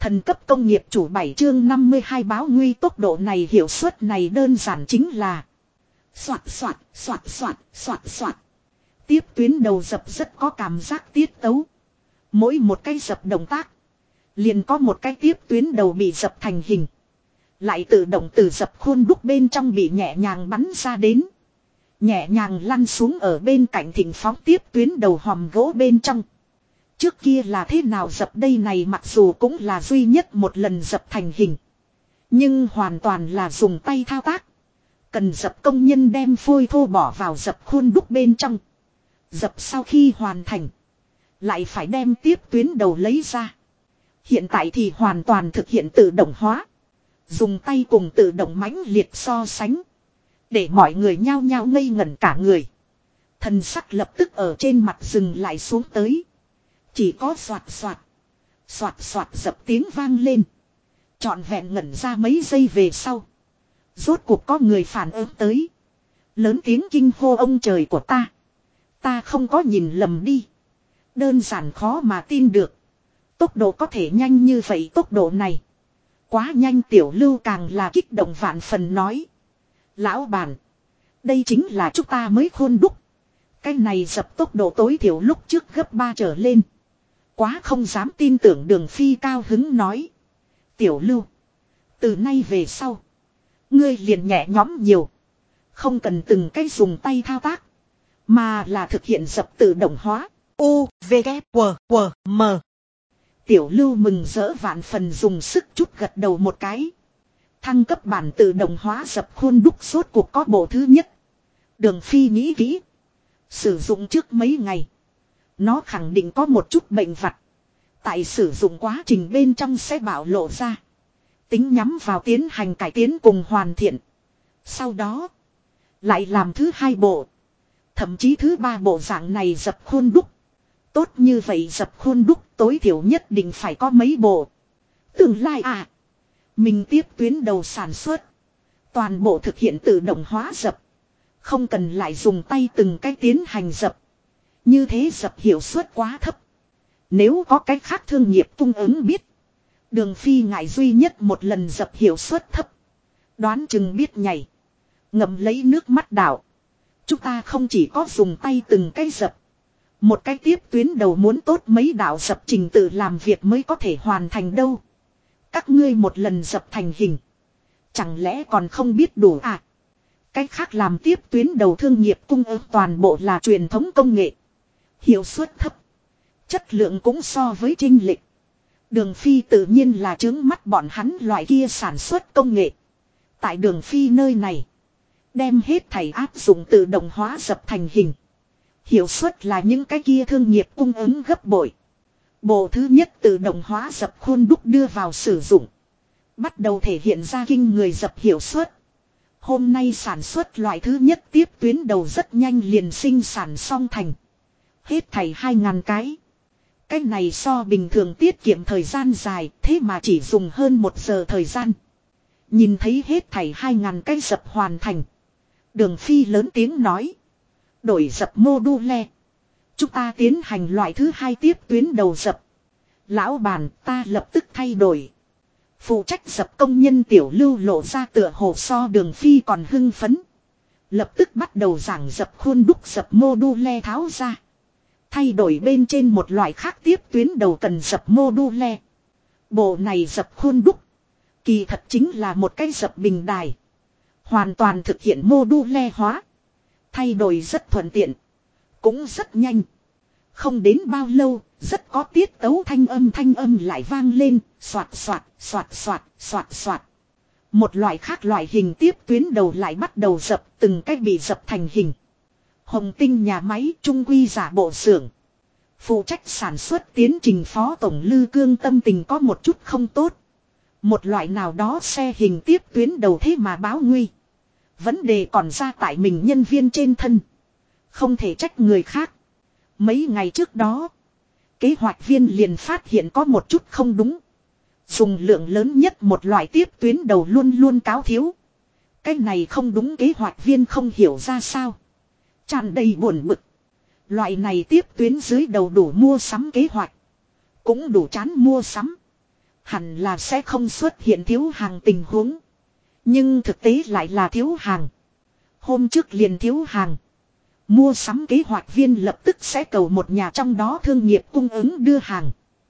Thần cấp công nghiệp chủ 7 chương 52 báo nguy tốc độ này hiệu suất này đơn giản chính là soạt soạt soạt soạt soạt soạt. Tiếp tuyến đầu dập rất có cảm giác tiết tấu. Mỗi một cái dập động tác liền có một cái tiếp tuyến đầu bị dập thành hình. Lại tự động từ dập khuôn đúc bên trong bị nhẹ nhàng bắn ra đến. Nhẹ nhàng lăn xuống ở bên cạnh thỉnh phóng tiếp tuyến đầu hòm gỗ bên trong. Trước kia là thế nào dập đây này mặc dù cũng là duy nhất một lần dập thành hình. Nhưng hoàn toàn là dùng tay thao tác. Cần dập công nhân đem phôi thô bỏ vào dập khuôn đúc bên trong. Dập sau khi hoàn thành. Lại phải đem tiếp tuyến đầu lấy ra. Hiện tại thì hoàn toàn thực hiện tự động hóa. Dùng tay cùng tự động mãnh liệt so sánh. Để mọi người nhao nhao ngây ngẩn cả người. Thần sắc lập tức ở trên mặt dừng lại xuống tới. Chỉ có soạt soạt. Soạt soạt dập tiếng vang lên. Trọn vẹn ngẩn ra mấy giây về sau. Rốt cuộc có người phản ứng tới. Lớn tiếng kinh hô ông trời của ta. Ta không có nhìn lầm đi. Đơn giản khó mà tin được. Tốc độ có thể nhanh như vậy tốc độ này. Quá nhanh Tiểu Lưu càng là kích động vạn phần nói. Lão bản. Đây chính là chúng ta mới khuôn đúc. Cái này dập tốc độ tối thiểu lúc trước gấp 3 trở lên. Quá không dám tin tưởng Đường Phi cao hứng nói. Tiểu Lưu. Từ nay về sau. Ngươi liền nhẹ nhõm nhiều. Không cần từng cái dùng tay thao tác. Mà là thực hiện dập tự động hóa. U, V, K, W, W, M. Tiểu Lưu mừng rỡ vạn phần dùng sức chút gật đầu một cái. Thăng cấp bản tự động hóa dập khuôn đúc rốt cuộc có bộ thứ nhất. Đường Phi nghĩ kỹ. Sử dụng trước mấy ngày. Nó khẳng định có một chút bệnh vặt. Tại sử dụng quá trình bên trong sẽ bạo lộ ra. Tính nhắm vào tiến hành cải tiến cùng hoàn thiện. Sau đó. Lại làm thứ 2 bộ. Thậm chí thứ 3 bộ dạng này dập khuôn đúc. Tốt như vậy dập khuôn đúc tối thiểu nhất định phải có mấy bộ. Tương lai à. Mình tiếp tuyến đầu sản xuất. Toàn bộ thực hiện tự động hóa dập. Không cần lại dùng tay từng cái tiến hành dập. Như thế dập hiệu suất quá thấp. Nếu có cách khác thương nghiệp cung ứng biết. Đường Phi ngại duy nhất một lần dập hiệu suất thấp. Đoán chừng biết nhảy. Ngậm lấy nước mắt đảo. Chúng ta không chỉ có dùng tay từng cái dập. Một cái tiếp tuyến đầu muốn tốt mấy đạo dập trình tự làm việc mới có thể hoàn thành đâu. Các ngươi một lần dập thành hình. Chẳng lẽ còn không biết đủ à? Cách khác làm tiếp tuyến đầu thương nghiệp cung ứng toàn bộ là truyền thống công nghệ. Hiệu suất thấp. Chất lượng cũng so với chênh lệch. Đường Phi tự nhiên là trướng mắt bọn hắn loại kia sản xuất công nghệ. Tại Đường Phi nơi này. Đem hết thảy áp dụng tự động hóa dập thành hình. Hiệu suất là những cái kia thương nghiệp cung ứng gấp bội. Bộ thứ nhất tự động hóa dập khuôn đúc đưa vào sử dụng. Bắt đầu thể hiện ra kinh người dập hiệu suất. Hôm nay sản xuất loại thứ nhất tiếp tuyến đầu rất nhanh liền sinh sản xong thành. Hết thảy 2.000 cái. Cái này so bình thường tiết kiệm thời gian dài, thế mà chỉ dùng hơn 1 giờ thời gian. Nhìn thấy hết thảy 2.000 cái dập hoàn thành. Đường Phi lớn tiếng nói. Đổi dập mô-đu-le. Chúng ta tiến hành loại thứ 2 tiếp tuyến đầu dập. Lão bản ta lập tức thay đổi. Phụ trách dập công nhân Tiểu Lưu lộ ra tựa hồ so Đường Phi còn hưng phấn. Lập tức bắt đầu giảng dập khuôn đúc dập mô-đu-le tháo ra. Thay đổi bên trên một loại khác tiếp tuyến đầu cần dập mô-đu-le. Bộ này dập khuôn đúc. Kỳ thật chính là một cái dập bình đài. Hoàn toàn thực hiện mô-đu-le hóa. Thay đổi rất thuận tiện. Cũng rất nhanh. Không đến bao lâu, rất có tiết tấu thanh âm lại vang lên, soạt soạt, soạt soạt, soạt soạt. Một loại khác loại hình tiếp tuyến đầu lại bắt đầu dập, từng cách bị dập thành hình. Hồng Tinh nhà máy trung quy giả bộ xưởng. Phụ trách sản xuất tiến trình phó tổng Lư Cương tâm tình có một chút không tốt. Một loại nào đó xe hình tiếp tuyến đầu thế mà báo nguy. Vấn đề còn ra tại mình nhân viên trên thân. Không thể trách người khác. Mấy ngày trước đó, kế hoạch viên liền phát hiện có một chút không đúng. Dùng lượng lớn nhất một loại tiếp tuyến đầu luôn luôn cáo thiếu. Cái này không đúng kế hoạch viên không hiểu ra sao. Tràn đầy buồn bực. Loại này tiếp tuyến dưới đầu đủ mua sắm kế hoạch. Cũng đủ chán mua sắm. hẳn là sẽ không xuất hiện thiếu hàng tình huống. Nhưng thực tế lại là thiếu hàng. Hôm trước liền thiếu hàng. Mua sắm kế hoạch viên lập tức sẽ cầu một nhà trong đó thương nghiệp cung ứng đưa hàng.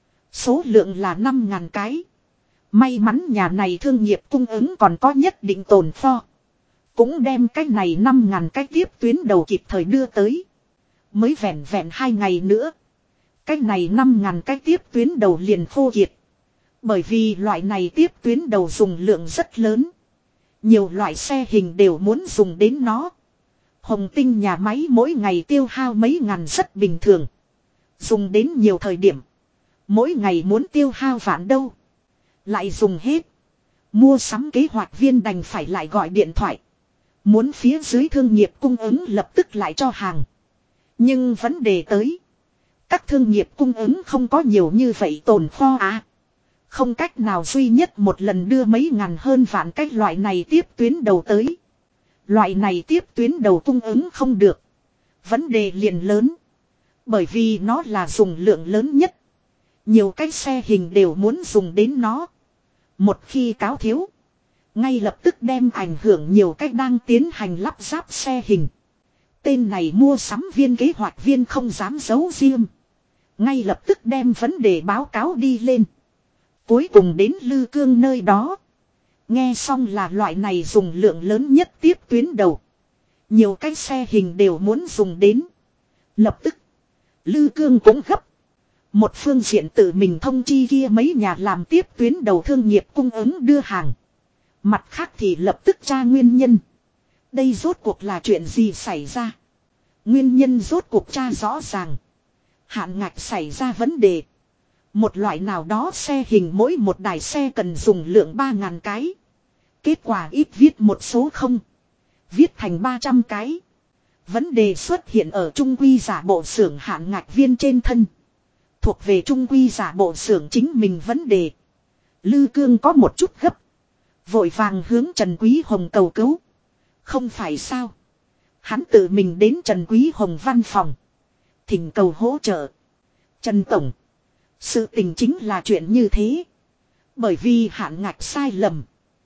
Số lượng là 5.000 cái. May mắn nhà này thương nghiệp cung ứng còn có nhất định tồn kho. Cũng đem cái này 5.000 cái tiếp tuyến đầu kịp thời đưa tới. Mới vẹn vẹn 2 ngày nữa. Cái này 5.000 cái tiếp tuyến đầu liền khô kiệt. Bởi vì loại này tiếp tuyến đầu dùng lượng rất lớn. Nhiều loại xe hình đều muốn dùng đến nó. Hồng Tinh nhà máy mỗi ngày tiêu hao mấy ngàn rất bình thường. Dùng đến nhiều thời điểm. Mỗi ngày muốn tiêu hao vạn đâu. Lại dùng hết. Mua sắm kế hoạch viên đành phải lại gọi điện thoại. Muốn phía dưới thương nghiệp cung ứng lập tức lại cho hàng. Nhưng vấn đề tới. Các thương nghiệp cung ứng không có nhiều như vậy tồn kho à. Không cách nào duy nhất một lần đưa mấy ngàn hơn vạn cái loại này tiếp tuyến đầu tới. Loại này tiếp tuyến đầu cung ứng không được. Vấn đề liền lớn. Bởi vì nó là dùng lượng lớn nhất. Nhiều cái xe hình đều muốn dùng đến nó. Một khi cáo thiếu. Ngay lập tức đem ảnh hưởng nhiều cách đang tiến hành lắp ráp xe hình. Tên này mua sắm viên kế hoạch viên không dám giấu riêng. Ngay lập tức đem vấn đề báo cáo đi lên. Cuối cùng đến Lư Cương nơi đó. Nghe xong là loại này dùng lượng lớn nhất tiếp tuyến đầu. Nhiều cái xe hình đều muốn dùng đến. Lập tức. Lư Cương cũng gấp. Một phương diện tự mình thông chi kia mấy nhà làm tiếp tuyến đầu thương nghiệp cung ứng đưa hàng. Mặt khác thì lập tức tra nguyên nhân. Đây rốt cuộc là chuyện gì xảy ra? Nguyên nhân rốt cuộc tra rõ ràng. Hạn ngạch xảy ra vấn đề. Một loại nào đó xe hình mỗi một đài xe cần dùng lượng 3.000 cái. Kết quả ít viết một số không. Viết thành 300 cái. Vấn đề xuất hiện ở trung quy giả bộ xưởng hạn ngạch viên trên thân. Thuộc về trung quy giả bộ xưởng chính mình vấn đề. Lư Cương có một chút gấp. Vội vàng hướng Trần Quý Hồng cầu cứu. Không phải sao. Hắn tự mình đến Trần Quý Hồng văn phòng. Thỉnh cầu hỗ trợ. Trần Tổng. Sự tình chính là chuyện như thế. Bởi vì hạn ngạch sai lầm.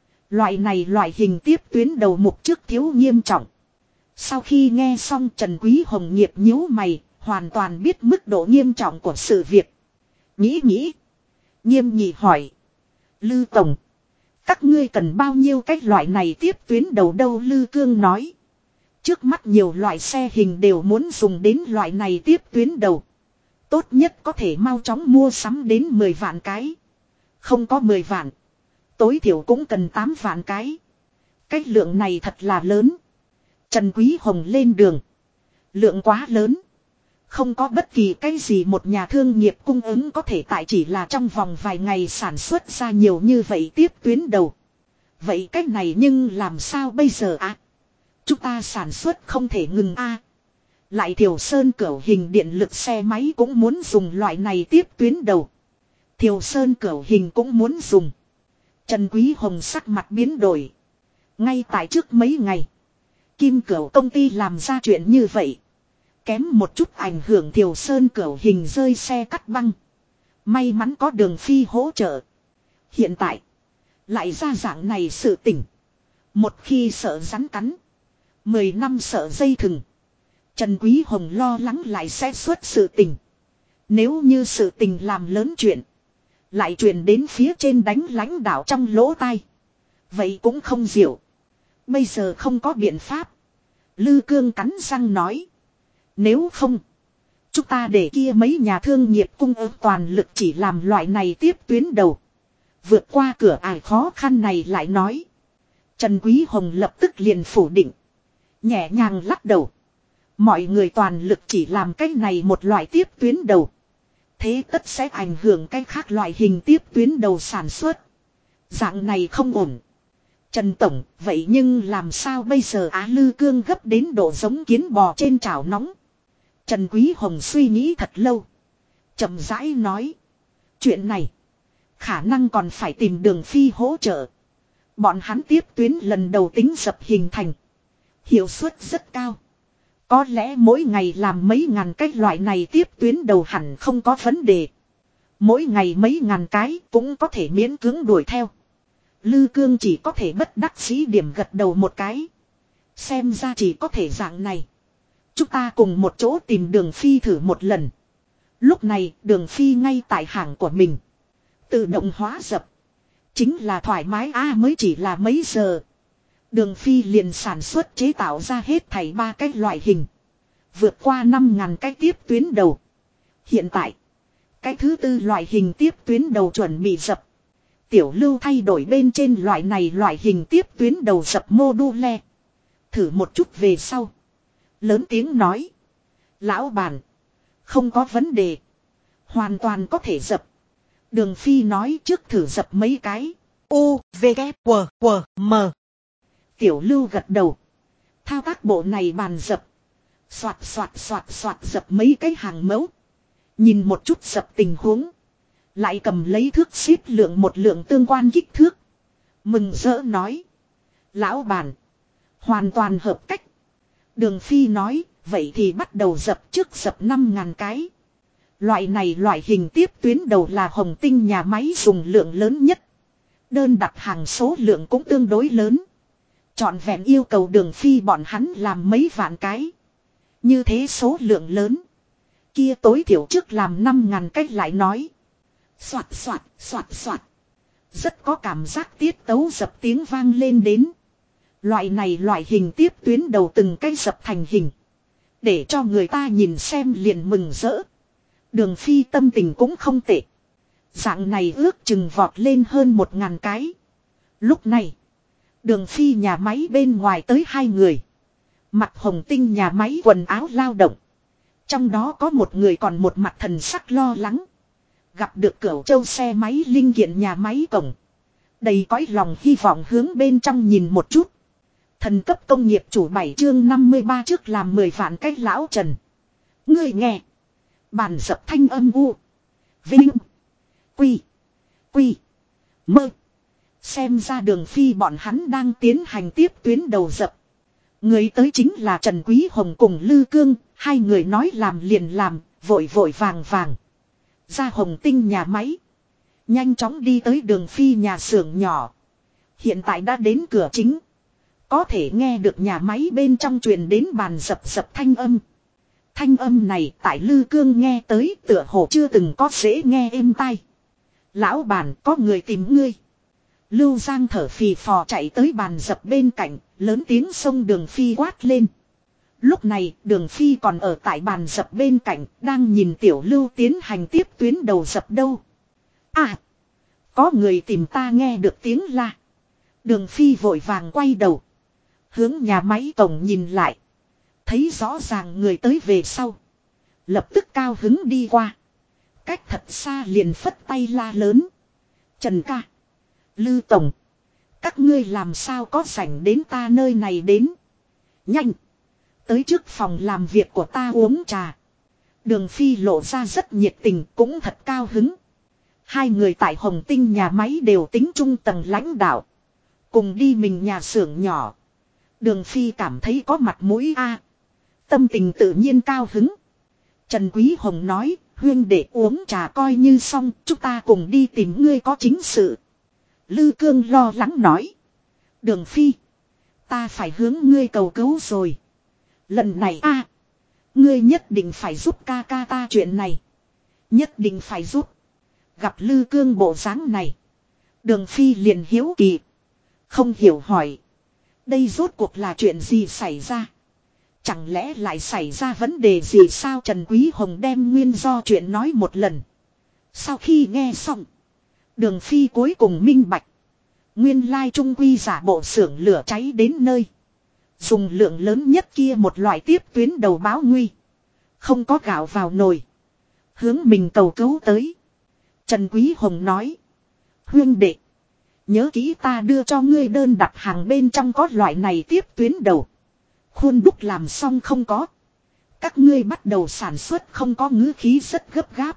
Loại hình tiếp tuyến đầu mục trước thiếu nghiêm trọng. Sau khi nghe xong Trần Quý Hồng nghiệp nhíu mày. Hoàn toàn biết mức độ nghiêm trọng của sự việc. Nghĩ. Nghiêm nhị hỏi. Lư Tổng. Các ngươi cần bao nhiêu cái loại này tiếp tuyến đầu đâu Lư Cương nói. Trước mắt nhiều loại xe hình đều muốn dùng đến loại này tiếp tuyến đầu. Tốt nhất có thể mau chóng mua sắm đến 10 vạn cái. Không có 10 vạn. Tối thiểu cũng cần 8 vạn cái. Cái lượng này thật là lớn. Trần Quý Hồng lên đường. Lượng quá lớn. Không có bất kỳ cái gì một nhà thương nghiệp cung ứng có thể tại chỉ là trong vòng vài ngày sản xuất ra nhiều như vậy tiếp tuyến đầu. Vậy cách này nhưng làm sao bây giờ ạ? Chúng ta sản xuất không thể ngừng a. Lại Thiều Sơn Cửu Hình điện lực xe máy cũng muốn dùng loại này tiếp tuyến đầu. Thiều Sơn Cửu Hình cũng muốn dùng. Trần Quý Hồng sắc mặt biến đổi. Ngay tại trước mấy ngày. Kim Cửu công ty làm ra chuyện như vậy. Kém một chút ảnh hưởng Thiều Sơn Cửu Hình rơi xe cắt băng. May mắn có Đường Phi hỗ trợ. Hiện tại. Lại ra dạng này sự tỉnh. Một khi sợ rắn cắn. 10 năm sợ dây thừng. Trần Quý Hồng lo lắng lại sẽ xuất sự tình. Nếu như sự tình làm lớn chuyện. Lại truyền đến phía trên đánh lãnh đạo trong lỗ tai. Vậy cũng không diệu. Bây giờ không có biện pháp. Lư Cương cắn răng nói. Nếu không. Chúng ta để kia mấy nhà thương nghiệp cung ứng toàn lực chỉ làm loại này tiếp tuyến đầu. Vượt qua cửa ải khó khăn này lại nói. Trần Quý Hồng lập tức liền phủ định. Nhẹ nhàng lắc đầu. Mọi người toàn lực chỉ làm cái này một loại tiếp tuyến đầu. Thế tất sẽ ảnh hưởng cái khác loại hình tiếp tuyến đầu sản xuất. Dạng này không ổn. Trần Tổng, vậy nhưng làm sao bây giờ Á Lư Cương gấp đến độ giống kiến bò trên chảo nóng. Trần Quý Hồng suy nghĩ thật lâu. Chậm rãi nói. Chuyện này. Khả năng còn phải tìm Đường Phi hỗ trợ. Bọn hắn tiếp tuyến lần đầu tính dập hình thành. Hiệu suất rất cao. Có lẽ mỗi ngày làm mấy ngàn cái loại này tiếp tuyến đầu hẳn không có vấn đề. Mỗi ngày mấy ngàn cái cũng có thể miễn cưỡng đuổi theo. Lư Cương chỉ có thể bất đắc dĩ điểm gật đầu một cái. Xem ra chỉ có thể dạng này. Chúng ta cùng một chỗ tìm Đường Phi thử một lần. Lúc này Đường Phi ngay tại hàng của mình. Tự động hóa dập. Chính là thoải mái mới chỉ là mấy giờ. Đường Phi liền sản xuất chế tạo ra hết thảy 3 cái loại hình. Vượt qua 5.000 cái tiếp tuyến đầu. Hiện tại, cái thứ 4 loại hình tiếp tuyến đầu chuẩn bị dập. Tiểu Lưu thay đổi bên trên loại này loại hình tiếp tuyến đầu dập mô-đu-le. Thử một chút về sau. Lớn tiếng nói. Lão bản. Không có vấn đề. Hoàn toàn có thể dập. Đường Phi nói trước thử dập mấy cái. U, V, K, W, W, M. Tiểu Lưu gật đầu. Thao tác bộ này bàn dập. Soạt soạt soạt soạt dập mấy cái hàng mẫu. Nhìn một chút dập tình huống. Lại cầm lấy thước xếp lượng một lượng tương quan kích thước. Mừng rỡ nói. Lão bản. Hoàn toàn hợp cách. Đường Phi nói. Vậy thì bắt đầu dập trước dập 5.000 cái. Loại này loại hình tiếp tuyến đầu là Hồng Tinh nhà máy dùng lượng lớn nhất. Đơn đặt hàng số lượng cũng tương đối lớn. Trọn vẹn yêu cầu Đường Phi bọn hắn làm mấy vạn cái. Như thế số lượng lớn. Kia tối thiểu trước làm 5.000 cái lại nói. Soạt soạt soạt soạt. Rất có cảm giác tiết tấu dập tiếng vang lên đến. Loại này loại hình tiếp tuyến đầu từng cái dập thành hình. Để cho người ta nhìn xem liền mừng rỡ. Đường Phi tâm tình cũng không tệ. Dạng này ước chừng vọt lên hơn 1.000 cái. Lúc này, Đường Phi nhà máy bên ngoài tới 2 người. Mặc Hồng Tinh nhà máy quần áo lao động. Trong đó có một người còn một mặt thần sắc lo lắng. Gặp được Cửu Châu xe máy linh kiện nhà máy cổng. Đầy cõi lòng hy vọng hướng bên trong nhìn một chút. Thần cấp công nghiệp chủ 7 chương 53 trước làm 10 vạn cách lão Trần. Ngươi nghe. Bàn dập thanh âm u. Vinh. Quy. Quy. Mơ. Xem ra Đường Phi bọn hắn đang tiến hành tiếp tuyến đầu dập. Người tới chính là Trần Quý Hồng cùng Lư Cương. Hai người nói làm liền làm. Vội vội vàng vàng. Ra Hồng Tinh nhà máy. Nhanh chóng đi tới Đường Phi nhà xưởng nhỏ. Hiện tại đã đến cửa chính. Có thể nghe được nhà máy bên trong truyền đến bàn dập dập thanh âm. Thanh âm này tại Lư Cương nghe tới tựa hồ chưa từng có dễ nghe êm tai. Lão bản có người tìm ngươi. Lưu Giang thở phì phò chạy tới bàn dập bên cạnh, lớn tiếng xông Đường Phi quát lên. Lúc này Đường Phi còn ở tại bàn dập bên cạnh, đang nhìn Tiểu Lưu tiến hành tiếp tuyến đầu dập đâu. À! Có người tìm ta nghe được tiếng la. Đường Phi vội vàng quay đầu. Hướng nhà máy cổng nhìn lại. Thấy rõ ràng người tới về sau. Lập tức cao hứng đi qua. Cách thật xa liền phất tay la lớn. Trần ca. Lư tổng. Các ngươi làm sao có rảnh đến ta nơi này đến. Nhanh. Tới trước phòng làm việc của ta uống trà. Đường Phi lộ ra rất nhiệt tình cũng thật cao hứng. Hai người tại Hồng Tinh nhà máy đều tính trung tầng lãnh đạo. Cùng đi mình nhà xưởng nhỏ. Đường Phi cảm thấy có mặt mũi tâm tình tự nhiên cao hứng. Trần Quý Hồng nói, huyên để uống trà coi như xong, chúng ta cùng đi tìm ngươi có chính sự. Lư Cương lo lắng nói. Đường Phi, ta phải hướng ngươi cầu cứu rồi. Lần này ngươi nhất định phải giúp ca ca ta chuyện này. Nhất định phải giúp. Gặp Lư Cương bộ dáng này. Đường Phi liền hiếu kỳ. Không hiểu hỏi. Đây rốt cuộc là chuyện gì xảy ra? Chẳng lẽ lại xảy ra vấn đề gì sao? Trần Quý Hồng đem nguyên do chuyện nói một lần. Sau khi nghe xong. Đường Phi cuối cùng minh bạch. Nguyên lai trung quy giả bộ xưởng lửa cháy đến nơi. Dùng lượng lớn nhất kia một loại tiếp tuyến đầu báo nguy. Không có gạo vào nồi. Hướng mình cầu cứu tới. Trần Quý Hồng nói. Huyên đệ. Nhớ kỹ ta đưa cho ngươi đơn đặt hàng bên trong có loại này tiếp tuyến đầu. Khuôn đúc làm xong không có. Các ngươi bắt đầu sản xuất không có ngữ khí rất gấp gáp.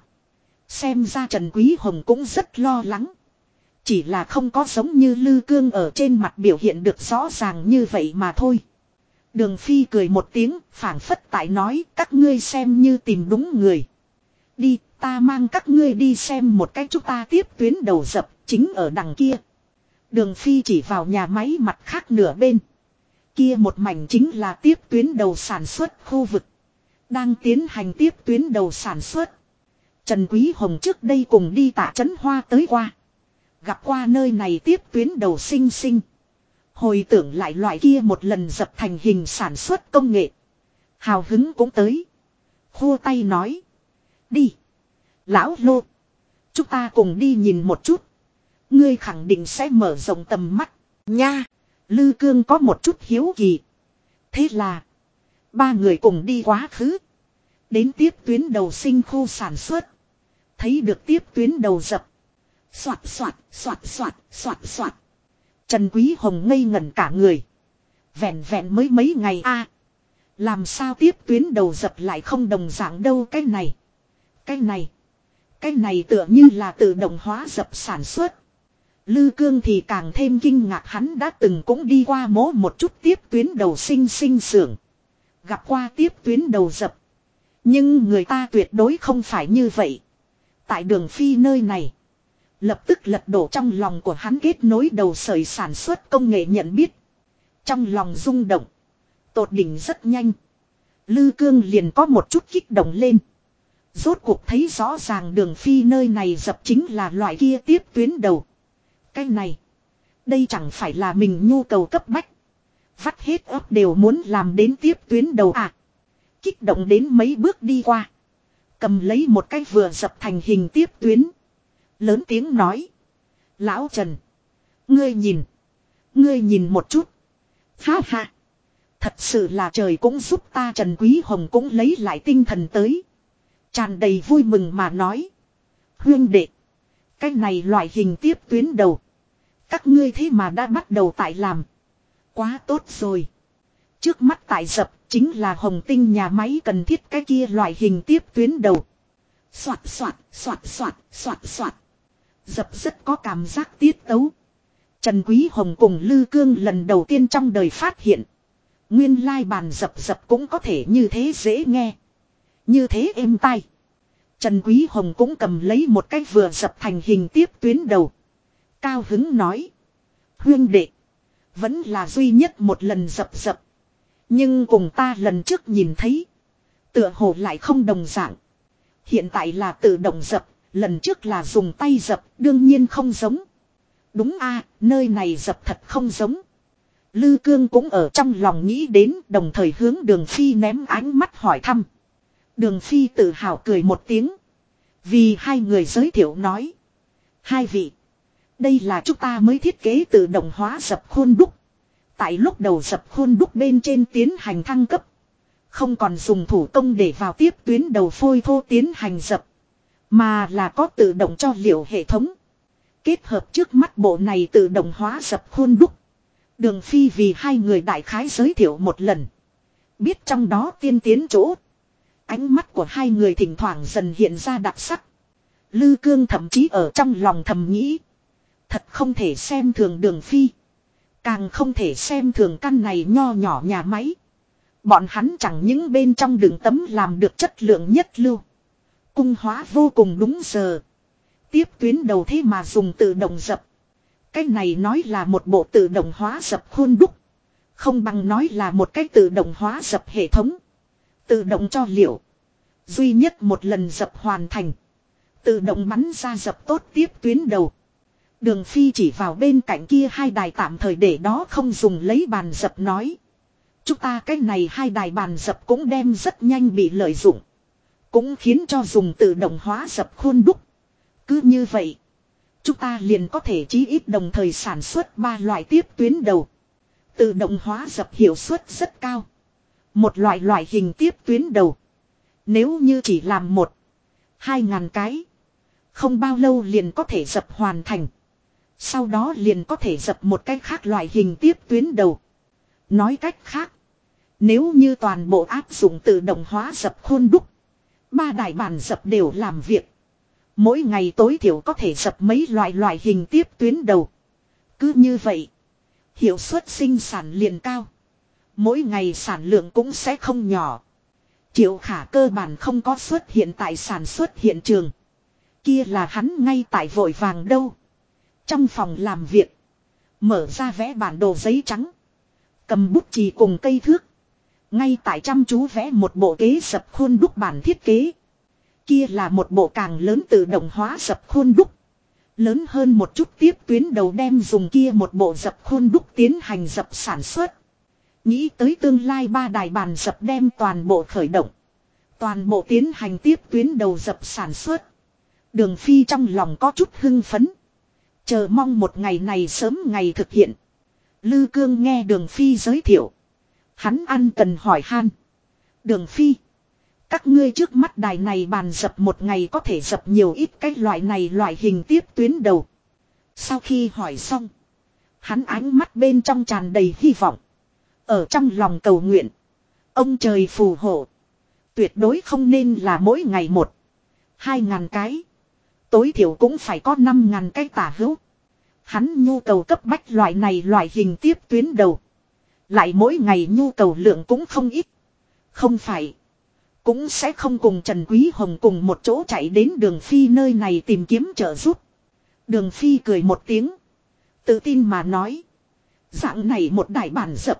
Xem ra Trần Quý Hồng cũng rất lo lắng. Chỉ là không có giống như Lư Cương ở trên mặt biểu hiện được rõ ràng như vậy mà thôi. Đường Phi cười một tiếng, phảng phất tại nói các ngươi xem như tìm đúng người. Đi, Ta mang các ngươi đi xem một cái chúng ta tiếp tuyến đầu dập, chính ở đằng kia. Đường Phi chỉ vào nhà máy mặt khác nửa bên. Kia một mảnh chính là tiếp tuyến đầu sản xuất khu vực. Đang tiến hành tiếp tuyến đầu sản xuất. Trần Quý Hồng trước đây cùng đi Tạ Trấn Hoa tới qua. Gặp qua nơi này tiếp tuyến đầu sinh sinh. Hồi tưởng lại loại kia một lần dập thành hình sản xuất công nghệ. Hào hứng cũng tới. Khua tay nói. Đi. Lão Lô. Chúng ta cùng đi nhìn một chút. Ngươi khẳng định sẽ mở rộng tầm mắt. Nha. Lư Cương có một chút hiếu kỳ. Thế là. Ba người cùng đi quá khứ. Đến tiếp tuyến đầu sinh khu sản xuất. Thấy được tiếp tuyến đầu dập. Soạt soạt soạt soạt soạt soạt. Trần Quý Hồng ngây ngẩn cả người. Vẹn vẹn mới mấy ngày a, làm sao tiếp tuyến đầu dập lại không đồng dạng đâu cái này. Cái này tựa như là tự động hóa dập sản xuất. Lư Cương thì càng thêm kinh ngạc, hắn đã từng cũng đi qua mố một chút tiếp tuyến đầu sinh xưởng. Gặp qua tiếp tuyến đầu dập. Nhưng người ta tuyệt đối không phải như vậy. Tại Đường Phi nơi này. Lập tức lật đổ trong lòng của hắn kết nối đầu sợi sản xuất công nghệ nhận biết. Trong lòng rung động. Tột đỉnh rất nhanh. Lư Cương liền có một chút kích động lên. Rốt cuộc thấy rõ ràng Đường Phi nơi này dập chính là loại kia tiếp tuyến đầu. Cái này. Đây chẳng phải là mình nhu cầu cấp bách. Vắt hết ấp đều muốn làm đến tiếp tuyến đầu à. Kích động đến mấy bước đi qua. Cầm lấy một cái vừa dập thành hình tiếp tuyến. Lớn tiếng nói. Lão Trần. Ngươi nhìn một chút. Ha ha. Thật sự là trời cũng giúp ta. Trần Quý Hồng cũng lấy lại tinh thần tới. Tràn đầy vui mừng mà nói. Huyên đệ. Cái này loại hình tiếp tuyến đầu. Các ngươi thế mà đã bắt đầu tại làm. Quá tốt rồi. Trước mắt tại dập chính là Hồng Tinh nhà máy cần thiết cái kia loại hình tiếp tuyến đầu. Soạt soạt soạt soạt soạt soạt. Dập rất có cảm giác tiết tấu. Trần Quý Hồng cùng Lư Cương lần đầu tiên trong đời phát hiện. Nguyên lai bàn dập cũng có thể như thế dễ nghe. Như thế êm tai. Trần Quý Hồng cũng cầm lấy một cái vừa dập thành hình tiếp tuyến đầu. Cao hứng nói. Huyên đệ. Vẫn là duy nhất một lần dập. Nhưng cùng ta lần trước nhìn thấy. Tựa hồ lại không đồng dạng. Hiện tại là tự động dập. Lần trước là dùng tay dập. Đương nhiên không giống. Đúng a, nơi này dập thật không giống. Lư Cương cũng ở trong lòng nghĩ đến. Đồng thời hướng Đường Phi ném ánh mắt hỏi thăm. Đường Phi tự hào cười một tiếng. Vì hai người giới thiệu nói. Hai vị. Đây là chúng ta mới thiết kế tự động hóa dập khuôn đúc. Tại lúc đầu dập khuôn đúc bên trên tiến hành thăng cấp. Không còn dùng thủ công để vào tiếp tuyến đầu phôi thô tiến hành dập. Mà là có tự động cho liệu hệ thống. Kết hợp trước mắt bộ này tự động hóa dập khuôn đúc. Đường Phi vì hai người đại khái giới thiệu một lần. Biết trong đó tiên tiến chỗ. Ánh mắt của hai người thỉnh thoảng dần hiện ra đặc sắc. Lư Cương thậm chí ở trong lòng thầm nghĩ. Thật không thể xem thường Đường Phi. Càng không thể xem thường căn này nho nhỏ nhà máy. Bọn hắn chẳng những bên trong đường tấm làm được chất lượng nhất lưu. Cung hóa vô cùng đúng giờ. Tiếp tuyến đầu thế mà dùng tự động dập. Cái này nói là một bộ tự động hóa dập khuôn đúc. Không bằng nói là một cái tự động hóa dập hệ thống. Tự động cho liệu. Duy nhất một lần dập hoàn thành. Tự động bắn ra dập tốt tiếp tuyến đầu. Đường Phi chỉ vào bên cạnh kia hai đài tạm thời để đó không dùng lấy bàn dập nói. Chúng ta cái này hai đài bàn dập cũng đem rất nhanh bị lợi dụng. Cũng khiến cho dùng tự động hóa dập khuôn đúc. Cứ như vậy. Chúng ta liền có thể chí ít đồng thời sản xuất 3 loại tiếp tuyến đầu. Tự động hóa dập hiệu suất rất cao. Một loại hình tiếp tuyến đầu. Nếu như chỉ làm 1-2 ngàn cái. Không bao lâu liền có thể dập hoàn thành. Sau đó liền có thể dập một cái khác loại hình tiếp tuyến đầu. Nói cách khác. Nếu như toàn bộ áp dụng tự động hóa dập khuôn đúc. 3 đài bàn dập đều làm việc. Mỗi ngày tối thiểu có thể dập mấy loại hình tiếp tuyến đầu. Cứ như vậy. Hiệu suất sinh sản liền cao. Mỗi ngày sản lượng cũng sẽ không nhỏ. Triệu Khả cơ bản không có xuất hiện tại sản xuất hiện trường. Kia là hắn ngay tại vội vàng đâu. Trong phòng làm việc. Mở ra vẽ bản đồ giấy trắng. Cầm bút chì cùng cây thước. Ngay tại chăm chú vẽ một bộ kế dập khuôn đúc bản thiết kế. Kia là một bộ càng lớn tự động hóa dập khuôn đúc. Lớn hơn một chút tiếp tuyến đầu đem dùng kia một bộ dập khuôn đúc tiến hành dập sản xuất. Nghĩ tới tương lai 3 đài bàn dập đem toàn bộ khởi động. Toàn bộ tiến hành tiếp tuyến đầu dập sản xuất. Đường Phi trong lòng có chút hưng phấn. Chờ mong một ngày này sớm ngày thực hiện. Lư Cương nghe Đường Phi giới thiệu. Hắn ăn cần hỏi han. Đường Phi. Các ngươi trước mắt đài này bàn dập một ngày có thể dập nhiều ít cái loại này loại hình tiếp tuyến đầu. Sau khi hỏi xong. Hắn ánh mắt bên trong tràn đầy hy vọng. Ở trong lòng cầu nguyện. Ông trời phù hộ. Tuyệt đối không nên là mỗi ngày 1-2 ngàn cái. Tối thiểu cũng phải có 5 ngàn cái tả hữu. Hắn nhu cầu cấp bách loại này loại hình tiếp tuyến đầu. Lại mỗi ngày nhu cầu lượng cũng không ít. Không phải. Cũng sẽ không cùng Trần Quý Hồng cùng một chỗ chạy đến Đường Phi nơi này tìm kiếm trợ giúp. Đường Phi cười một tiếng. Tự tin mà nói. Dạng này một đài bàn dập.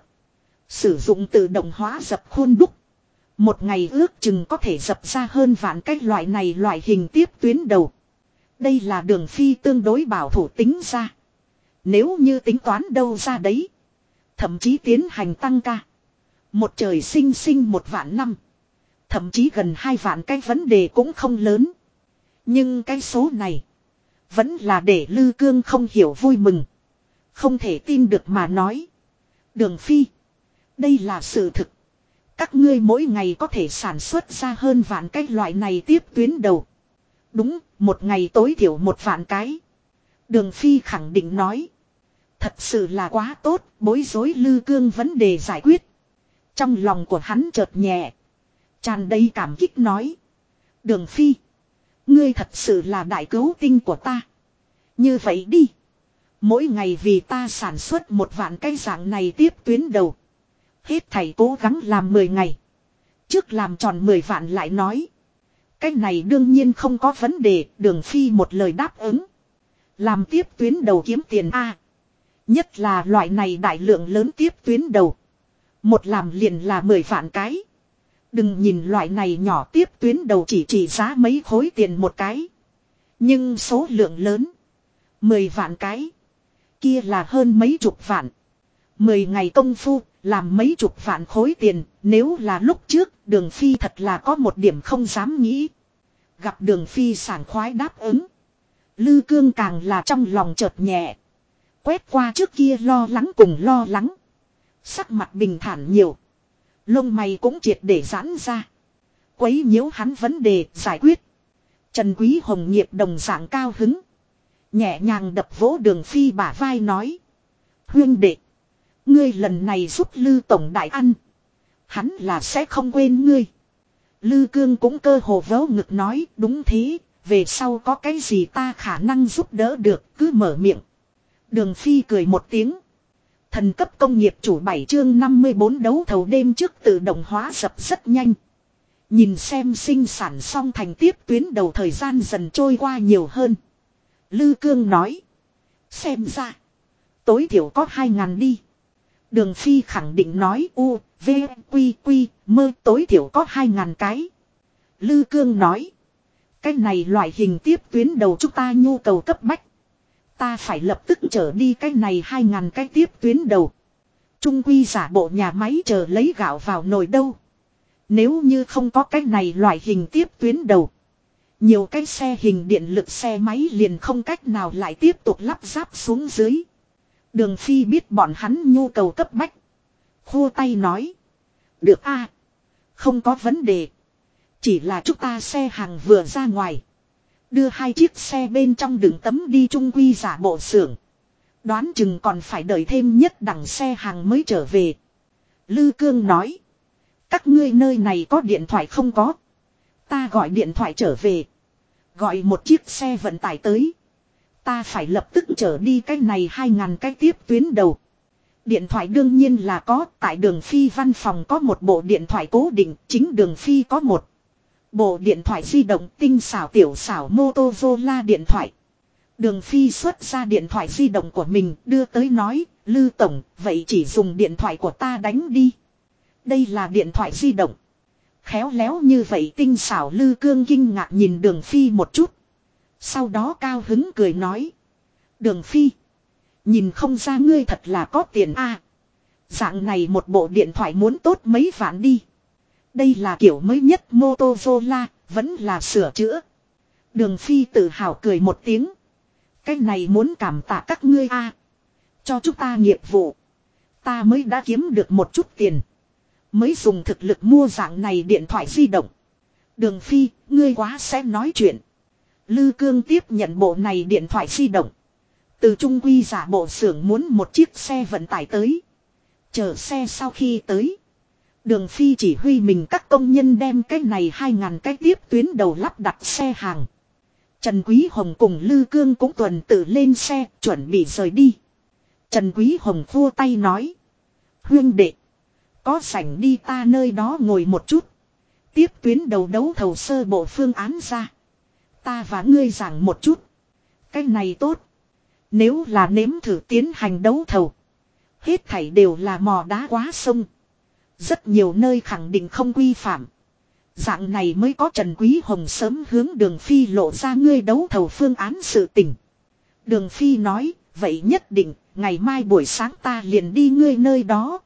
Sử dụng tự động hóa dập khuôn đúc. Một ngày ước chừng có thể dập ra hơn vạn cái loại này loại hình tiếp tuyến đầu. Đây là Đường Phi tương đối bảo thủ tính ra. Nếu như tính toán đâu ra đấy. Thậm chí tiến hành tăng ca. Một trời sinh 1 vạn năm. Thậm chí gần 2 vạn cái vấn đề cũng không lớn. Nhưng cái số này. Vẫn là để Lư Cương không hiểu vui mừng. Không thể tin được mà nói. Đường Phi. Đây là sự thực. Các ngươi mỗi ngày có thể sản xuất ra hơn vạn cái loại này tiếp tuyến đầu. Đúng, một ngày tối thiểu 1 vạn cái. Đường Phi khẳng định nói. Thật sự là quá tốt, bối rối Lư Cương vấn đề giải quyết. Trong lòng của hắn chợt nhẹ. Tràn đầy cảm kích nói. Đường Phi. Ngươi thật sự là đại cứu tinh của ta. Như vậy đi. Mỗi ngày vì ta sản xuất 1 vạn cái dạng này tiếp tuyến đầu. Hết thầy cố gắng làm 10 ngày. Trước làm tròn 10 vạn lại nói. Cái này đương nhiên không có vấn đề. Đường Phi một lời đáp ứng. Làm tiếp tuyến đầu kiếm tiền A. Nhất là loại này đại lượng lớn tiếp tuyến đầu. Một làm liền là 10 vạn cái. Đừng nhìn loại này nhỏ tiếp tuyến đầu chỉ giá mấy khối tiền một cái. Nhưng số lượng lớn. 10 vạn cái. Kia là hơn mấy chục vạn. 10 ngày công phu, làm mấy chục vạn khối tiền. Nếu là lúc trước, Đường Phi thật là có một điểm không dám nghĩ. Gặp Đường Phi sảng khoái đáp ứng. Lư Cương càng là trong lòng chợt nhẹ. Quét qua trước kia lo lắng cùng lo lắng. Sắc mặt bình thản nhiều. Lông mày cũng triệt để giãn ra. Quấy nhiễu hắn vấn đề giải quyết. Trần Quý Hồng nghiệp đồng dạng cao hứng. Nhẹ nhàng đập vỗ Đường Phi bả vai nói. Huyên đệ. Ngươi lần này giúp Lư Tổng đại ăn. Hắn là sẽ không quên ngươi. Lư Cương cũng cơ hồ vớ ngực nói. Đúng thế. Về sau có cái gì ta khả năng giúp đỡ được. Cứ mở miệng. Đường Phi cười một tiếng. Thần cấp công nghiệp chủ 7 chương 54 đấu thầu đêm trước tự động hóa dập rất nhanh. Nhìn xem sinh sản xong thành tiếp tuyến đầu thời gian dần trôi qua nhiều hơn. Lư Cương nói. Xem ra. Tối thiểu có 2.000 đi. Đường Phi khẳng định nói u, v, quy, quy, mơ tối thiểu có 2.000 cái. Lư Cương nói. Cái này loại hình tiếp tuyến đầu chúng ta nhu cầu cấp bách. Ta phải lập tức trở đi cái này 2.000 cái tiếp tuyến đầu. Trung quy giả bộ nhà máy chờ lấy gạo vào nồi đâu. Nếu như không có cái này loại hình tiếp tuyến đầu. Nhiều cái xe hình điện lực xe máy liền không cách nào lại tiếp tục lắp ráp xuống dưới. Đường Phi biết bọn hắn nhu cầu cấp bách. Khua tay nói. Được a, không có vấn đề. Chỉ là chúng ta xe hàng vừa ra ngoài. Đưa 2 chiếc xe bên trong đường tấm đi trung quy giả bộ xưởng. Đoán chừng còn phải đợi thêm nhất đẳng xe hàng mới trở về. Lư Cương nói. Các ngươi nơi này có điện thoại không có? Ta gọi điện thoại trở về. Gọi một chiếc xe vận tải tới. Ta phải lập tức trở đi cái này 2.000 cái tiếp tuyến đầu. Điện thoại đương nhiên là có, tại Đường Phi văn phòng có một bộ điện thoại cố định, chính Đường Phi có một bộ điện thoại di động tinh xảo tiểu xảo Motorola điện thoại. Đường Phi xuất ra điện thoại di động của mình đưa tới nói, Lư Tổng, vậy chỉ dùng điện thoại của ta đánh đi. Đây là điện thoại di động. Khéo léo như vậy tinh xảo Lư Cương kinh ngạc nhìn Đường Phi một chút. Sau đó cao hứng cười nói. Đường Phi, nhìn không ra ngươi thật là có tiền a. Dạng này một bộ điện thoại muốn tốt mấy vạn đi. Đây là kiểu mới nhất Motorola, vẫn là sửa chữa. Đường Phi tự hào cười một tiếng. Cái này muốn cảm tạ các ngươi a. Cho chúng ta nghiệp vụ. Ta mới đã kiếm được một chút tiền. Mới dùng thực lực mua dạng này điện thoại di động. Đường Phi, ngươi quá sẽ nói chuyện. Lư Cương tiếp nhận bộ này điện thoại di động. Từ trung quy giả bộ xưởng muốn một chiếc xe vận tải tới. Chờ xe sau khi tới. Đường Phi chỉ huy mình các công nhân đem cái này 2.000 cái tiếp tuyến đầu lắp đặt xe hàng. Trần Quý Hồng cùng Lư Cương cũng tuần tự lên xe chuẩn bị rời đi. Trần Quý Hồng vua tay nói. Huynh đệ. Có rảnh đi ta nơi đó ngồi một chút. Tiếp tuyến đầu đấu thầu sơ bộ phương án ra. Ta và ngươi giảng một chút. Cái này tốt. Nếu là nếm thử tiến hành đấu thầu. Hết thảy đều là mò đá quá sông. Rất nhiều nơi khẳng định không quy phạm. Dạng này mới có Trần Quý Hồng sớm hướng Đường Phi lộ ra ngươi đấu thầu phương án sự tình. Đường Phi nói, vậy nhất định, ngày mai buổi sáng ta liền đi ngươi nơi đó.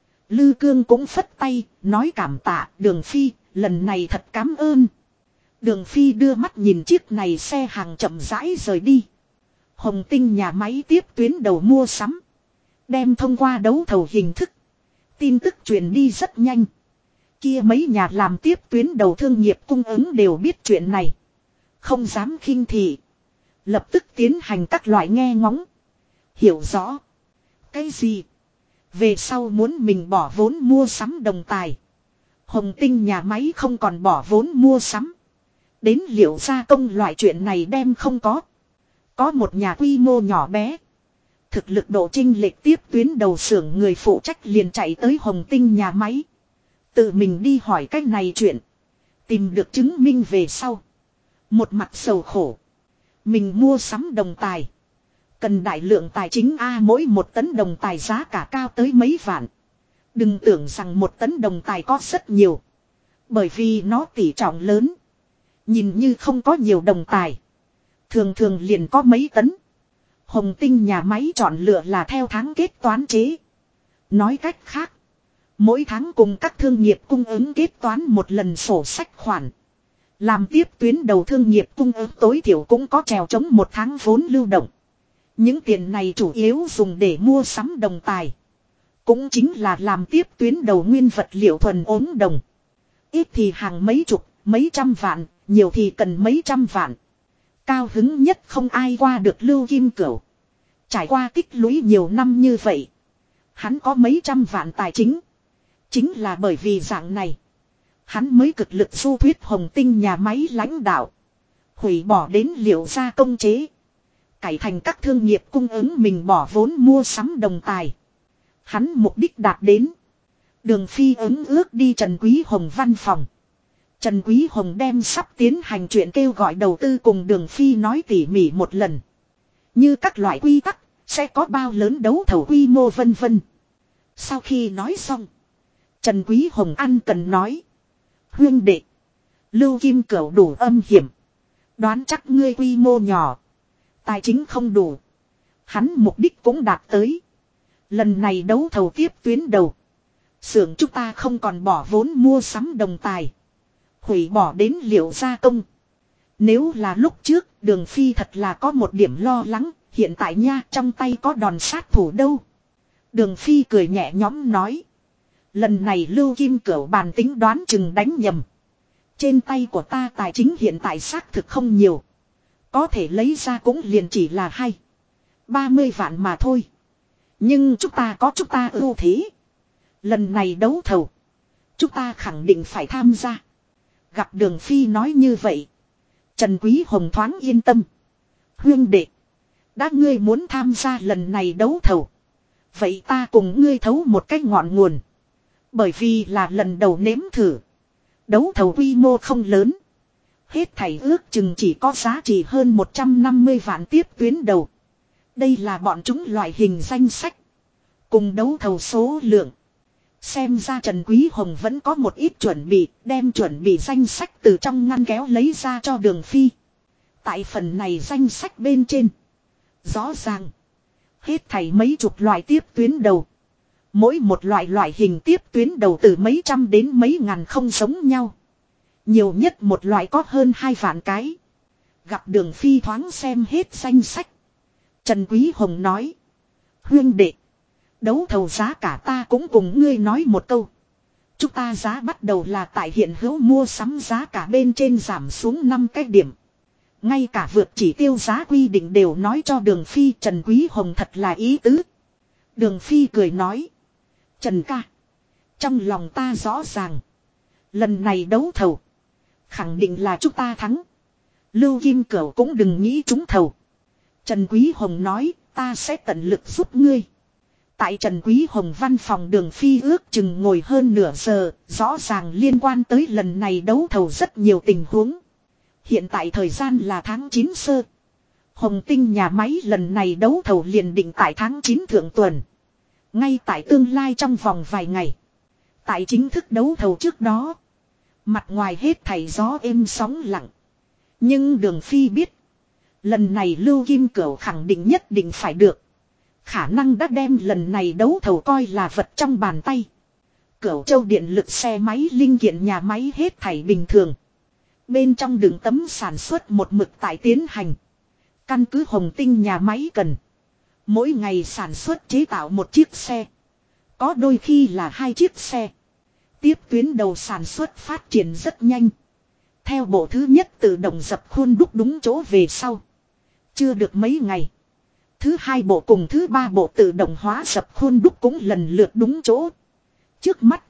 Lư Cương cũng phất tay, nói cảm tạ, Đường Phi, lần này thật cảm ơn. Đường Phi đưa mắt nhìn chiếc này xe hàng chậm rãi rời đi. Hồng Tinh nhà máy tiếp tuyến đầu mua sắm. Đem thông qua đấu thầu hình thức. Tin tức truyền đi rất nhanh. Kia mấy nhà làm tiếp tuyến đầu thương nghiệp cung ứng đều biết chuyện này. Không dám khinh thị. Lập tức tiến hành các loại nghe ngóng. Hiểu rõ. Cái gì? Về sau muốn mình bỏ vốn mua sắm đồng tài. Hồng Tinh nhà máy không còn bỏ vốn mua sắm. Đến liệu gia công loại chuyện này đem không có. Có một nhà quy mô nhỏ bé. Thực lực độ chênh lệch tiếp tuyến đầu xưởng người phụ trách liền chạy tới Hồng Tinh nhà máy. Tự mình đi hỏi cách này chuyện. Tìm được chứng minh về sau. Một mặt sầu khổ. Mình mua sắm đồng tài. Cần đại lượng tài chính A, mỗi một tấn đồng tài giá cả cao tới mấy vạn. Đừng tưởng rằng một tấn đồng tài có rất nhiều. Bởi vì nó tỷ trọng lớn. Nhìn như không có nhiều đồng tài. Thường thường liền có mấy tấn. Hồng Tinh nhà máy chọn lựa là theo tháng kết toán chế. Nói cách khác. Mỗi tháng cùng các thương nghiệp cung ứng kết toán một lần sổ sách khoản. Làm tiếp tuyến đầu thương nghiệp cung ứng tối thiểu cũng có trèo chống một tháng vốn lưu động. Những tiền này chủ yếu dùng để mua sắm đồng tài. Cũng chính là làm tiếp tuyến đầu nguyên vật liệu thuần ốm đồng. Ít thì hàng mấy chục, mấy trăm vạn, nhiều thì cần mấy trăm vạn. Cao hứng nhất không ai qua được Lưu Kim Cửu. Trải qua tích lũy nhiều năm như vậy. Hắn có mấy trăm vạn tài chính. Chính là bởi vì dạng này. Hắn mới cực lực du thuyết Hồng Tinh nhà máy lãnh đạo. Hủy bỏ đến liệu gia công chế. Cải thành các thương nghiệp cung ứng mình bỏ vốn mua sắm đồng tài. Hắn mục đích đạt đến. Đường Phi ứng ước đi Trần Quý Hồng văn phòng. Trần Quý Hồng đem sắp tiến hành chuyện kêu gọi đầu tư cùng Đường Phi nói tỉ mỉ một lần. Như các loại quy tắc, sẽ có bao lớn đấu thầu quy mô vân vân. Sau khi nói xong. Trần Quý Hồng ăn cần nói. Huynh đệ. Lưu Kim Cửu đủ âm hiểm. Đoán chắc ngươi quy mô nhỏ. Tài chính không đủ. Hắn mục đích cũng đạt tới. Lần này đấu thầu tiếp tuyến đầu. Xưởng chúng ta không còn bỏ vốn mua sắm đồng tài. Hủy bỏ đến liệu gia công. Nếu là lúc trước Đường Phi thật là có một điểm lo lắng. Hiện tại nha trong tay có đòn sát thủ đâu. Đường Phi cười nhẹ nhõm nói. Lần này Lưu Kim Cửu bàn tính đoán chừng đánh nhầm. Trên tay của ta tài chính hiện tại xác thực không nhiều. Có thể lấy ra cũng liền chỉ là 30 vạn mà thôi. Nhưng chúng ta có chúng ta ưu thế. Lần này đấu thầu. Chúng ta khẳng định phải tham gia. Gặp Đường Phi nói như vậy. Trần Quý Hồng thoáng yên tâm. Huynh đệ. Đã ngươi muốn tham gia lần này đấu thầu. Vậy ta cùng ngươi thấu một cái ngọn nguồn. Bởi vì là lần đầu nếm thử. Đấu thầu quy mô không lớn. Hết thảy ước chừng chỉ có giá trị hơn 150 vạn tiếp tuyến đầu. Đây là bọn chúng loại hình danh sách. Cùng đấu thầu số lượng. Xem ra Trần Quý Hồng vẫn có một ít chuẩn bị. Đem chuẩn bị danh sách từ trong ngăn kéo lấy ra cho Đường Phi. Tại phần này danh sách bên trên. Rõ ràng. Hết thảy mấy chục loại tiếp tuyến đầu. Mỗi một loại hình tiếp tuyến đầu từ mấy trăm đến mấy ngàn không giống nhau. Nhiều nhất một loại có hơn 2 vạn cái. Gặp Đường Phi thoáng xem hết danh sách. Trần Quý Hồng nói. Huynh đệ. Đấu thầu giá cả ta cũng cùng ngươi nói một câu. Chúng ta giá bắt đầu là tại hiện hữu mua sắm giá cả bên trên giảm xuống 5 cái điểm. Ngay cả vượt chỉ tiêu giá quy định đều nói cho Đường Phi. Trần Quý Hồng thật là ý tứ. Đường Phi cười nói. Trần ca. Trong lòng ta rõ ràng. Lần này đấu thầu. Khẳng định là chúng ta thắng. Lưu Kim Cửu cũng đừng nghĩ trúng thầu. Trần Quý Hồng nói. Ta sẽ tận lực giúp ngươi. Tại Trần Quý Hồng văn phòng Đường Phi ước chừng ngồi hơn nửa giờ. Rõ ràng liên quan tới lần này đấu thầu rất nhiều tình huống. Hiện tại thời gian là tháng 9 sơ. Hồng Tinh nhà máy lần này đấu thầu liền định tại tháng 9 thượng tuần. Ngay tại tương lai trong vòng vài ngày. Tại chính thức đấu thầu trước đó. Mặt ngoài hết thảy gió êm sóng lặng. Nhưng Đường Phi biết. Lần này Lưu Kim Cửu khẳng định nhất định phải được. Khả năng đã đem lần này đấu thầu coi là vật trong bàn tay. Cửu Châu điện lực xe máy linh kiện nhà máy hết thảy bình thường. Bên trong đường tấm sản xuất một mực tại tiến hành. Căn cứ Hồng Tinh nhà máy cần. Mỗi ngày sản xuất chế tạo một chiếc xe. Có đôi khi là 2 chiếc xe. Tiếp tuyến đầu sản xuất phát triển rất nhanh. Theo bộ thứ nhất tự động dập khuôn đúc đúng chỗ về sau. Chưa được mấy ngày. Thứ 2 bộ cùng thứ 3 bộ tự động hóa dập khuôn đúc cũng lần lượt đúng chỗ. Trước mắt.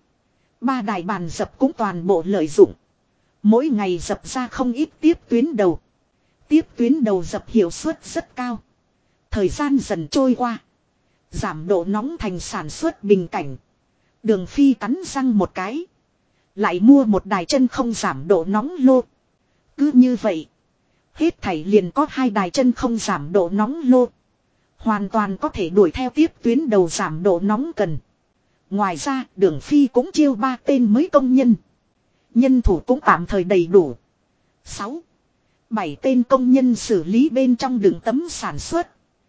3 đài bàn dập cũng toàn bộ lợi dụng. Mỗi ngày dập ra không ít tiếp tuyến đầu. Tiếp tuyến đầu dập hiệu suất rất cao. Thời gian dần trôi qua. Giảm độ nóng thành sản xuất bình cảnh. Đường Phi cắn răng một cái. Lại mua một đài chân không giảm độ nóng lô. Cứ như vậy. Hết thảy liền có 2 đài chân không giảm độ nóng lô. Hoàn toàn có thể đuổi theo tiếp tuyến đầu giảm độ nóng cần. Ngoài ra Đường Phi cũng chiêu 3 tên mới công nhân. Nhân thủ cũng tạm thời đầy đủ. 6, 7 tên công nhân xử lý bên trong đường tấm sản xuất.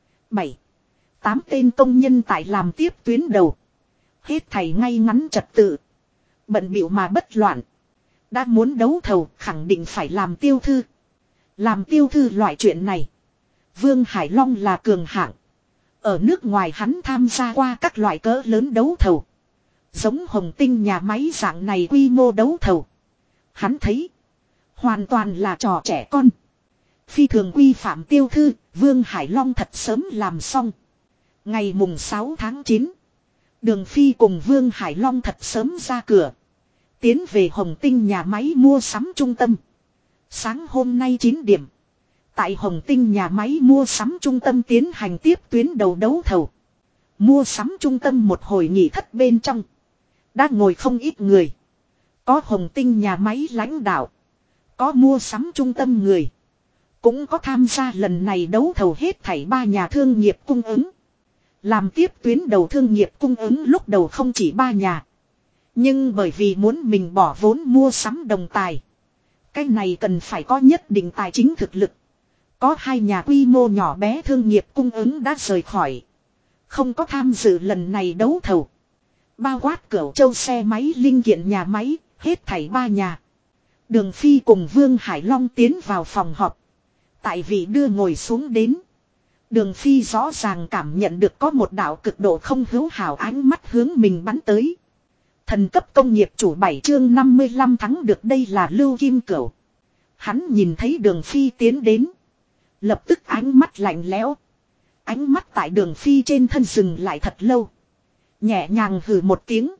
7, 8 tên công nhân tại làm tiếp tuyến đầu. Hết thảy ngay ngắn trật tự. Bận bịu mà bất loạn. Đã muốn đấu thầu khẳng định phải làm tiêu thư. Làm tiêu thư loại chuyện này. Vương Hải Long là cường hạng. Ở nước ngoài hắn tham gia qua các loại cỡ lớn đấu thầu. Giống Hồng Tinh nhà máy dạng này quy mô đấu thầu. Hắn thấy. Hoàn toàn là trò trẻ con. Phi thường quy phạm tiêu thư. Vương Hải Long thật sớm làm xong. Ngày mùng 6 tháng 9. Đường Phi cùng Vương Hải Long thật sớm ra cửa. Tiến về Hồng Tinh nhà máy mua sắm trung tâm. Sáng hôm nay 9 điểm. Tại Hồng Tinh nhà máy mua sắm trung tâm tiến hành tiếp tuyến đầu đấu thầu. Mua sắm trung tâm một hồi nghỉ thất bên trong. Đã ngồi không ít người. Có Hồng Tinh nhà máy lãnh đạo. Có mua sắm trung tâm người. Cũng có tham gia lần này đấu thầu hết thảy 3 nhà thương nghiệp cung ứng. Làm tiếp tuyến đầu thương nghiệp cung ứng lúc đầu không chỉ 3 nhà. Nhưng bởi vì muốn mình bỏ vốn mua sắm đồng tài. Cái này cần phải có nhất định tài chính thực lực. Có 2 nhà quy mô nhỏ bé thương nghiệp cung ứng đã rời khỏi. Không có tham dự lần này đấu thầu. Bao quát Cửu Châu xe máy linh kiện nhà máy, hết thảy 3 nhà. Đường Phi cùng Vương Hải Long tiến vào phòng họp. Tại vị đưa ngồi xuống đến. Đường Phi rõ ràng cảm nhận được có một đạo cực độ không hữu hảo ánh mắt hướng mình bắn tới. Thần cấp công nghiệp chủ 7 chương 55 thắng được đây là Lưu Kim Cửu. Hắn nhìn thấy Đường Phi tiến đến. Lập tức ánh mắt lạnh lẽo. Ánh mắt tại Đường Phi trên thân dừng lại thật lâu. Nhẹ nhàng hừ một tiếng.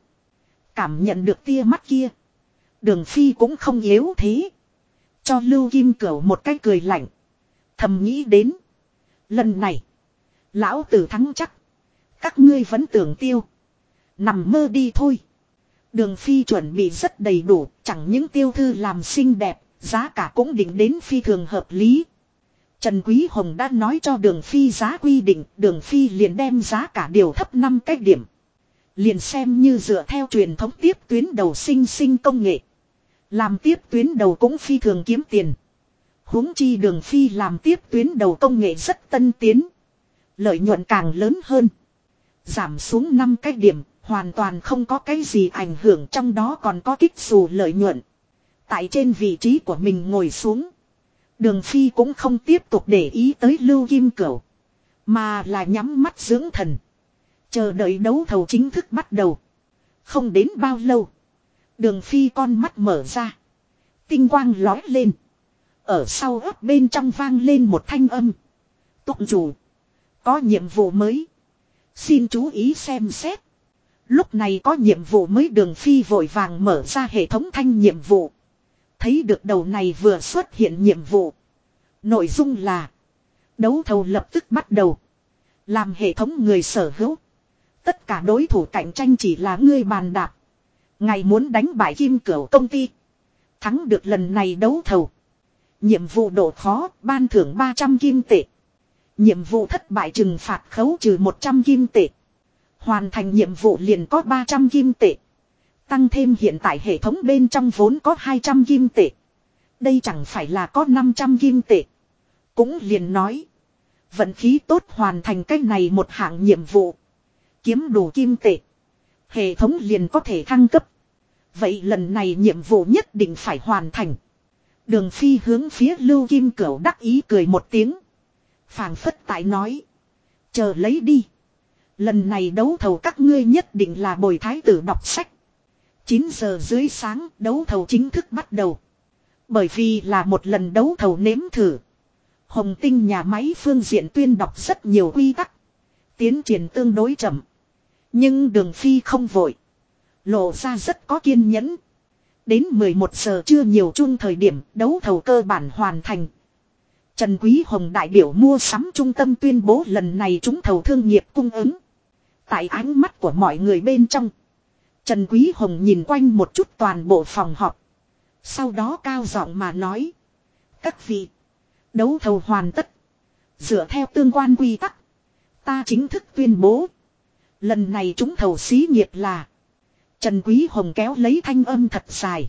Cảm nhận được tia mắt kia. Đường Phi cũng không yếu thế. Cho Lưu Kim Cửu một cái cười lạnh. Thầm nghĩ đến. Lần này. Lão tử thắng chắc. Các ngươi vẫn tưởng tiêu. Nằm mơ đi thôi. Đường Phi chuẩn bị rất đầy đủ, chẳng những tiêu thư làm xinh đẹp, giá cả cũng định đến phi thường hợp lý. Trần Quý Hồng đã nói cho Đường Phi giá quy định, Đường Phi liền đem giá cả điều thấp 5 cái điểm. Liền xem như dựa theo truyền thống tiếp tuyến đầu sinh công nghệ. Làm tiếp tuyến đầu cũng phi thường kiếm tiền. Huống chi Đường Phi làm tiếp tuyến đầu công nghệ rất tân tiến. Lợi nhuận càng lớn hơn. Giảm xuống 5 cái điểm, hoàn toàn không có cái gì ảnh hưởng, trong đó còn có kích dù lợi nhuận. Tại trên vị trí của mình ngồi xuống. Đường Phi cũng không tiếp tục để ý tới Lưu Kim Cửu. Mà là nhắm mắt dưỡng thần. Chờ đợi đấu thầu chính thức bắt đầu. Không đến bao lâu. Đường Phi con mắt mở ra. Tinh quang lói lên. Ở sau ấp bên trong vang lên một thanh âm. Túc chủ. Có nhiệm vụ mới. Xin chú ý xem xét. Lúc này có nhiệm vụ mới, Đường Phi vội vàng mở ra hệ thống thanh nhiệm vụ. Thấy được đầu này vừa xuất hiện nhiệm vụ. Nội dung là. Đấu thầu lập tức bắt đầu. Làm hệ thống người sở hữu. Tất cả đối thủ cạnh tranh chỉ là ngươi bàn đạp. Ngài muốn đánh bại Kim Cửu công ty. Thắng được lần này đấu thầu. Nhiệm vụ độ khó, ban thưởng 300 kim tệ. Nhiệm vụ thất bại trừng phạt khấu trừ 100 kim tệ. Hoàn thành nhiệm vụ liền có 300 kim tệ. Tăng thêm hiện tại hệ thống bên trong vốn có 200 kim tệ. Đây chẳng phải là có 500 kim tệ. Cũng liền nói. Vận khí tốt hoàn thành cái này một hạng nhiệm vụ. Kiếm đủ kim tệ. Hệ thống liền có thể thăng cấp. Vậy lần này nhiệm vụ nhất định phải hoàn thành. Đường Phi hướng phía Lưu Kim Cửu đắc ý cười một tiếng. Phảng phất tại nói. Chờ lấy đi. Lần này đấu thầu các ngươi nhất định là bồi thái tử đọc sách. 9 giờ dưới sáng đấu thầu chính thức bắt đầu. Bởi vì là một lần đấu thầu nếm thử. Hồng Tinh nhà máy phương diện tuyên đọc rất nhiều quy tắc. Tiến triển tương đối chậm. Nhưng Đường Phi không vội. Lộ ra rất có kiên nhẫn. Đến 11 giờ trưa nhiều chung thời điểm đấu thầu cơ bản hoàn thành. Trần Quý Hồng đại biểu mua sắm trung tâm tuyên bố lần này trúng thầu thương nghiệp cung ứng. Tại ánh mắt của mọi người bên trong. Trần Quý Hồng nhìn quanh một chút toàn bộ phòng họp. Sau đó cao giọng mà nói. Các vị. Đấu thầu hoàn tất. Dựa theo tương quan quy tắc. Ta chính thức tuyên bố. Lần này trúng thầu xí nghiệp là. Trần Quý Hồng kéo lấy thanh âm thật dài.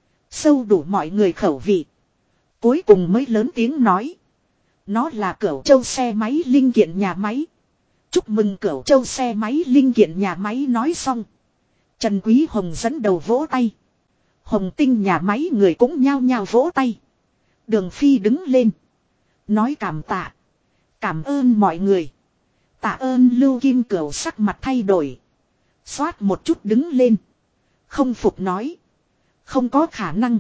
Sâu đủ mọi người khẩu vị. Cuối cùng mới lớn tiếng nói. Nó là Cửu Châu xe máy linh kiện nhà máy. Chúc mừng Cửu Châu xe máy linh kiện nhà máy. Nói xong. Trần Quý Hồng dẫn đầu vỗ tay. Hồng Tinh nhà máy người cũng nhao nhao vỗ tay. Đường Phi đứng lên. Nói cảm tạ. Cảm ơn mọi người. Tạ ơn Lưu Kim Cửu sắc mặt thay đổi. Xoát một chút đứng lên. Không phục nói. Không có khả năng.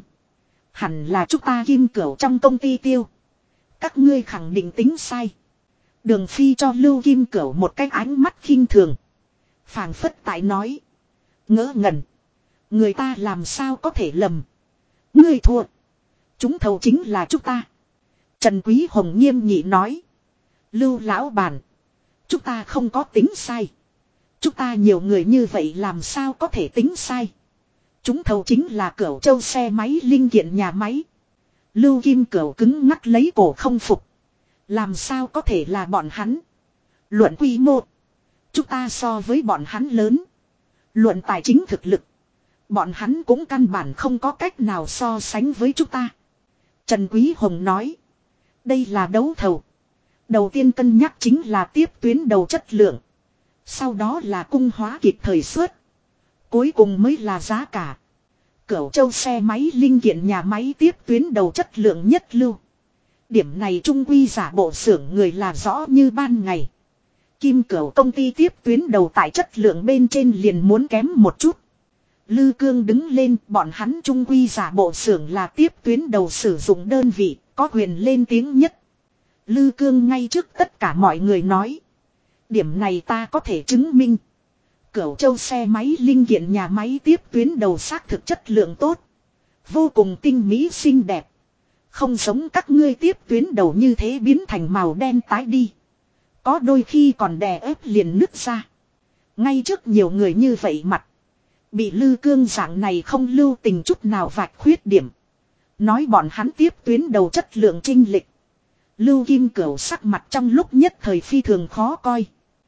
Hẳn là chúng ta Kim Cửu trong công ty tiêu. Các ngươi khẳng định tính sai. Đường Phi cho Lưu Kim Cửu một cái ánh mắt khinh thường. Phảng phất tại nói. Ngỡ ngẩn. Người ta làm sao có thể lầm. Ngươi thua. Chúng thầu chính là chúng ta. Trần Quý Hồng nghiêm nghị nói. Lưu lão bản. Chúng ta không có tính sai. Chúng ta nhiều người như vậy làm sao có thể tính sai. Chúng thầu chính là Cửu Châu xe máy linh kiện nhà máy. Lưu Kim Cửu cứng ngắc lấy cổ không phục. Làm sao có thể là bọn hắn. Luận quy mô. Chúng ta so với bọn hắn lớn. Luận tài chính thực lực. Bọn hắn cũng căn bản không có cách nào so sánh với chúng ta. Trần Quý Hồng nói. Đây là đấu thầu. Đầu tiên cân nhắc chính là tiếp tuyến đầu chất lượng. Sau đó là cung hóa kịp thời suất. Cuối cùng mới là giá cả. Cửu Châu xe máy linh kiện nhà máy tiếp tuyến đầu chất lượng nhất lưu. Điểm này trung quy giả bộ xưởng người là rõ như ban ngày. Kim Cửu công ty tiếp tuyến đầu tại chất lượng bên trên liền muốn kém một chút. Lư Cương đứng lên, bọn hắn trung quy giả bộ xưởng là tiếp tuyến đầu sử dụng đơn vị, có quyền lên tiếng nhất. Lư Cương ngay trước tất cả mọi người nói. Điểm này ta có thể chứng minh. Cửu Châu xe máy linh kiện nhà máy tiếp tuyến đầu xác thực chất lượng tốt. Vô cùng tinh mỹ xinh đẹp. Không giống các ngươi tiếp tuyến đầu như thế biến thành màu đen tái đi. Có đôi khi còn đè ép liền nứt ra. Ngay trước nhiều người như vậy mặt. Bị Lư Cương dạng này không lưu tình chút nào vạch khuyết điểm. Nói bọn hắn tiếp tuyến đầu chất lượng chinh lịch. Lưu Kim Cửu sắc mặt trong lúc nhất thời phi thường khó coi.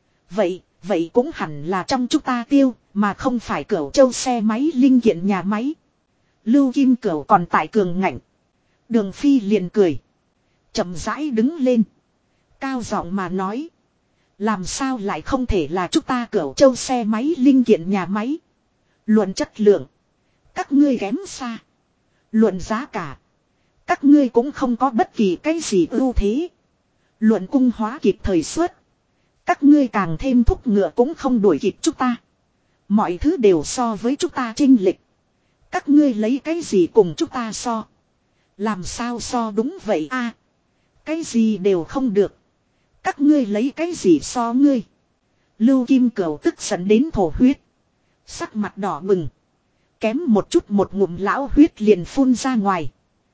Vậy cũng hẳn là trong chúng ta tiêu, mà không phải Cửu Châu xe máy linh kiện nhà máy. Lưu Kim Cửu còn tại cường ngạnh. Đường Phi liền cười. Chậm rãi đứng lên. Cao giọng mà nói. Làm sao lại không thể là chúng ta Cửu Châu xe máy linh kiện nhà máy. Luận chất lượng. Các ngươi kém xa. Luận giá cả. Các ngươi cũng không có bất kỳ cái gì ưu thế. Luận cung hóa kịp thời suất. Các ngươi càng thêm thúc ngựa cũng không đuổi kịp chúng ta. Mọi thứ đều so với chúng ta chênh lệch. Các ngươi lấy cái gì cùng chúng ta so. Làm sao so đúng vậy a? Cái gì đều không được. Các ngươi lấy cái gì so ngươi. Lưu Kim Cửu tức giận đến thổ huyết. Sắc mặt đỏ bừng. Kém một chút một ngụm lão huyết liền phun ra ngoài.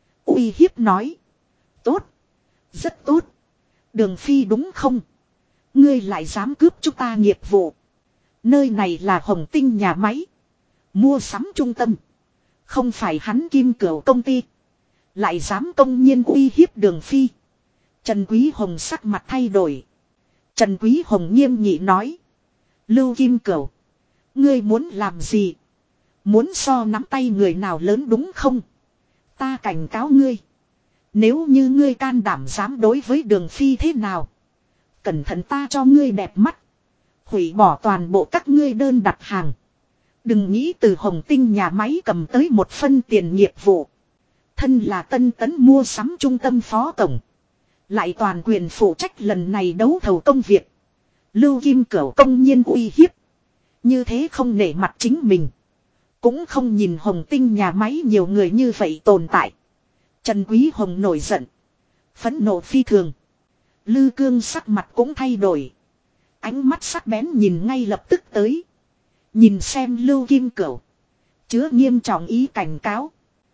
Uy hiếp nói. Tốt. Rất tốt. Đường Phi đúng không? Ngươi lại dám cướp chúng ta nghiệp vụ. Nơi này là Hồng Tinh nhà máy. Mua sắm trung tâm. Không phải hắn Kim Cửu công ty. Lại dám công nhiên uy hiếp Đường Phi. Trần Quý Hồng sắc mặt thay đổi. Trần Quý Hồng nghiêm nghị nói. Lưu Kim Cửu. Ngươi muốn làm gì? Muốn so nắm tay người nào lớn đúng không? Ta cảnh cáo ngươi. Nếu như ngươi can đảm dám đối với Đường Phi thế nào? Cẩn thận ta cho ngươi đẹp mắt. Hủy bỏ toàn bộ các ngươi đơn đặt hàng. Đừng nghĩ từ Hồng Tinh nhà máy cầm tới một phân tiền nghiệp vụ. Thân là Tân Tấn mua sắm trung tâm phó tổng. Lại toàn quyền phụ trách lần này đấu thầu công việc. Lưu Kim Cửu công nhiên uy hiếp. Như thế không nể mặt chính mình. Cũng không nhìn Hồng Tinh nhà máy nhiều người như vậy tồn tại. Trần Quý Hồng nổi giận. Phẫn nộ phi thường. Lư Cương sắc mặt cũng thay đổi. Ánh mắt sắc bén nhìn ngay lập tức tới. Nhìn xem Lưu Kim Cửu. Chứa nghiêm trọng ý cảnh cáo.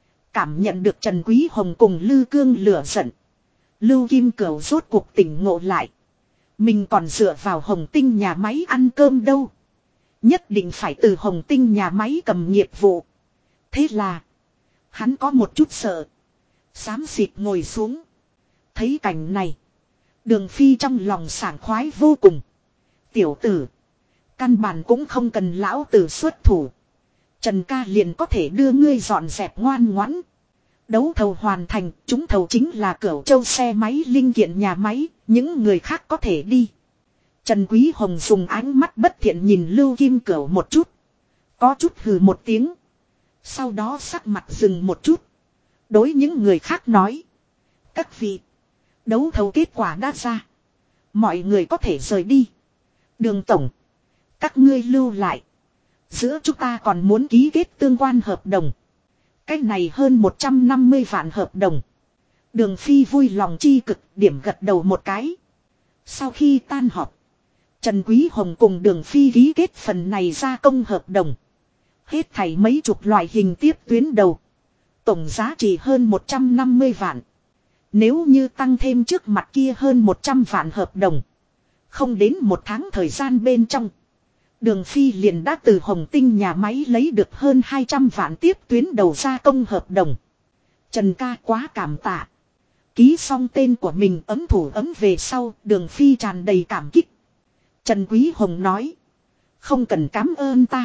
Cảm nhận được Trần Quý Hồng cùng Lư Cương lửa giận. Lưu Kim Cửu rốt cuộc tỉnh ngộ lại. Mình còn dựa vào Hồng Tinh nhà máy ăn cơm đâu. Nhất định phải từ Hồng Tinh nhà máy cầm nghiệp vụ. Thế là. Hắn có một chút sợ. Xám xịt ngồi xuống. Thấy cảnh này. Đường Phi trong lòng sảng khoái vô cùng. Tiểu tử. Căn bản cũng không cần lão tử xuất thủ. Trần ca liền có thể đưa ngươi dọn dẹp ngoan ngoãn. Đấu thầu hoàn thành. Chúng thầu chính là Cửu Châu xe máy linh kiện nhà máy. Những người khác có thể đi. Trần Quý Hồng dùng ánh mắt bất thiện nhìn Lưu Kim Cửu một chút. Có chút hừ một tiếng. Sau đó sắc mặt dừng một chút. Đối những người khác nói. Các vị. Đấu thầu kết quả đã ra. Mọi người có thể rời đi. Đường tổng. Các ngươi lưu lại. Giữa chúng ta còn muốn ký kết tương quan hợp đồng. Cái này hơn 150 vạn hợp đồng. Đường Phi vui lòng chi cực điểm gật đầu một cái. Sau khi tan họp. Trần Quý Hồng cùng Đường Phi ký kết phần này gia công hợp đồng. Hết thảy mấy chục loại hình tiếp tuyến đầu. Tổng giá trị hơn 150 vạn. Nếu như tăng thêm trước mặt kia hơn 100 vạn hợp đồng. Không đến một tháng thời gian bên trong. Đường Phi liền đã từ Hồng Tinh nhà máy lấy được hơn 200 vạn tiếp tuyến đầu gia công hợp đồng. Trần ca quá cảm tạ. Ký xong tên của mình ấm thủ ấm về sau, Đường Phi tràn đầy cảm kích. Trần Quý Hồng nói. Không cần cảm ơn ta.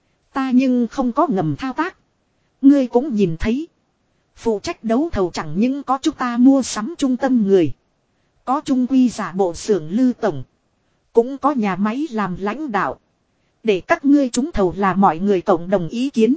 Ta nhưng không có ngầm thao tác. Ngươi cũng nhìn thấy. Phụ trách đấu thầu chẳng những có chúng ta mua sắm trung tâm người. Có trung quy giả bộ xưởng Lư tổng. Cũng có nhà máy làm lãnh đạo. Để các ngươi trúng thầu là mọi người cộng đồng ý kiến.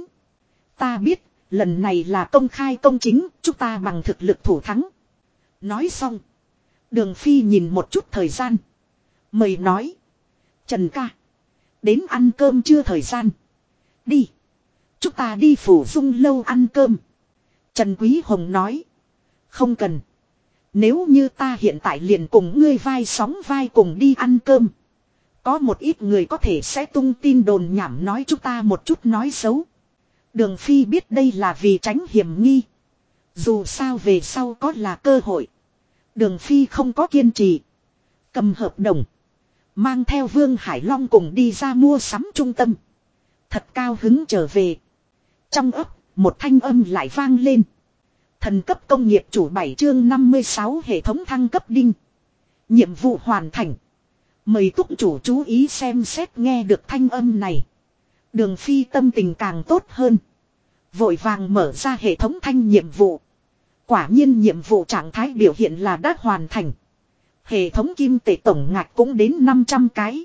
Ta biết, lần này là công khai công chính, chúng ta bằng thực lực thủ thắng. Nói xong. Đường Phi nhìn một chút thời gian. Mời nói. Trần ca. Đến ăn cơm chưa thời gian. Đi. Chúng ta đi Phủ Dung lâu ăn cơm. Trần Quý Hồng nói. Không cần. Nếu như ta hiện tại liền cùng ngươi vai sóng vai cùng đi ăn cơm. Có một ít người có thể sẽ tung tin đồn nhảm nói chúng ta một chút nói xấu. Đường Phi biết đây là vì tránh hiểm nghi. Dù sao về sau có là cơ hội. Đường Phi không có kiên trì. Cầm hợp đồng. Mang theo Vương Hải Long cùng đi ra mua sắm trung tâm. Thật cao hứng trở về. Trong ấp, một thanh âm lại vang lên. Thần cấp công nghiệp chủ 7 chương 56 hệ thống thăng cấp đinh. Nhiệm vụ hoàn thành. Mời túc chủ chú ý xem xét. Nghe được thanh âm này. Đường Phi tâm tình càng tốt hơn. Vội vàng mở ra hệ thống thanh nhiệm vụ. Quả nhiên nhiệm vụ trạng thái biểu hiện là đã hoàn thành. Hệ thống kim tệ tổng ngạch cũng đến 500 cái.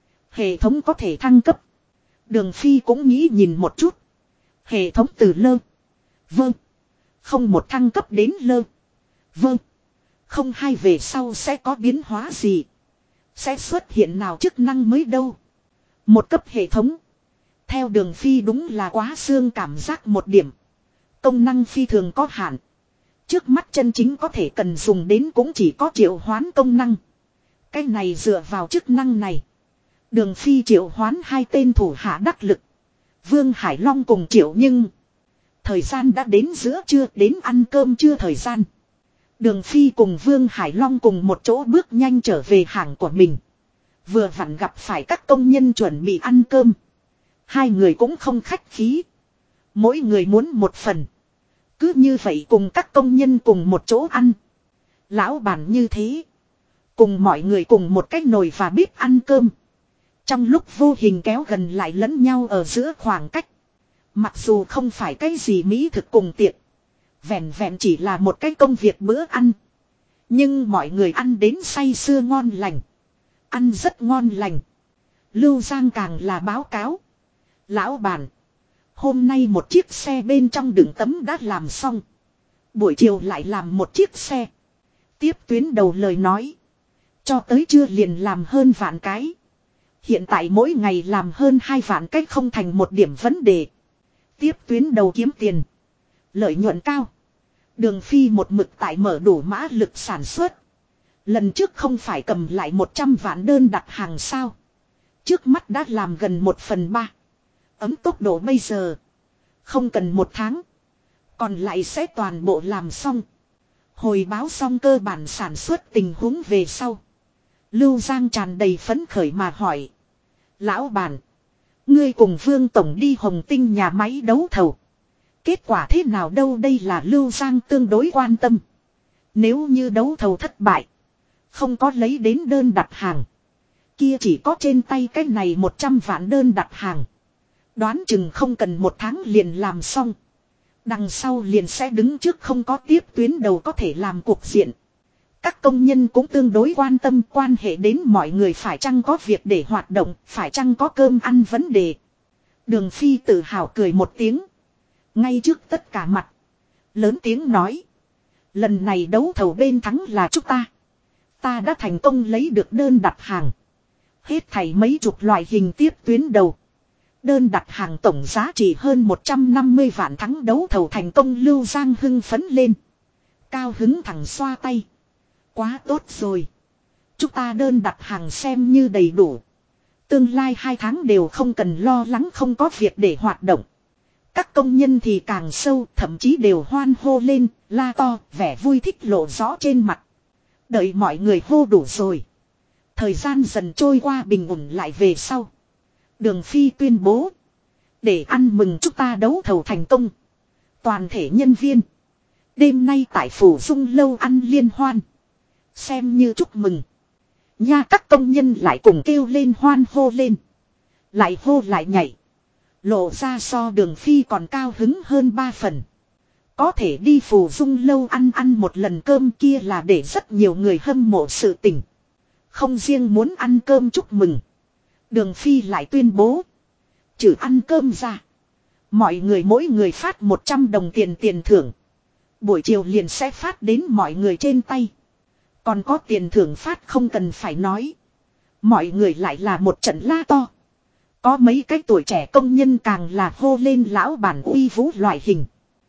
Hệ thống có thể thăng cấp. Đường Phi cũng nghĩ nhìn một chút. Hệ thống từ lơ. Vâng. Không một thăng cấp đến lơ. Vâng. Không hai về sau sẽ có biến hóa gì. Sẽ xuất hiện nào chức năng mới đâu. Một cấp hệ thống. Theo Đường Phi đúng là quá xương cảm giác một điểm. Công năng phi thường có hạn. Trước mắt chân chính có thể cần dùng đến cũng chỉ có triệu hoán công năng. Cái này dựa vào chức năng này. Đường Phi triệu hoán hai tên thủ hạ đắc lực. Vương Hải Long cùng triệu nhưng. Thời gian đã đến giữa trưa, đến ăn cơm trưa thời gian. Đường Phi cùng Vương Hải Long cùng một chỗ bước nhanh trở về hàng của mình. Vừa vặn gặp phải các công nhân chuẩn bị ăn cơm. Hai người cũng không khách khí. Mỗi người muốn một phần. Cứ như vậy cùng các công nhân cùng một chỗ ăn. Lão bản như thế. Cùng mọi người cùng một cái nồi và bếp ăn cơm. Trong lúc vô hình kéo gần lại lẫn nhau ở giữa khoảng cách. Mặc dù không phải cái gì mỹ thực cùng tiệc. Vẹn vẹn chỉ là một cái công việc bữa ăn. Nhưng mọi người ăn đến say sưa ngon lành. Ăn rất ngon lành. Lưu Giang càng là báo cáo. Lão bản. Hôm nay một chiếc xe bên trong đựng tấm đã làm xong. Buổi chiều lại làm một chiếc xe. Tiếp tuyến đầu lời nói. Cho tới trưa liền làm hơn vạn cái. Hiện tại mỗi ngày làm hơn 2 vạn cái không thành một điểm vấn đề. Tiếp tuyến đầu kiếm tiền. Lợi nhuận cao. Đường Phi một mực tại mở đủ mã lực sản xuất. Lần trước không phải cầm lại 100 vạn đơn đặt hàng sao. Trước mắt đã làm gần 1/3. Ấm tốc độ bây giờ. Không cần 1 tháng. Còn lại sẽ toàn bộ làm xong. Hồi báo xong cơ bản sản xuất tình huống về sau. Lưu Giang tràn đầy phấn khởi mà hỏi. Lão bản. Ngươi cùng Vương Tổng đi Hồng Tinh nhà máy đấu thầu. Kết quả thế nào đâu, đây là Lưu Giang tương đối quan tâm. Nếu như đấu thầu thất bại. Không có lấy đến đơn đặt hàng. Kia chỉ có trên tay cái này 100 vạn đơn đặt hàng. Đoán chừng không cần 1 tháng liền làm xong. Đằng sau liền sẽ đứng trước không có tiếp tuyến đầu có thể làm cuộc diện. Các công nhân cũng tương đối quan tâm, quan hệ đến mọi người phải chăng có việc để hoạt động, phải chăng có cơm ăn vấn đề. Đường Phi tự hào cười một tiếng. Ngay trước tất cả mặt. Lớn tiếng nói. Lần này đấu thầu bên thắng là chúng ta. Ta đã thành công lấy được đơn đặt hàng. Hết thảy mấy chục loại hình tiếp tuyến đầu. Đơn đặt hàng tổng giá trị hơn 150 vạn, thắng đấu thầu thành công. Lưu Giang hưng phấn lên. Cao hứng thẳng xoa tay. Quá tốt rồi. Chúng ta đơn đặt hàng xem như đầy đủ. Tương lai 2 tháng đều không cần lo lắng không có việc để hoạt động. Các công nhân thì càng sâu, thậm chí đều hoan hô lên, la to, vẻ vui thích lộ rõ trên mặt. Đợi mọi người hô đủ rồi. Thời gian dần trôi qua bình ổn lại về sau. Đường Phi tuyên bố. Để ăn mừng chúng ta đấu thầu thành công. Toàn thể nhân viên. Đêm nay tại Phủ Dung lâu ăn liên hoan. Xem như chúc mừng. Nha, các công nhân lại cùng kêu lên hoan hô lên. Lại hô lại nhảy. Lộ ra so Đường Phi còn cao hứng hơn 3 phần. Có thể đi Phủ Dung lâu ăn một lần cơm kia là để rất nhiều người hâm mộ sự tình. Không riêng muốn ăn cơm chúc mừng. Đường Phi lại tuyên bố. Trừ ăn cơm ra. Mọi người mỗi người phát 100 đồng tiền thưởng. Buổi chiều liền sẽ phát đến mọi người trên tay. Còn có tiền thưởng phát không cần phải nói. Mọi người lại là một trận la to. Có mấy cái tuổi trẻ công nhân càng là hô lên lão bản uy vũ loại hình.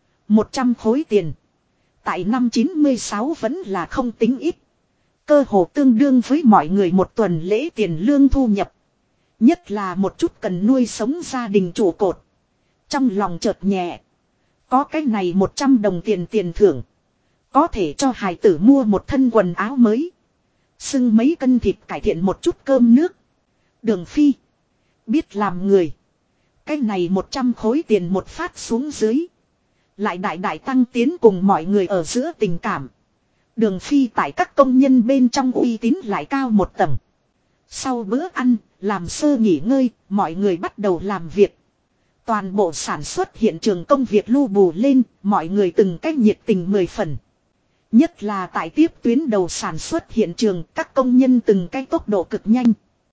100 khối tiền. Tại năm 96 vẫn là không tính ít. Cơ hồ tương đương với mọi người một tuần lễ tiền lương thu nhập. Nhất là một chút cần nuôi sống gia đình trụ cột. Trong lòng chợt nhẹ. Có cái này 100 đồng tiền thưởng. Có thể cho hài tử mua một thân quần áo mới. Xưng mấy cân thịt cải thiện một chút cơm nước. Đường Phi. Biết làm người. Cái này 100 khối tiền một phát xuống dưới. Lại đại đại tăng tiến cùng mọi người ở giữa tình cảm. Đường Phi tại các công nhân bên trong uy tín lại cao một tầng. Sau bữa ăn, làm sơ nghỉ ngơi, mọi người bắt đầu làm việc. Toàn bộ sản xuất hiện trường công việc lưu bù lên, mọi người từng cách nhiệt tình 10 phần. Nhất là tại tiếp tuyến đầu sản xuất hiện trường, các công nhân từng cái tốc độ cực nhanh.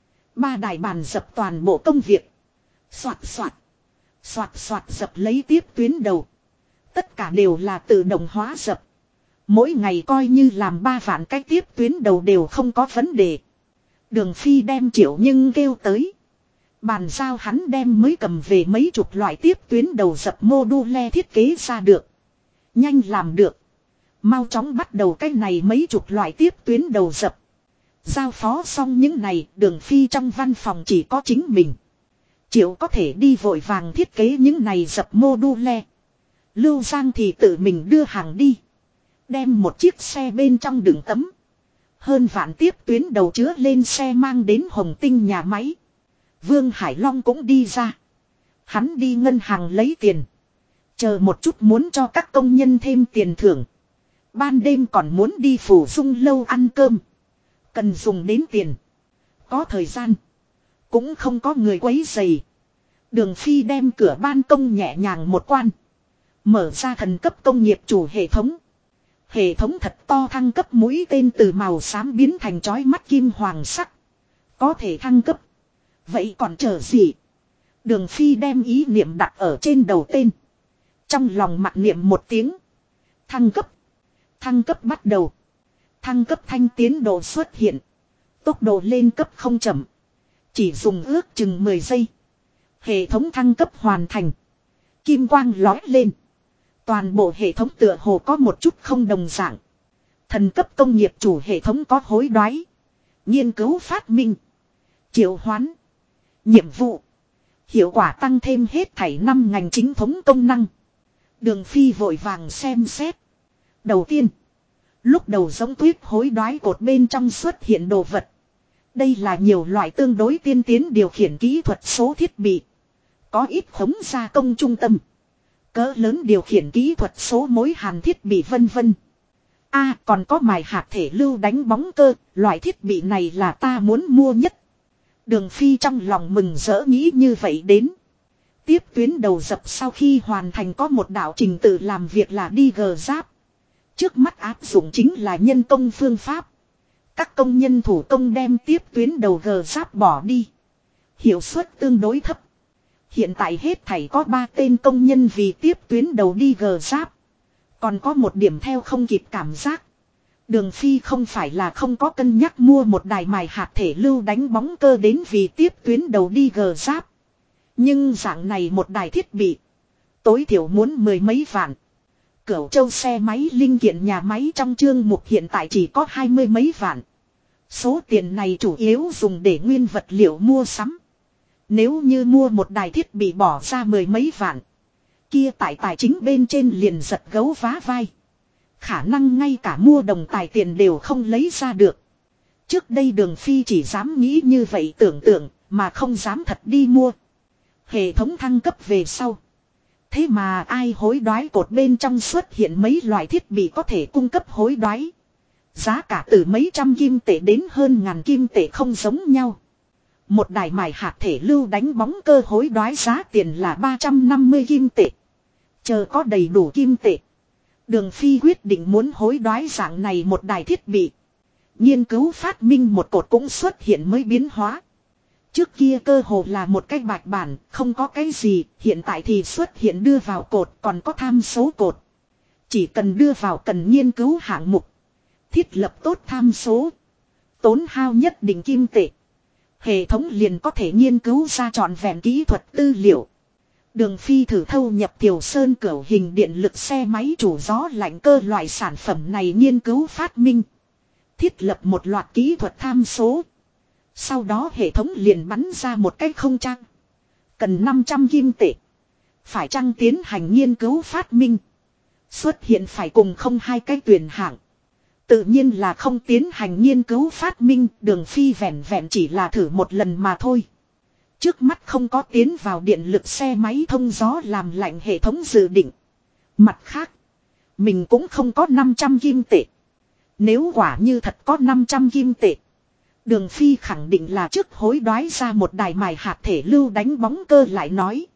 3 đài bàn dập toàn bộ công việc. Soạt soạt. Soạt soạt dập lấy tiếp tuyến đầu. Tất cả đều là tự động hóa dập. Mỗi ngày coi như làm 3 vạn cái tiếp tuyến đầu đều không có vấn đề. Đường Phi đem Triệu Nhưng kêu tới. Bàn giao hắn đem mới cầm về mấy chục loại tiếp tuyến đầu dập mô-đu-le thiết kế ra được. Nhanh làm được. Mau chóng bắt đầu cái này mấy chục loại tiếp tuyến đầu dập. Giao phó xong những này, Đường Phi trong văn phòng chỉ có chính mình. Triệu có thể đi vội vàng thiết kế những này dập mô-đu-le. Lưu Giang thì tự mình đưa hàng đi. Đem một chiếc xe bên trong đựng tấm. Hơn vạn tiếp tuyến đầu chứa lên xe mang đến Hồng Tinh nhà máy. Vương Hải Long cũng đi ra. Hắn đi ngân hàng lấy tiền. Chờ một chút muốn cho các công nhân thêm tiền thưởng. Ban đêm còn muốn đi Phủ Dung lâu ăn cơm. Cần dùng đến tiền. Có thời gian. Cũng không có người quấy rầy. Đường Phi đem cửa ban công nhẹ nhàng một quan. Mở ra thần cấp công nghiệp chủ hệ thống. Hệ thống thật to thăng cấp mũi tên từ màu xám biến thành chói mắt kim hoàng sắc. Có thể thăng cấp. Vậy còn chờ gì? Đường Phi đem ý niệm đặt ở trên đầu tên. Trong lòng mặc niệm một tiếng. Thăng cấp. Thăng cấp bắt đầu. Thăng cấp thanh tiến độ xuất hiện. Tốc độ lên cấp không chậm. Chỉ dùng ước chừng 10 giây. Hệ thống thăng cấp hoàn thành. Kim quang lói lên. Toàn bộ hệ thống tựa hồ có một chút không đồng dạng. Thần cấp công nghiệp chủ hệ thống có hối đoái. Nghiên cứu phát minh. Triệu hoán. Nhiệm vụ. Hiệu quả tăng thêm hết thảy 5 ngành chính thống công năng. Đường Phi vội vàng xem xét. Đầu tiên. Lúc đầu giống tuyết hối đoái cột bên trong xuất hiện đồ vật. Đây là nhiều loại tương đối tiên tiến điều khiển kỹ thuật số thiết bị. Có ít khống gia công trung tâm. Cỡ lớn điều khiển kỹ thuật số mối hàn thiết bị vân vân. Còn có mài hạt thể lưu đánh bóng cơ, loại thiết bị này là ta muốn mua nhất. Đường Phi trong lòng mừng rỡ nghĩ như vậy đến. Tiếp tuyến đầu dập sau khi hoàn thành có một đạo trình tự làm việc là đi gờ giáp. Trước mắt áp dụng chính là nhân công phương pháp. Các công nhân thủ công đem tiếp tuyến đầu gờ giáp bỏ đi. Hiệu suất tương đối thấp. Hiện tại hết thảy có 3 tên công nhân vì tiếp tuyến đầu đi gờ giáp. Còn có một điểm theo không kịp cảm giác. Đường Phi không phải là không có cân nhắc mua một đài mài hạt thể lưu đánh bóng cơ đến vì tiếp tuyến đầu đi gờ giáp. Nhưng dạng này một đài thiết bị. Tối thiểu muốn 10 mấy vạn. Cửu Châu xe máy linh kiện nhà máy trong chương mục hiện tại chỉ có 20 mấy vạn. Số tiền này chủ yếu dùng để nguyên vật liệu mua sắm. Nếu như mua một đài thiết bị bỏ ra 10 mấy vạn. Kia tại tài chính bên trên liền giật gấu vá vai. Khả năng ngay cả mua đồng tài tiền đều không lấy ra được. Trước đây Đường Phi chỉ dám nghĩ như vậy tưởng tượng mà không dám thật đi mua. Hệ thống thăng cấp về sau. Thế mà ai hối đoái cột bên trong xuất hiện mấy loại thiết bị có thể cung cấp hối đoái. Giá cả từ mấy trăm kim tệ đến hơn ngàn kim tệ không giống nhau. Một đài mài hạt thể lưu đánh bóng cơ hối đoái giá tiền là 350 kim tệ. Chờ có đầy đủ kim tệ. Đường Phi quyết định muốn hối đoái dạng này một đài thiết bị. Nghiên cứu phát minh một cột cũng xuất hiện mới biến hóa. Trước kia cơ hồ là một cái bạch bản, không có cái gì, hiện tại thì xuất hiện đưa vào cột, còn có tham số cột. Chỉ cần đưa vào cần nghiên cứu hạng mục. Thiết lập tốt tham số. Tốn hao nhất định kim tệ. Hệ thống liền có thể nghiên cứu ra trọn vẹn kỹ thuật tư liệu. Đường Phi thử thâu nhập Thiều Sơn cửu hình điện lực xe máy chủ gió lạnh cơ loại sản phẩm này nghiên cứu phát minh. Thiết lập một loạt kỹ thuật tham số. Sau đó hệ thống liền bắn ra một cái không trang. Cần 500 kim tệ. Phải chăng tiến hành nghiên cứu phát minh. Xuất hiện phải cùng không hai cái tuyển hạng. Tự nhiên là không tiến hành nghiên cứu phát minh, Đường Phi vẹn vẹn chỉ là thử một lần mà thôi. Trước mắt không có tiến vào điện lực xe máy thông gió làm lạnh hệ thống dự định. Mặt khác, mình cũng không có 500 kim tệ. Nếu quả như thật có 500 kim tệ, Đường Phi khẳng định là trước hối đoái ra một đài mài hạt thể lưu đánh bóng cơ lại nói.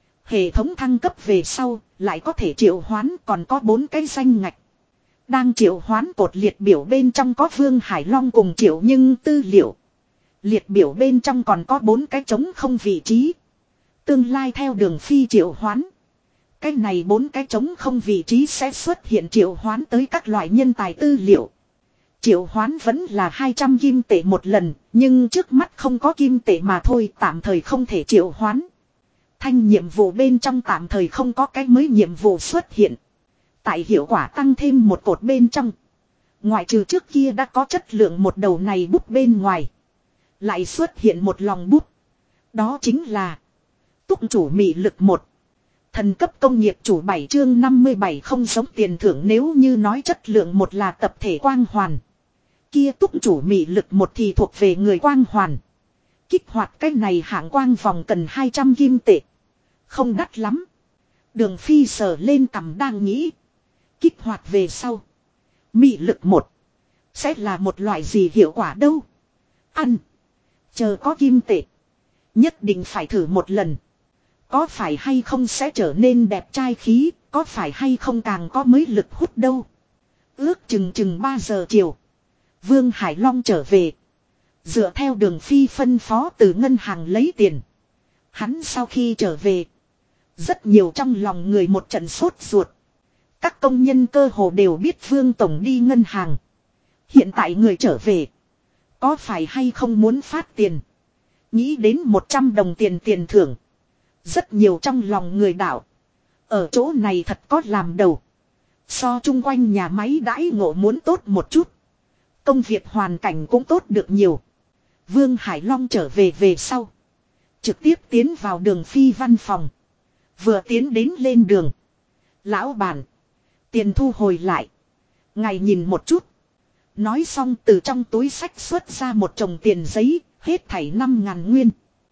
Hệ thống thăng cấp về sau, lại có thể triệu hoán, còn có 4 cái danh ngạch. Đang triệu hoán cột liệt biểu bên trong có Vương Hải Long cùng triệu nhưng tư liệu. Liệt biểu bên trong còn có 4 cái trống không vị trí. Tương lai theo Đường Phi triệu hoán, cái này 4 cái trống không vị trí sẽ xuất hiện triệu hoán tới các loại nhân tài tư liệu. Triệu hoán vẫn là 200 kim tệ một lần, nhưng trước mắt không có kim tệ mà thôi, tạm thời không thể triệu hoán. Thanh nhiệm vụ bên trong tạm thời không có cái mới nhiệm vụ xuất hiện. Tại hiệu quả tăng thêm một cột bên trong, ngoại trừ trước kia đã có chất lượng một đầu này bút bên ngoài, lại xuất hiện một lòng bút. Đó chính là túc chủ mị lực 1. Thần cấp công nghiệp chủ 7 chương 57 không giống tiền thưởng. Nếu như nói chất lượng một là tập thể quang hoàn, kia túc chủ mị lực 1 thì thuộc về người quang hoàn. Kích hoạt cái này hạng quang vòng cần 200 kim tệ. Không đắt lắm. Đường Phi sờ lên cằm đang nghĩ, kích hoạt về sau, mị lực 1 sẽ là một loại gì hiệu quả đâu. Ăn. Chờ có kim tệ, nhất định phải thử một lần. Có phải hay không sẽ trở nên đẹp trai khí, có phải hay không càng có mới lực hút đâu. Ước chừng 3 giờ chiều, Vương Hải Long trở về. Dựa theo Đường Phi phân phó từ ngân hàng lấy tiền. Hắn sau khi trở về, rất nhiều trong lòng người một trận sốt ruột. Các công nhân cơ hồ đều biết Vương Tổng đi ngân hàng. Hiện tại người trở về, có phải hay không muốn phát tiền. Nghĩ đến 100 đồng tiền tiền thưởng, rất nhiều trong lòng người đảo. Ở chỗ này thật có làm đầu. So chung quanh nhà máy đãi ngộ muốn tốt một chút. Công việc hoàn cảnh cũng tốt được nhiều. Vương Hải Long trở về về sau, trực tiếp tiến vào Đường Phi văn phòng. Vừa tiến đến lên đường. Lão bản, tiền thu hồi lại. Ngài nhìn một chút. Nói xong từ trong túi sách xuất ra một chồng tiền giấy, hết thảy 5.000 nguyên.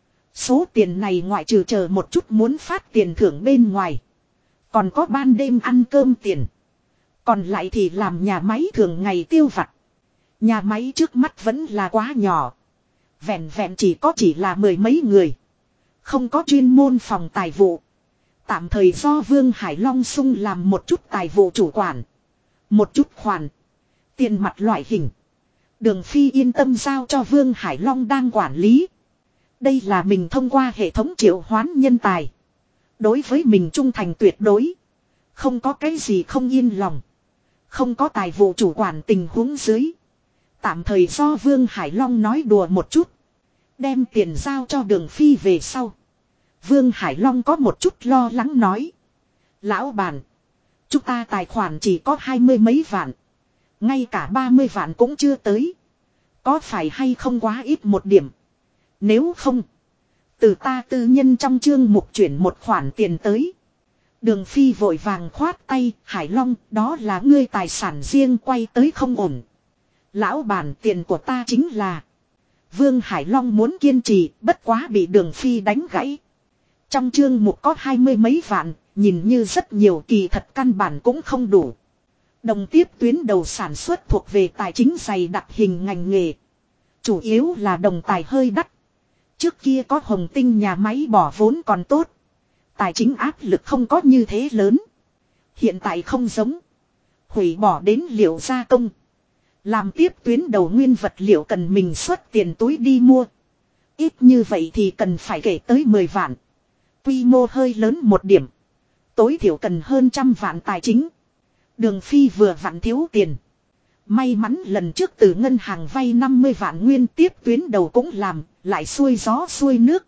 Số tiền này ngoại trừ chờ một chút muốn phát tiền thưởng bên ngoài, còn có ban đêm ăn cơm tiền. Còn lại thì làm nhà máy thường ngày tiêu vặt. Nhà máy trước mắt vẫn là quá nhỏ. Vẹn vẹn chỉ là 10 mấy người. Không có chuyên môn phòng tài vụ. Tạm thời do Vương Hải Long sung làm một chút tài vụ chủ quản. Một chút khoản tiền mặt loại hình, Đường Phi yên tâm giao cho Vương Hải Long đang quản lý. Đây là mình thông qua hệ thống triệu hoán nhân tài. Đối với mình trung thành tuyệt đối. Không có cái gì không yên lòng. Không có tài vụ chủ quản tình huống dưới, tạm thời do Vương Hải Long nói đùa một chút. Đem tiền giao cho Đường Phi về sau, Vương Hải Long có một chút lo lắng nói. Lão bản, chúng ta tài khoản chỉ có 20 mấy vạn. Ngay cả 30 vạn cũng chưa tới. Có phải hay không quá ít một điểm? Nếu không, từ ta tư nhân trong chương mục chuyển một khoản tiền tới. Đường Phi vội vàng khoát tay. Hải Long, đó là ngươi tài sản riêng, quay tới không ổn. Lão bản, tiền của ta chính là. Vương Hải Long muốn kiên trì, bất quá bị Đường Phi đánh gãy. Trong chương mục có 20 mấy vạn, nhìn như rất nhiều, kỳ thật căn bản cũng không đủ. Đồng tiếp tuyến đầu sản xuất thuộc về tài chính dày đặc hình ngành nghề. Chủ yếu là đồng tài hơi đắt. Trước kia có Hồng Tinh nhà máy bỏ vốn còn tốt. Tài chính áp lực không có như thế lớn. Hiện tại không giống. Hủy bỏ đến liệu gia công. Làm tiếp tuyến đầu nguyên vật liệu cần mình xuất tiền túi đi mua. Ít như vậy thì cần phải kể tới 10 vạn. Quy mô hơi lớn một điểm. Tối thiểu cần hơn 100 vạn tài chính. Đường Phi vừa vặn thiếu tiền. May mắn lần trước từ ngân hàng vay 50 vạn nguyên, tiếp tuyến đầu cũng làm, lại xuôi gió xuôi nước.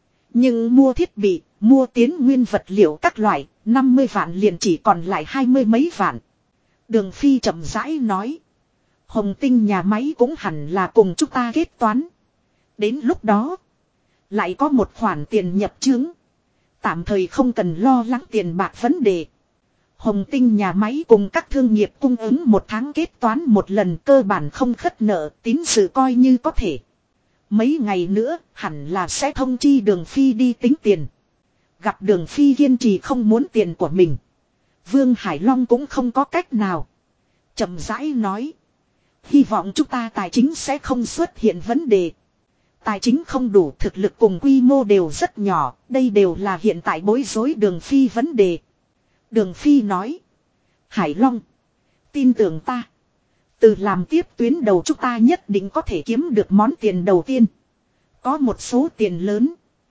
Nhưng mua thiết bị, mua tiến nguyên vật liệu các loại, 50 vạn liền chỉ còn lại 20 mấy vạn. Đường Phi chậm rãi nói. Hồng Tinh nhà máy cũng hẳn là cùng chúng ta kết toán. Đến lúc đó, lại có một khoản tiền nhập chứng. Tạm thời không cần lo lắng tiền bạc vấn đề. Hồng Tinh nhà máy cùng các thương nghiệp cung ứng một tháng kết toán một lần, cơ bản không khất nợ, tín dự coi như có thể. Mấy ngày nữa hẳn là sẽ thông chi Đường Phi đi tính tiền. Gặp Đường Phi kiên trì không muốn tiền của mình, Vương Hải Long cũng không có cách nào. Chậm rãi nói. Hy vọng chúng ta tài chính sẽ không xuất hiện vấn đề. Tài chính không đủ, thực lực cùng quy mô đều rất nhỏ, đây đều là hiện tại bối rối Đường Phi vấn đề. Đường Phi nói. Hải Long, tin tưởng ta. Từ làm tiếp tuyến đầu chúng ta nhất định có thể kiếm được món tiền đầu tiên. Có một số tiền lớn,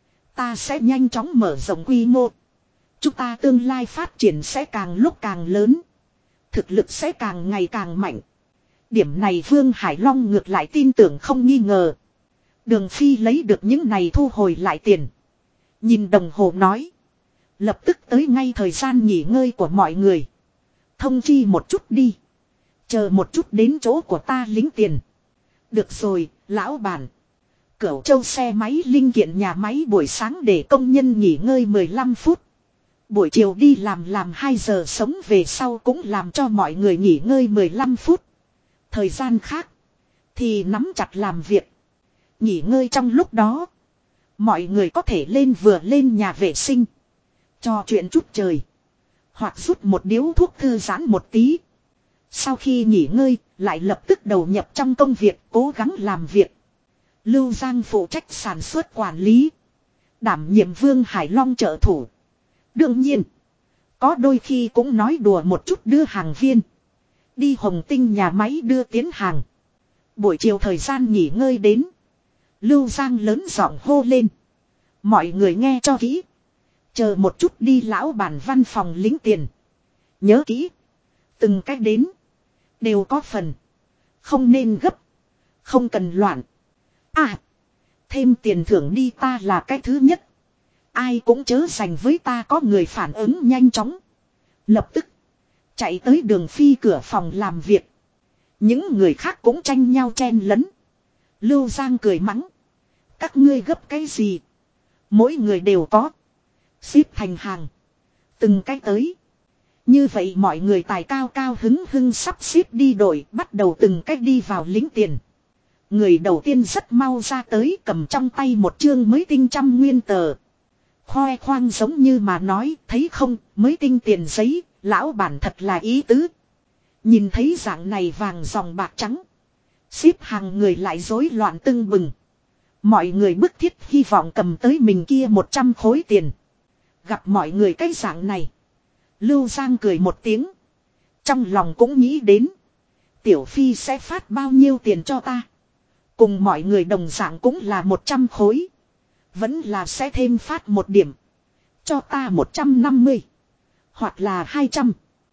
ta sẽ nhanh chóng mở rộng quy mô. Chúng ta tương lai phát triển sẽ càng lúc càng lớn. Thực lực sẽ càng ngày càng mạnh. Điểm này Vương Hải Long ngược lại tin tưởng không nghi ngờ. Đường Phi lấy được những này thu hồi lại tiền. Nhìn đồng hồ nói. Lập tức tới ngay thời gian nghỉ ngơi của mọi người. Thông chi một chút đi. Chờ một chút đến chỗ của ta lính tiền. Được rồi, lão bản. Cửu Châu xe máy linh kiện nhà máy buổi sáng để công nhân nghỉ ngơi 15 phút. Buổi chiều đi làm 2 giờ sống về sau cũng làm cho mọi người nghỉ ngơi 15 phút. Thời gian khác thì nắm chặt làm việc. Nghỉ ngơi trong lúc đó, mọi người có thể vừa lên nhà vệ sinh, trò chuyện chút trời, hoặc rút một điếu thuốc thư giãn một tí. Sau khi nghỉ ngơi, lại lập tức đầu nhập trong công việc, cố gắng làm việc. Lưu Giang phụ trách sản xuất quản lý, đảm nhiệm Vương Hải Long trợ thủ. Đương nhiên, có đôi khi cũng nói đùa một chút đưa hàng viên. Đi Hồng Tinh nhà máy đưa tiến hàng. Buổi chiều thời gian nghỉ ngơi đến, Lưu Giang lớn giọng hô lên. Mọi người nghe cho kỹ. Chờ một chút đi lão bản văn phòng lính tiền. Nhớ kỹ. Từng cách đến. Đều có phần. Không nên gấp. Không cần loạn. À. Thêm tiền thưởng đi, ta là cái thứ nhất. Ai cũng chớ dành với ta. Có người phản ứng nhanh chóng. Lập tức. Chạy tới Đường Phi cửa phòng làm việc. Những người khác cũng tranh nhau chen lấn. Lưu Giang cười mắng. Các ngươi gấp cái gì? Mỗi người đều có. Xếp thành hàng. Từng cái tới. Như vậy mọi người tài cao cao hứng sắp xếp đi đổi, bắt đầu từng cách đi vào lính tiền. Người đầu tiên rất mau ra tới, cầm trong tay một chương mới tinh 100 nguyên tờ. Khoe khoang giống như mà nói, thấy không, mới tinh tiền giấy, lão bản thật là ý tứ. Nhìn thấy dạng này vàng dòng bạc trắng. Xếp hàng người lại rối loạn tưng bừng. Mọi người bức thiết hy vọng cầm tới mình kia 100 khối tiền. Gặp mọi người cái dạng này, Lưu Giang cười một tiếng. Trong lòng cũng nghĩ đến, Tiểu Phi sẽ phát bao nhiêu tiền cho ta. Cùng mọi người đồng dạng cũng là 100 khối. Vẫn là sẽ thêm phát một điểm. Cho ta 150. Hoặc là 200.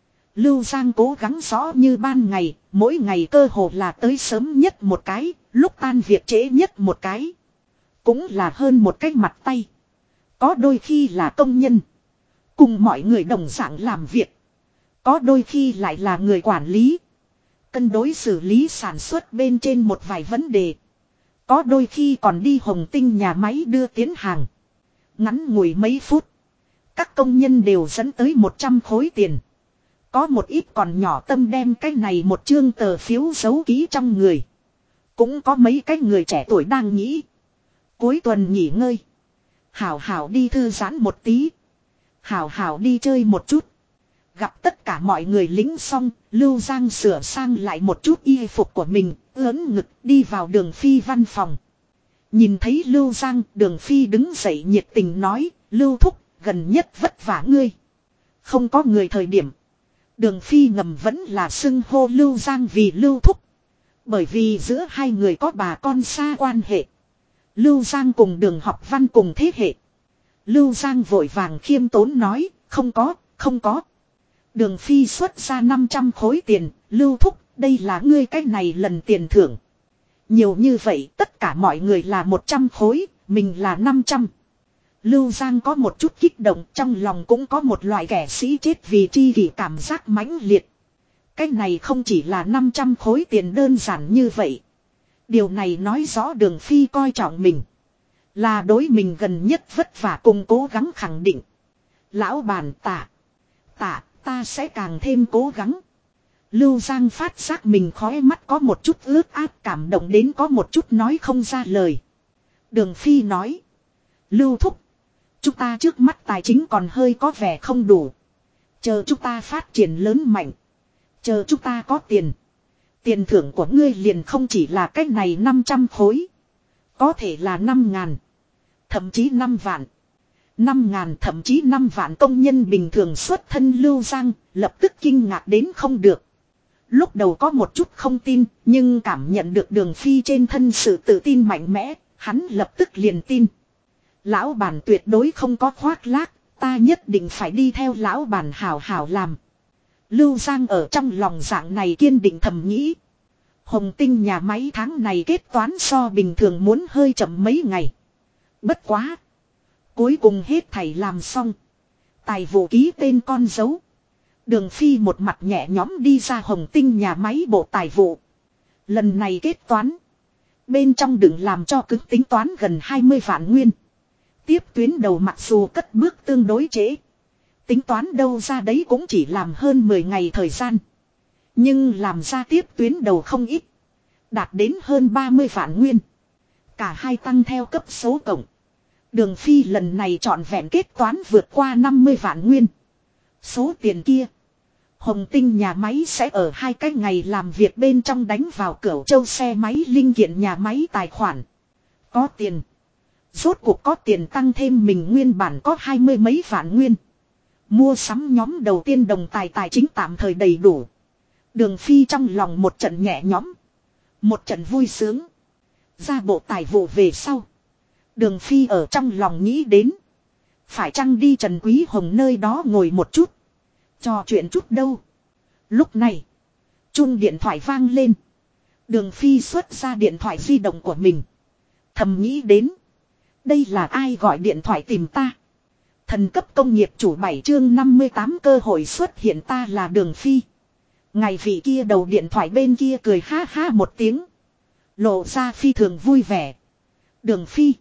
Lưu Giang cố gắng rõ như ban ngày. Mỗi ngày cơ hồ là tới sớm nhất một cái. Lúc tan việc trễ nhất một cái. Cũng là hơn một cái mặt tay. Có đôi khi là công nhân. Cùng mọi người đồng dạng làm việc. Có đôi khi lại là người quản lý. Cân đối xử lý sản xuất bên trên một vài vấn đề. Có đôi khi còn đi Hồng Tinh nhà máy đưa tiến hàng. Ngắn ngủi mấy phút. Các công nhân đều dẫn tới 100 khối tiền. Có một ít còn nhỏ tâm đem cái này một chương tờ phiếu giấu ký trong người. Cũng có mấy cái người trẻ tuổi đang nghĩ. Cuối tuần nghỉ ngơi. Hảo hảo đi thư giãn một tí. Hảo hảo đi chơi một chút. Gặp tất cả mọi người lính xong, Lưu Giang sửa sang lại một chút y phục của mình, ướn ngực đi vào Đường Phi văn phòng. Nhìn thấy Lưu Giang, Đường Phi đứng dậy nhiệt tình nói, Lưu thúc, gần nhất vất vả ngươi. Không có người thời điểm. Đường Phi ngầm vẫn là xưng hô Lưu Giang vì Lưu thúc. Bởi vì giữa hai người có bà con xa quan hệ. Lưu Giang cùng Đường Học Văn cùng thế hệ. Lưu Giang vội vàng khiêm tốn nói, không có. Đường Phi xuất ra 500 khối tiền, Lưu thúc, đây là ngươi cái này lần tiền thưởng. Nhiều như vậy, tất cả mọi người là 100 khối, mình là 500. Lưu Giang có một chút kích động, trong lòng cũng có một loại kẻ sĩ chết vì chi kỷ cảm giác mãnh liệt. Cái này không chỉ là 500 khối tiền đơn giản như vậy. Điều này nói rõ Đường Phi coi trọng mình. Là đối mình gần nhất vất vả cùng cố gắng khẳng định. Lão bản Ta sẽ càng thêm cố gắng. Lưu Giang phát giác mình khóe mắt có một chút ướt át, cảm động đến có một chút nói không ra lời. Đường Phi nói. Lưu thúc. Chúng ta trước mắt tài chính còn hơi có vẻ không đủ. Chờ chúng ta phát triển lớn mạnh. Chờ chúng ta có tiền. Tiền thưởng của ngươi liền không chỉ là cách này 500 khối. Có thể là 5.000. Thậm chí 5 vạn. 5.000 thậm chí 5 vạn công nhân bình thường xuất thân Lưu Giang lập tức kinh ngạc đến không được. Lúc đầu có một chút không tin, nhưng cảm nhận được Đường Phi trên thân sự tự tin mạnh mẽ, hắn lập tức liền tin. Lão bản tuyệt đối không có khoác lác, ta nhất định phải đi theo lão bản hảo hảo làm. Lưu Giang ở trong lòng dạng này kiên định thầm nghĩ. Hồng Tinh nhà máy tháng này kết toán so bình thường muốn hơi chậm mấy ngày. Bất quá. Cuối cùng hết thảy làm xong. Tài vụ ký tên con dấu. Đường Phi một mặt nhẹ nhõm đi ra Hồng Tinh nhà máy bộ tài vụ. Lần này kết toán. Bên trong đừng làm cho cứng tính toán gần 20 vạn nguyên. Tiếp tuyến đầu mặc dù cất bước tương đối trễ. Tính toán đâu ra đấy cũng chỉ làm hơn 10 ngày thời gian. Nhưng làm ra tiếp tuyến đầu không ít. Đạt đến hơn 30 vạn nguyên. Cả hai tăng theo cấp số cộng. Đường Phi lần này trọn vẹn kết toán vượt qua 50 vạn nguyên. Số tiền kia. Hồng Tinh nhà máy sẽ ở 2 cái ngày làm việc bên trong đánh vào Cửu Châu xe máy linh kiện nhà máy tài khoản. Có tiền. Rốt cuộc có tiền tăng thêm mình nguyên bản có 20 mấy vạn nguyên. Mua sắm nhóm đầu tiên đồng tài chính tạm thời đầy đủ. Đường Phi trong lòng một trận nhẹ nhõm. Một trận vui sướng. Ra bộ tài vụ về sau. Đường Phi ở trong lòng nghĩ đến. Phải chăng đi Trần Quý Hồng nơi đó ngồi một chút. Trò chuyện chút đâu. Lúc này. Chuông điện thoại vang lên. Đường Phi xuất ra điện thoại di động của mình. Thầm nghĩ đến. Đây là ai gọi điện thoại tìm ta. Thần cấp công nghiệp chủ 7 chương 58 cơ hội xuất hiện, ta là Đường Phi. Ngày vị kia đầu điện thoại bên kia cười ha ha một tiếng. Lộ ra phi thường vui vẻ. Đường Phi.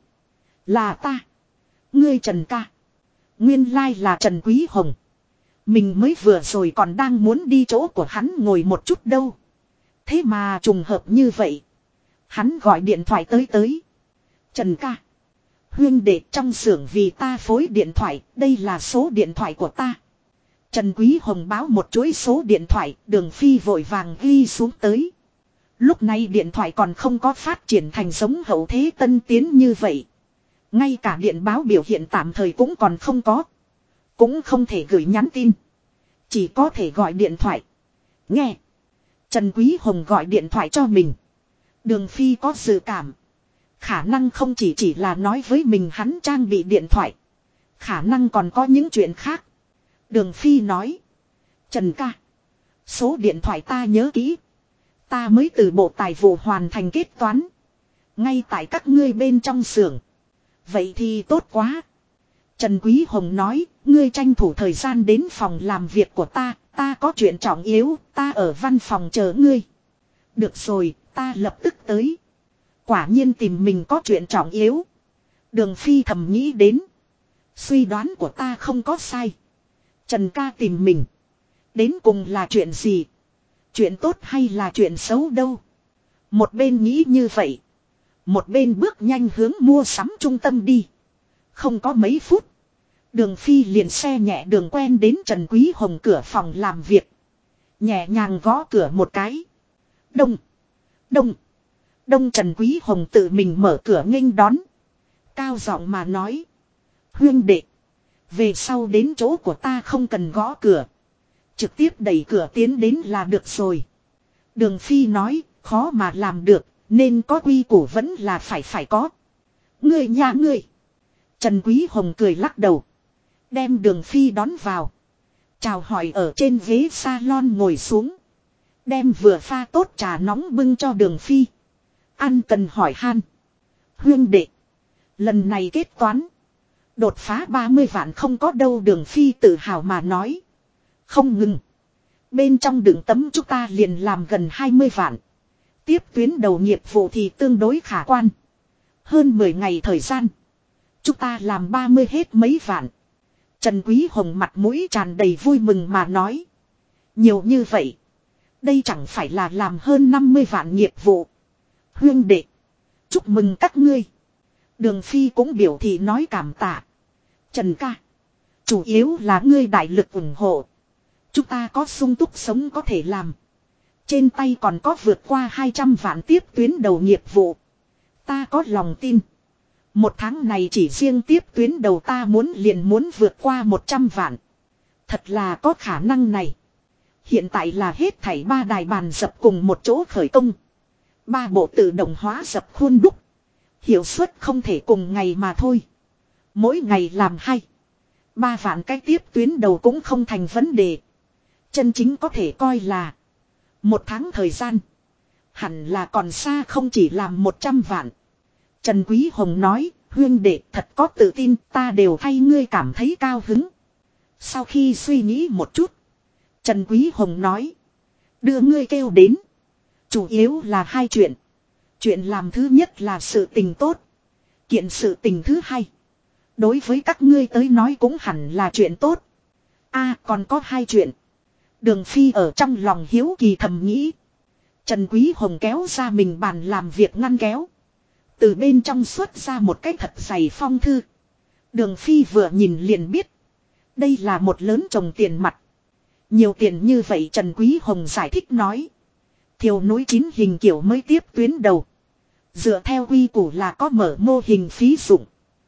Là ta. Ngươi Trần ca. Nguyên lai là Trần Quý Hồng. Mình mới vừa rồi còn đang muốn đi chỗ của hắn ngồi một chút đâu. Thế mà trùng hợp như vậy. Hắn gọi điện thoại tới. Trần ca. Huyên đệ trong xưởng vì ta phối điện thoại, đây là số điện thoại của ta. Trần Quý Hồng báo một chuỗi số điện thoại, Đường Phi vội vàng ghi xuống tới. Lúc này điện thoại còn không có phát triển thành giống hậu thế tân tiến như vậy. Ngay cả điện báo biểu hiện tạm thời cũng còn không có. Cũng không thể gửi nhắn tin. Chỉ có thể gọi điện thoại. Nghe. Trần Quý Hồng gọi điện thoại cho mình. Đường Phi có dự cảm. Khả năng không chỉ là nói với mình hắn trang bị điện thoại. Khả năng còn có những chuyện khác. Đường Phi nói. Trần ca. Số điện thoại ta nhớ kỹ. Ta mới từ bộ tài vụ hoàn thành kết toán. Ngay tại các ngươi bên trong xưởng. Vậy thì tốt quá. Trần Quý Hồng nói. Ngươi tranh thủ thời gian đến phòng làm việc của ta. Ta có chuyện trọng yếu. Ta ở văn phòng chờ ngươi. Được rồi. Ta lập tức tới. Quả nhiên tìm mình có chuyện trọng yếu. Đường Phi thầm nghĩ đến. Suy đoán của ta không có sai. Trần ca tìm mình. Đến cùng là chuyện gì? Chuyện tốt hay là chuyện xấu đâu? Một bên nghĩ như vậy. Một bên bước nhanh hướng mua sắm trung tâm đi. Không có mấy phút. Đường Phi liền xe nhẹ đường quen đến Trần Quý Hồng cửa phòng làm việc. Nhẹ nhàng gõ cửa một cái. Đông. Đông Trần Quý Hồng tự mình mở cửa nghênh đón. Cao giọng mà nói. Huyên đệ. Về sau đến chỗ của ta không cần gõ cửa. Trực tiếp đẩy cửa tiến đến là được rồi. Đường Phi nói. Khó mà làm được. Nên có quy củ vẫn là phải có. Ngươi nhà ngươi. Trần Quý Hồng cười lắc đầu. Đem Đường Phi đón vào. Chào hỏi ở trên ghế salon ngồi xuống. Đem vừa pha tốt trà nóng bưng cho Đường Phi. Ăn cần hỏi han. Huyên đệ. Lần này kết toán. Đột phá 30 vạn không có đâu, Đường Phi tự hào mà nói. Không ngừng. Bên trong đường tấm chúng ta liền làm gần 20 vạn. Tiếp tuyến đầu nghiệp vụ thì tương đối khả quan. Hơn 10 ngày thời gian. Chúng ta làm 30 hết mấy vạn. Trần Quý Hồng mặt mũi tràn đầy vui mừng mà nói. Nhiều như vậy. Đây chẳng phải là làm hơn 50 vạn nghiệp vụ. Huyên đệ. Chúc mừng các ngươi. Đường Phi cũng biểu thị nói cảm tạ. Trần ca. Chủ yếu là ngươi đại lực ủng hộ. Chúng ta có sung túc sống có thể làm. Trên tay còn có vượt qua 200 vạn tiếp tuyến đầu nghiệp vụ. Ta có lòng tin. Một tháng này chỉ riêng tiếp tuyến đầu ta liền muốn vượt qua 100 vạn. Thật là có khả năng này. Hiện tại là hết thảy 3 đài bàn dập cùng một chỗ khởi công. 3 bộ tự động hóa dập khuôn đúc. Hiệu suất không thể cùng ngày mà thôi. Mỗi ngày làm 2-3 vạn cái tiếp tuyến đầu cũng không thành vấn đề. Chân chính có thể coi là một tháng thời gian. Hẳn là còn xa không chỉ làm 100 vạn. Trần Quý Hồng nói, huyên đệ thật có tự tin, ta đều thay ngươi cảm thấy cao hứng. Sau khi suy nghĩ một chút, Trần Quý Hồng nói, đưa ngươi kêu đến. Chủ yếu là 2 chuyện. Chuyện làm thứ nhất là sự tình tốt. Kiện sự tình thứ hai. Đối với các ngươi tới nói cũng hẳn là chuyện tốt. Còn có 2 chuyện. Đường Phi ở trong lòng hiếu kỳ thầm nghĩ. Trần Quý Hồng kéo ra mình bàn làm việc ngăn kéo. Từ bên trong xuất ra một cái thật dày phong thư. Đường Phi vừa nhìn liền biết. Đây là một lớn chồng tiền mặt. Nhiều tiền như vậy Trần Quý Hồng giải thích nói. Thiều núi 9 hình kiểu mới tiếp tuyến đầu. Dựa theo quy củ là có mở mô hình phí dụng.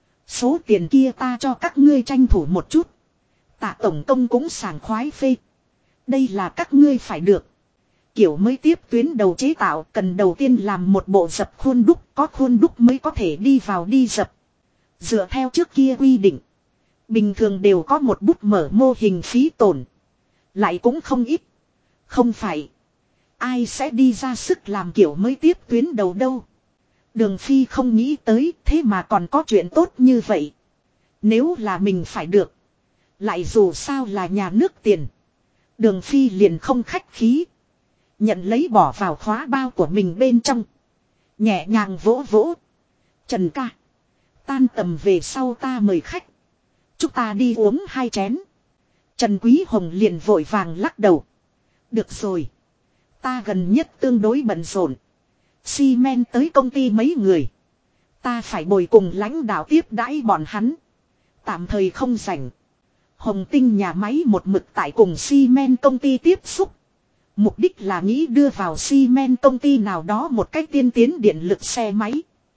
Số tiền kia ta cho các ngươi tranh thủ một chút. Tạ tổng công cũng sảng khoái phê. Đây là các ngươi phải được. Kiểu mới tiếp tuyến đầu chế tạo cần đầu tiên làm một bộ dập khuôn đúc. Có khuôn đúc mới có thể đi vào đi dập. Dựa theo trước kia quy định. Bình thường đều có một bút mở mô hình phí tổn. Lại cũng không ít. Không phải. Ai sẽ đi ra sức làm kiểu mới tiếp tuyến đầu đâu. Đường Phi không nghĩ tới thế mà còn có chuyện tốt như vậy. Nếu là mình phải được. Lại dù sao là nhà nước tiền. Đường Phi liền không khách khí. Nhận lấy bỏ vào khóa bao của mình bên trong. Nhẹ nhàng vỗ vỗ. Trần ca. Tan tầm về sau ta mời khách. Chúng ta đi uống 2 chén. Trần Quý Hồng liền vội vàng lắc đầu. Được rồi. Ta gần nhất tương đối bận rộn. Xi men tới công ty mấy người. Ta phải bồi cùng lãnh đạo tiếp đãi bọn hắn. Tạm thời không rảnh. Hồng Tinh nhà máy một mực tại cùng xi men công ty tiếp xúc. Mục đích là nghĩ đưa vào xi men công ty nào đó một cách tiên tiến điện lực xe máy.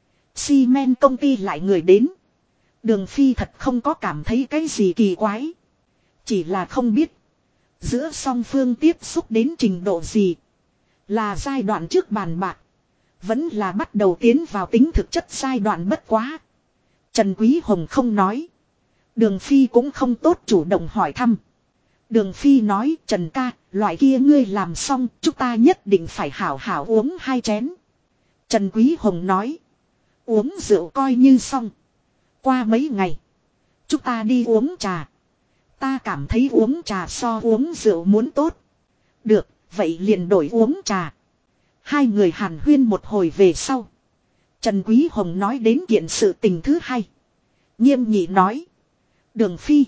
Xi men công ty lại người đến. Đường Phi thật không có cảm thấy cái gì kỳ quái. Chỉ là không biết. Giữa song phương tiếp xúc đến trình độ gì. Là giai đoạn trước bàn bạc. Vẫn là bắt đầu tiến vào tính thực chất giai đoạn bất quá. Trần Quý Hồng không nói. Đường Phi cũng không tốt chủ động hỏi thăm. Đường Phi nói Trần ca, loại kia ngươi làm xong, chúng ta nhất định phải hảo hảo uống 2 chén. Trần Quý Hồng nói. Uống rượu coi như xong. Qua mấy ngày. Chúng ta đi uống trà. Ta cảm thấy uống trà so uống rượu muốn tốt. Được, vậy liền đổi uống trà. 2 người hàn huyên một hồi về sau. Trần Quý Hồng nói đến kiện sự tình thứ hai. Nghiêm nghị nói. Đường Phi.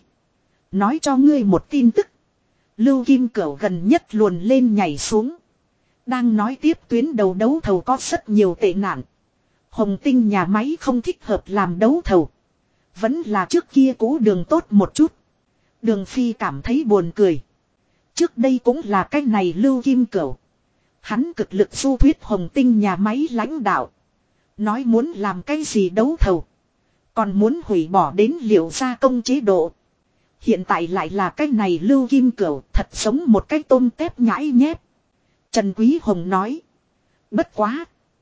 Nói cho ngươi một tin tức. Lưu Kim Cửu gần nhất luồn lên nhảy xuống. Đang nói tiếp tuyến đầu đấu thầu có rất nhiều tệ nạn. Hồng Tinh nhà máy không thích hợp làm đấu thầu. Vẫn là trước kia cũ đường tốt một chút. Đường Phi cảm thấy buồn cười. Trước đây cũng là cái này Lưu Kim Cửu. Hắn cực lực du thuyết Hồng Tinh nhà máy lãnh đạo. Nói muốn làm cái gì đấu thầu. Còn muốn hủy bỏ đến liệu gia công chế độ. Hiện tại lại là cái này Lưu Kim Cửu thật giống một cái tôm tép nhãi nhép. Trần Quý Hồng nói. Bất quá.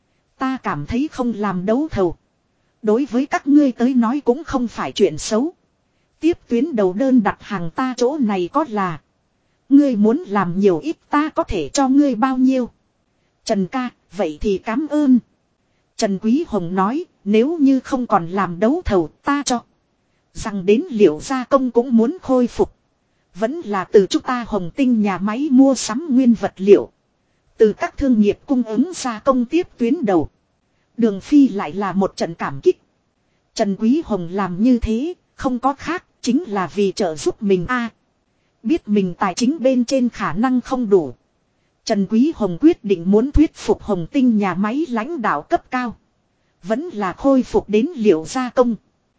Ta cảm thấy không làm đấu thầu. Đối với các ngươi tới nói cũng không phải chuyện xấu. Tiếp tuyến đầu đơn đặt hàng ta chỗ này có là. Ngươi muốn làm nhiều ít ta có thể cho ngươi bao nhiêu. Trần ca, vậy thì cảm ơn. Trần Quý Hồng nói, nếu như không còn làm đấu thầu ta cho. Rằng đến liệu gia công cũng muốn khôi phục. Vẫn là từ chúng ta Hồng Tinh nhà máy mua sắm nguyên vật liệu. Từ các thương nghiệp cung ứng gia công tiếp tuyến đầu. Đường Phi lại là một trận cảm kích. Trần Quý Hồng làm như thế, không có khác, chính là vì trợ giúp mình biết mình tài chính bên trên khả năng không đủ. Trần Quý Hồng quyết định muốn thuyết phục Hồng Tinh nhà máy lãnh đạo cấp cao. Vẫn là khôi phục đến liệu gia công.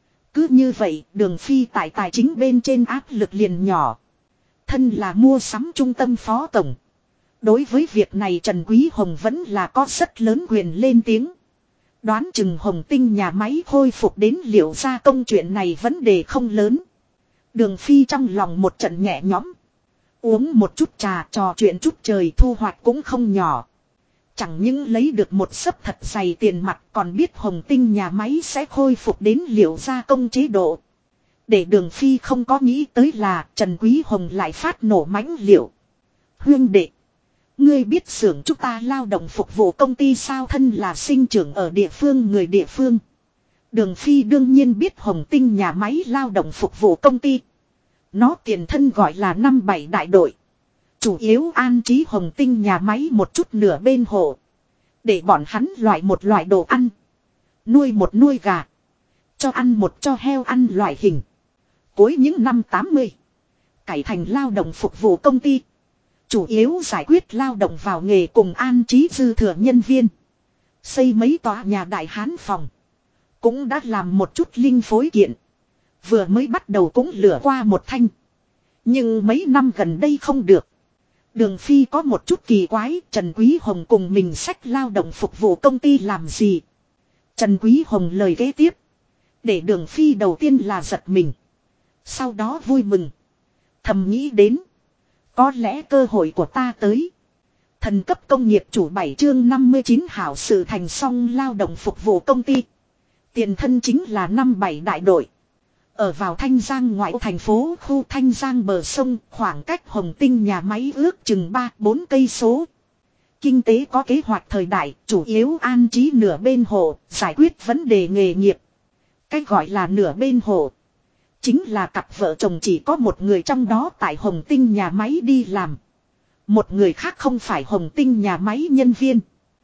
Cứ như vậy, Đường Phi tại tài chính bên trên áp lực liền nhỏ. Thân là mua sắm trung tâm phó tổng. Đối với việc này Trần Quý Hồng vẫn là có rất lớn quyền lên tiếng. Đoán chừng Hồng Tinh nhà máy khôi phục đến liệu gia công chuyện này vấn đề không lớn. Đường Phi trong lòng một trận nhẹ nhõm. Uống một chút trà trò chuyện chút trời thu hoạch cũng không nhỏ. Chẳng những lấy được một sấp thật dày tiền mặt còn biết Hồng Tinh nhà máy sẽ khôi phục đến liệu gia công chế độ. Để Đường Phi không có nghĩ tới là Trần Quý Hồng lại phát nổ mãnh liệu. Huyên đệ. Ngươi biết xưởng chúng ta lao động phục vụ công ty sao thân là sinh trưởng ở địa phương người địa phương. Đường Phi đương nhiên biết Hồng Tinh nhà máy lao động phục vụ công ty. Nó tiền thân gọi là 57 đại đội. Chủ yếu an trí Hồng Tinh nhà máy một chút nửa bên hộ. Để bọn hắn loại một loại đồ ăn. Nuôi một nuôi gà. Cho ăn một cho heo ăn loại hình. Cuối những năm 80. Cải thành lao động phục vụ công ty. Chủ yếu giải quyết lao động vào nghề cùng an trí dư thừa nhân viên. Xây mấy tòa nhà đại hán phòng. Cũng đã làm một chút linh phối kiện. Vừa mới bắt đầu cũng lửa qua một thanh. Nhưng mấy năm gần đây không được. Đường Phi có một chút kỳ quái. Trần Quý Hồng cùng mình xách lao động phục vụ công ty làm gì. Trần Quý Hồng lời kế tiếp. Để Đường Phi đầu tiên là giật mình. Sau đó vui mừng. Thầm nghĩ đến. Có lẽ cơ hội của ta tới. Thần cấp công nghiệp chủ 7 chương 59 hảo sự thành xong lao động phục vụ công ty. Tiền thân chính là 57 đại đội. Ở vào Thanh Giang ngoại thành phố khu Thanh Giang bờ sông, khoảng cách Hồng Tinh nhà máy ước chừng 3-4 cây số. Kinh tế có kế hoạch thời đại, chủ yếu an trí nửa bên hồ, giải quyết vấn đề nghề nghiệp. Cách gọi là nửa bên hồ. Chính là cặp vợ chồng chỉ có một người trong đó tại Hồng Tinh nhà máy đi làm. Một người khác không phải Hồng Tinh nhà máy nhân viên.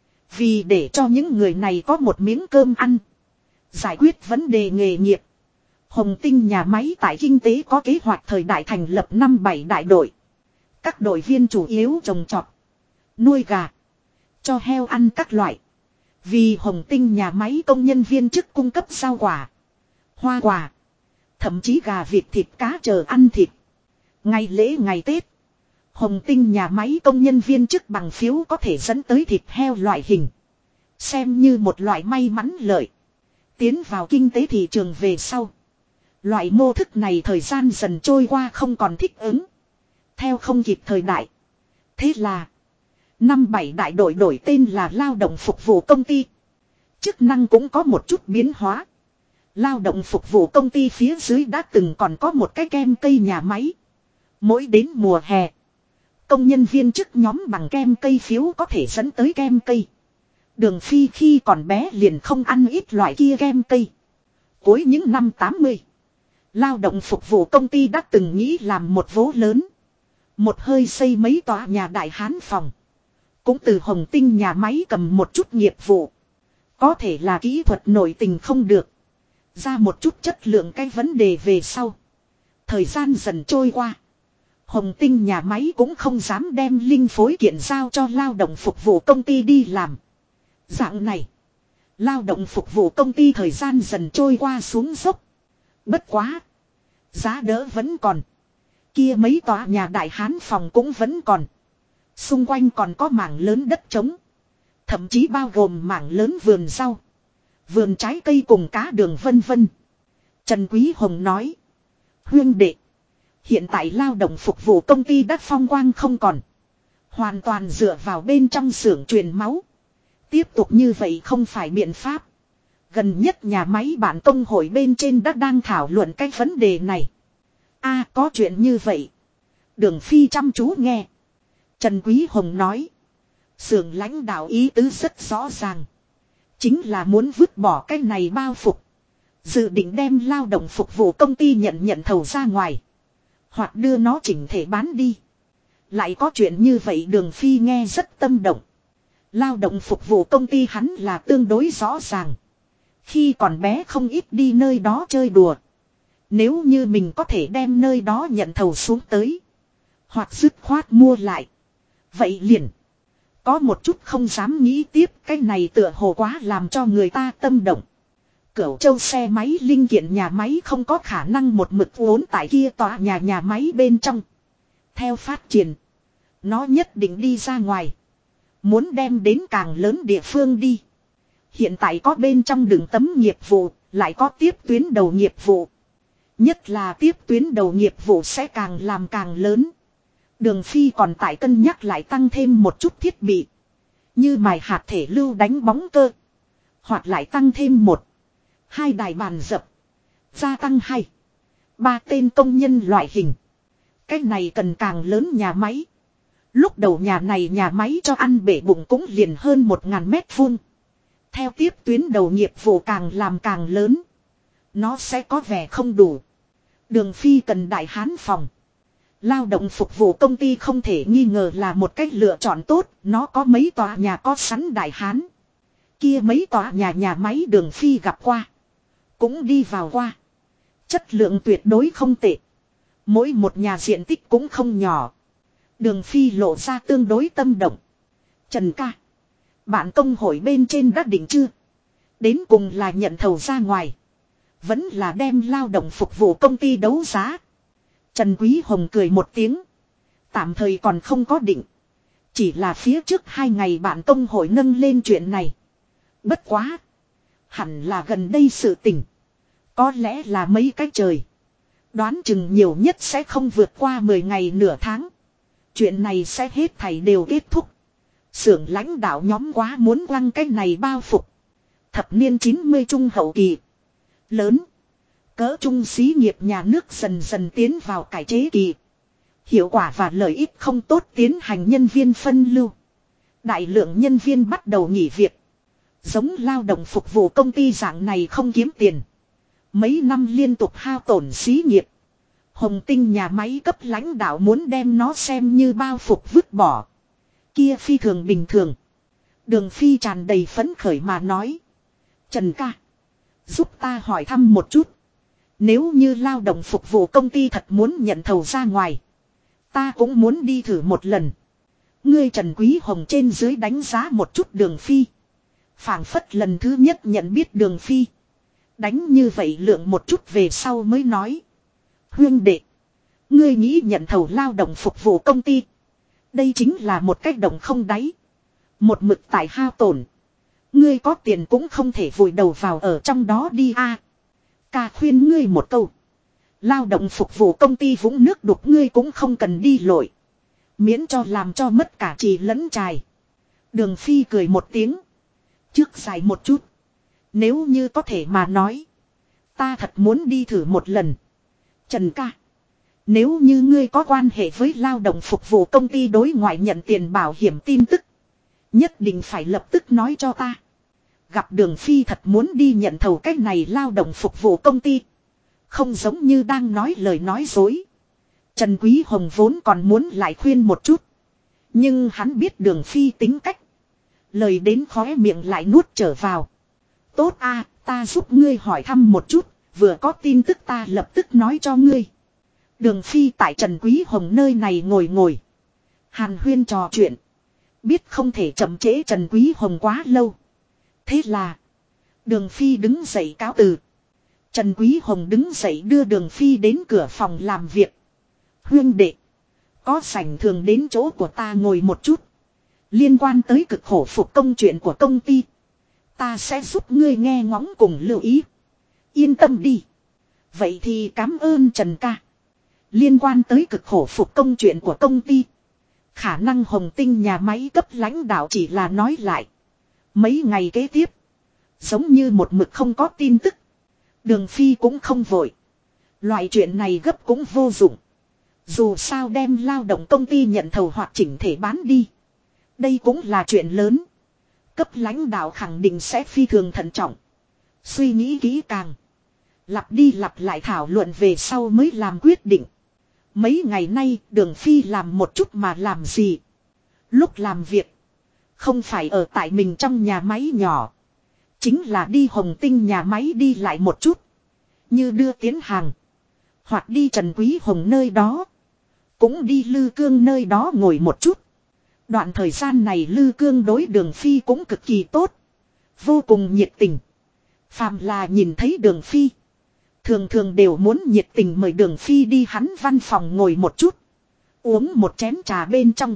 Vì để cho những người này có một miếng cơm ăn. Giải quyết vấn đề nghề nghiệp. Hồng Tinh nhà máy tại kinh tế có kế hoạch thời đại thành lập 57 đại đội. Các đội viên chủ yếu trồng trọt, nuôi gà, cho heo ăn các loại. Vì Hồng Tinh nhà máy công nhân viên chức cung cấp rau quả, hoa quả, thậm chí gà vịt thịt cá chờ ăn thịt. Ngày lễ ngày Tết, Hồng Tinh nhà máy công nhân viên chức bằng phiếu có thể dẫn tới thịt heo loại hình. Xem như một loại may mắn lợi. Tiến vào kinh tế thị trường về sau. Loại mô thức này thời gian dần trôi qua không còn thích ứng. Theo không kịp thời đại. Thế là 57 đại đội đổi tên là lao động phục vụ công ty. Chức năng cũng có một chút biến hóa. Lao động phục vụ công ty phía dưới đã từng còn có một cái kem cây nhà máy. Mỗi đến mùa hè, công nhân viên chức nhóm bằng kem cây phiếu có thể dẫn tới kem cây. Đường Phi khi còn bé liền không ăn ít loại kia kem cây. Cuối những năm 80, lao động phục vụ công ty đã từng nghĩ làm một vố lớn. Một hơi xây mấy tòa nhà đại hán phòng. Cũng từ Hồng Tinh nhà máy cầm một chút nghiệp vụ. Có thể là kỹ thuật nội tình không được. Ra một chút chất lượng cái vấn đề về sau. Thời gian dần trôi qua. Hồng Tinh nhà máy cũng không dám đem linh phối kiện giao cho lao động phục vụ công ty đi làm. Dạng này. Lao động phục vụ công ty thời gian dần trôi qua xuống dốc. Bất quá. Giá đỡ vẫn còn. Kia mấy tòa nhà đại hán phòng cũng vẫn còn. Xung quanh còn có mảng lớn đất trống. Thậm chí bao gồm mảng lớn vườn rau. Vườn trái cây cùng cá đường vân vân. Trần Quý Hồng nói. Huyên đệ. Hiện tại lao động phục vụ công ty đã phong quang không còn. Hoàn toàn dựa vào bên trong xưởng truyền máu. Tiếp tục như vậy không phải biện pháp. Gần nhất nhà máy bản công hội bên trên đã đang thảo luận cái vấn đề này. Có chuyện như vậy. Đường Phi chăm chú nghe. Trần Quý Hồng nói. Xưởng lãnh đạo ý tứ rất rõ ràng. Chính là muốn vứt bỏ cái này bao phục. Dự định đem lao động phục vụ công ty nhận thầu ra ngoài. Hoặc đưa nó chỉnh thể bán đi. Lại có chuyện như vậy Đường Phi nghe rất tâm động. Lao động phục vụ công ty hắn là tương đối rõ ràng. Khi còn bé không ít đi nơi đó chơi đùa. Nếu như mình có thể đem nơi đó nhận thầu xuống tới. Hoặc dứt khoát mua lại. Vậy liền. Có một chút không dám nghĩ tiếp. Cái này tựa hồ quá làm cho người ta tâm động. Cửu Châu xe máy linh kiện nhà máy không có khả năng một mực vốn tại kia tòa nhà máy bên trong. Theo phát triển. Nó nhất định đi ra ngoài. Muốn đem đến càng lớn địa phương đi. Hiện tại có bên trong đường tấm nghiệp vụ. Lại có tiếp tuyến đầu nghiệp vụ. Nhất là tiếp tuyến đầu nghiệp vụ sẽ càng làm càng lớn. Đường Phi còn tại cân nhắc lại tăng thêm một chút thiết bị. Như mài hạt thể lưu đánh bóng cơ. Hoặc lại tăng thêm 1-2 đài bàn dập. Gia tăng 2-3 tên công nhân loại hình. Cái này cần càng lớn nhà máy. Lúc đầu nhà máy cho ăn bể bụng cũng liền hơn 1000 mét vuông. Theo tiếp tuyến đầu nghiệp vụ càng làm càng lớn. Nó sẽ có vẻ không đủ. Đường Phi cần đại hán phòng. Lao động phục vụ công ty không thể nghi ngờ là một cách lựa chọn tốt. Nó có mấy tòa nhà có sẵn đại hán. Kia mấy tòa nhà máy Đường Phi gặp qua. Cũng đi vào qua. Chất lượng tuyệt đối không tệ. Mỗi một nhà diện tích cũng không nhỏ. Đường Phi lộ ra tương đối tâm động. Trần ca. Bạn công hội bên trên đã định chưa? Đến cùng là nhận thầu ra ngoài. Vẫn là đem lao động phục vụ công ty đấu giá. Trần Quý Hồng cười một tiếng. Tạm thời còn không có định. Chỉ là phía trước 2 ngày bạn công hội nâng lên chuyện này. Bất quá. Hẳn là gần đây sự tình. Có lẽ là mấy cái trời. Đoán chừng nhiều nhất sẽ không vượt qua 10 ngày nửa tháng. Chuyện này sẽ hết thảy đều kết thúc. Xưởng lãnh đạo nhóm quá muốn quăng cái này bao phục. Thập niên 90 trung hậu kỳ. Lớn. Cỡ trung xí nghiệp nhà nước dần dần tiến vào cải chế kỳ. Hiệu quả và lợi ích không tốt tiến hành nhân viên phân lưu. Đại lượng nhân viên bắt đầu nghỉ việc. Giống lao động phục vụ công ty dạng này không kiếm tiền. Mấy năm liên tục hao tổn xí nghiệp. Hồng Tinh nhà máy cấp lãnh đạo muốn đem nó xem như bao phục vứt bỏ. Kia phi thường bình thường. Đường Phi tràn đầy phấn khởi mà nói. Trần ca. Giúp ta hỏi thăm một chút. Nếu như lao động phục vụ công ty thật muốn nhận thầu ra ngoài. Ta cũng muốn đi thử một lần. Ngươi Trần Quý Hồng trên dưới đánh giá một chút Đường Phi. Phảng phất lần thứ nhất nhận biết Đường Phi. Đánh như vậy lượng một chút về sau mới nói. Huyên đệ. Ngươi nghĩ nhận thầu lao động phục vụ công ty. Đây chính là một cách động không đáy. Một mực tại hao tổn. Ngươi có tiền cũng không thể vùi đầu vào ở trong đó đi a. Ca khuyên ngươi một câu. Lao động phục vụ công ty vũng nước đục ngươi cũng không cần đi lội. Miễn cho làm cho mất cả trì lẫn trài. Đường Phi cười một tiếng. Trước dài một chút. Nếu như có thể mà nói. Ta thật muốn đi thử một lần. Trần ca. Nếu như ngươi có quan hệ với lao động phục vụ công ty đối ngoại nhận tiền bảo hiểm tin tức. Nhất định phải lập tức nói cho ta. Gặp Đường Phi thật muốn đi nhận thầu cách này lao động phục vụ công ty. Không giống như đang nói lời nói dối. Trần Quý Hồng vốn còn muốn lại khuyên một chút. Nhưng hắn biết Đường Phi tính cách. Lời đến khóe miệng lại nuốt trở vào. Tốt a, ta giúp ngươi hỏi thăm một chút. Vừa có tin tức ta lập tức nói cho ngươi. Đường Phi tại Trần Quý Hồng nơi này ngồi. Hàn huyên trò chuyện. Biết không thể chậm trễ Trần Quý Hồng quá lâu. Thế là. Đường Phi đứng dậy cáo từ. Trần Quý Hồng đứng dậy đưa Đường Phi đến cửa phòng làm việc. Huyên đệ. Có sảnh thường đến chỗ của ta ngồi một chút. Liên quan tới cực khổ phục công chuyện của công ty. Ta sẽ giúp ngươi nghe ngóng cùng lưu ý. Yên tâm đi. Vậy thì cảm ơn Trần ca. Liên quan tới cực khổ phục công chuyện của công ty. Khả năng Hồng Tinh nhà máy cấp lãnh đạo chỉ là nói lại. Mấy ngày kế tiếp. Giống như một mực không có tin tức. Đường Phi cũng không vội. Loại chuyện này gấp cũng vô dụng. Dù sao đem lao động công ty nhận thầu hoặc chỉnh thể bán đi. Đây cũng là chuyện lớn. Cấp lãnh đạo khẳng định sẽ phi thường thận trọng. Suy nghĩ kỹ càng. Lặp đi lặp lại thảo luận về sau mới làm quyết định. Mấy ngày nay Đường Phi làm một chút mà làm gì. Lúc làm việc. Không phải ở tại mình trong nhà máy nhỏ. Chính là đi Hồng Tinh nhà máy đi lại một chút. Như đưa tiến hàng. Hoặc đi Trần Quý Hồng nơi đó. Cũng đi Lư Cương nơi đó ngồi một chút. Đoạn thời gian này Lư Cương đối Đường Phi cũng cực kỳ tốt. Vô cùng nhiệt tình. Phàm là nhìn thấy Đường Phi. Thường thường đều muốn nhiệt tình mời Đường Phi đi hắn văn phòng ngồi một chút. Uống một chén trà bên trong.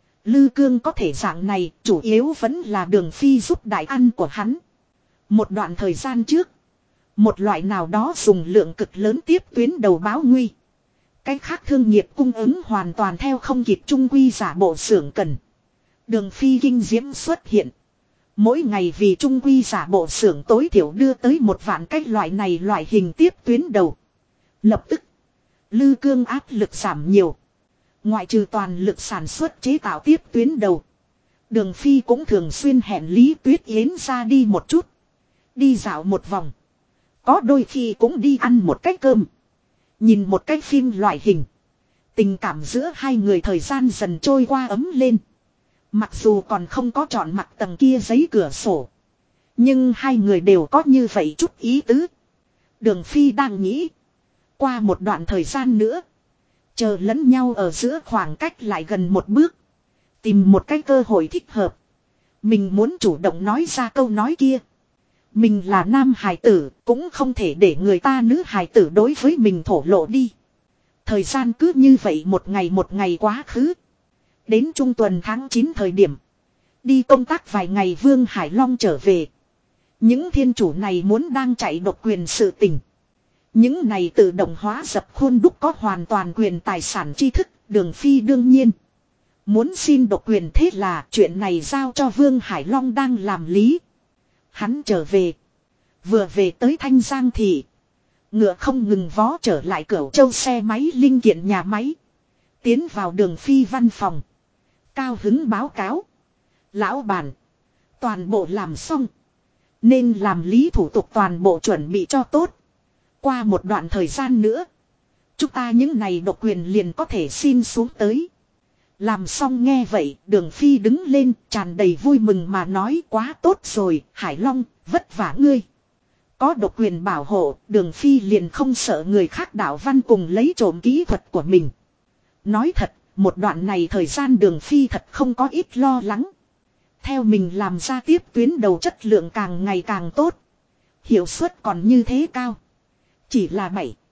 Lư Cương có thể dạng này chủ yếu vẫn là Đường Phi giúp đại ăn của hắn. Một đoạn thời gian trước. Một loại nào đó dùng lượng cực lớn tiếp tuyến đầu báo nguy. Cái khác thương nghiệp cung ứng hoàn toàn theo không kịp trung quy giả bộ xưởng cần. Đường Phi kinh diễm xuất hiện. Mỗi ngày vì trung quy giả bộ xưởng tối thiểu đưa tới 1 vạn cách loại này loại hình tiếp tuyến đầu. Lập tức. Lư Cương áp lực giảm nhiều. Ngoại trừ toàn lực sản xuất chế tạo tiếp tuyến đầu. Đường Phi cũng thường xuyên hẹn Lý Tuyết Yến ra đi một chút. Đi dạo một vòng. Có đôi khi cũng đi ăn một cái cơm. Nhìn một cái phim loại hình. Tình cảm giữa hai người thời gian dần trôi qua ấm lên. Mặc dù còn không có chọn mặt tầng kia giấy cửa sổ. Nhưng hai người đều có như vậy chút ý tứ. Đường Phi đang nghĩ. Qua một đoạn thời gian nữa. Chờ lẫn nhau ở giữa khoảng cách lại gần một bước. Tìm một cái cơ hội thích hợp. Mình muốn chủ động nói ra câu nói kia. Mình là nam hài tử, cũng không thể để người ta nữ hài tử đối với mình thổ lộ đi. Thời gian cứ như vậy một ngày quá khứ. Đến trung tuần tháng 9 thời điểm. Đi công tác vài ngày Vương Hải Long trở về. Những thiên chủ này muốn đang chạy độc quyền sự tình. Những này tự động hóa dập khuôn đúc có hoàn toàn quyền tài sản tri thức, Đường Phi đương nhiên. Muốn xin độc quyền thế là chuyện này giao cho Vương Hải Long đang làm lý. Hắn trở về. Vừa về tới Thanh Giang thị. Ngựa không ngừng vó trở lại Cửu Châu xe máy linh kiện nhà máy. Tiến vào Đường Phi văn phòng. Cao hứng báo cáo. Lão bản. Toàn bộ làm xong. Nên làm lý thủ tục toàn bộ chuẩn bị cho tốt. Qua một đoạn thời gian nữa. Chúng ta những này độc quyền liền có thể xin xuống tới. Làm xong nghe vậy, Đường Phi đứng lên, tràn đầy vui mừng mà nói quá tốt rồi, Hải Long, vất vả ngươi. Có độc quyền bảo hộ, Đường Phi liền không sợ người khác đạo văn cùng lấy trộm kỹ thuật của mình. Nói thật, một đoạn này thời gian Đường Phi thật không có ít lo lắng. Theo mình làm ra tiếp tuyến đầu chất lượng càng ngày càng tốt. Hiệu suất còn như thế cao. Chỉ là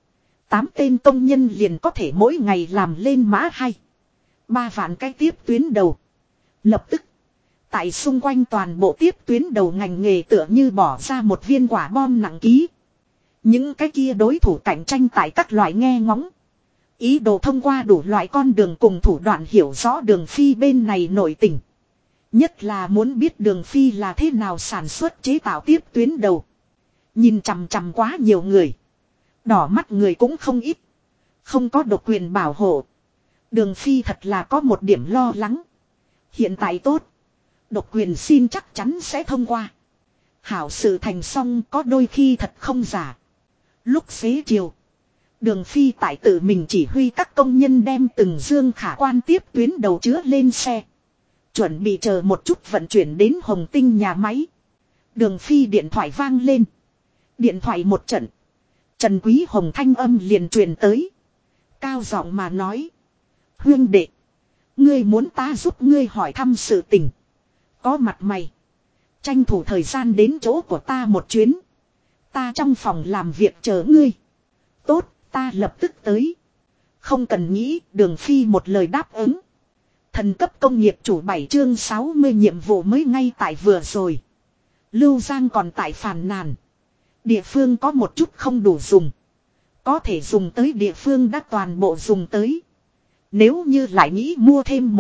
7-8 tên công nhân liền có thể mỗi ngày làm lên mã 2-3 vạn cái tiếp tuyến đầu. Lập tức, tại xung quanh toàn bộ tiếp tuyến đầu ngành nghề tựa như bỏ ra một viên quả bom nặng ký. Những cái kia đối thủ cạnh tranh tại các loại nghe ngóng. Ý đồ thông qua đủ loại con đường cùng thủ đoạn hiểu rõ Đường Phi bên này nội tình. Nhất là muốn biết Đường Phi là thế nào sản xuất chế tạo tiếp tuyến đầu. Nhìn chằm chằm quá nhiều người. Đỏ mắt người cũng không ít. Không có độc quyền bảo hộ. Đường Phi thật là có một điểm lo lắng. Hiện tại tốt. Độc quyền xin chắc chắn sẽ thông qua. Hảo sự thành xong có đôi khi thật không giả. Lúc xế chiều. Đường Phi tại tự mình chỉ huy các công nhân đem từng dương khả quan tiếp tuyến đầu chứa lên xe. Chuẩn bị chờ một chút vận chuyển đến Hồng Tinh nhà máy. Đường Phi điện thoại vang lên. Điện thoại một trận. Trần Quý Hồng thanh âm liền truyền tới. Cao giọng mà nói. Huyên đệ. Ngươi muốn ta giúp ngươi hỏi thăm sự tình. Có mặt mày. Tranh thủ thời gian đến chỗ của ta một chuyến. Ta trong phòng làm việc chờ ngươi. Tốt, ta lập tức tới. Không cần nghĩ, Đường Phi một lời đáp ứng. Thần cấp công nghiệp chủ 7 chương 60 nhiệm vụ mới ngay tại vừa rồi. Lưu Giang còn tại phàn nàn. Địa phương có một chút không đủ dùng. Có thể dùng tới địa phương đã toàn bộ dùng tới. Nếu như lại nghĩ mua thêm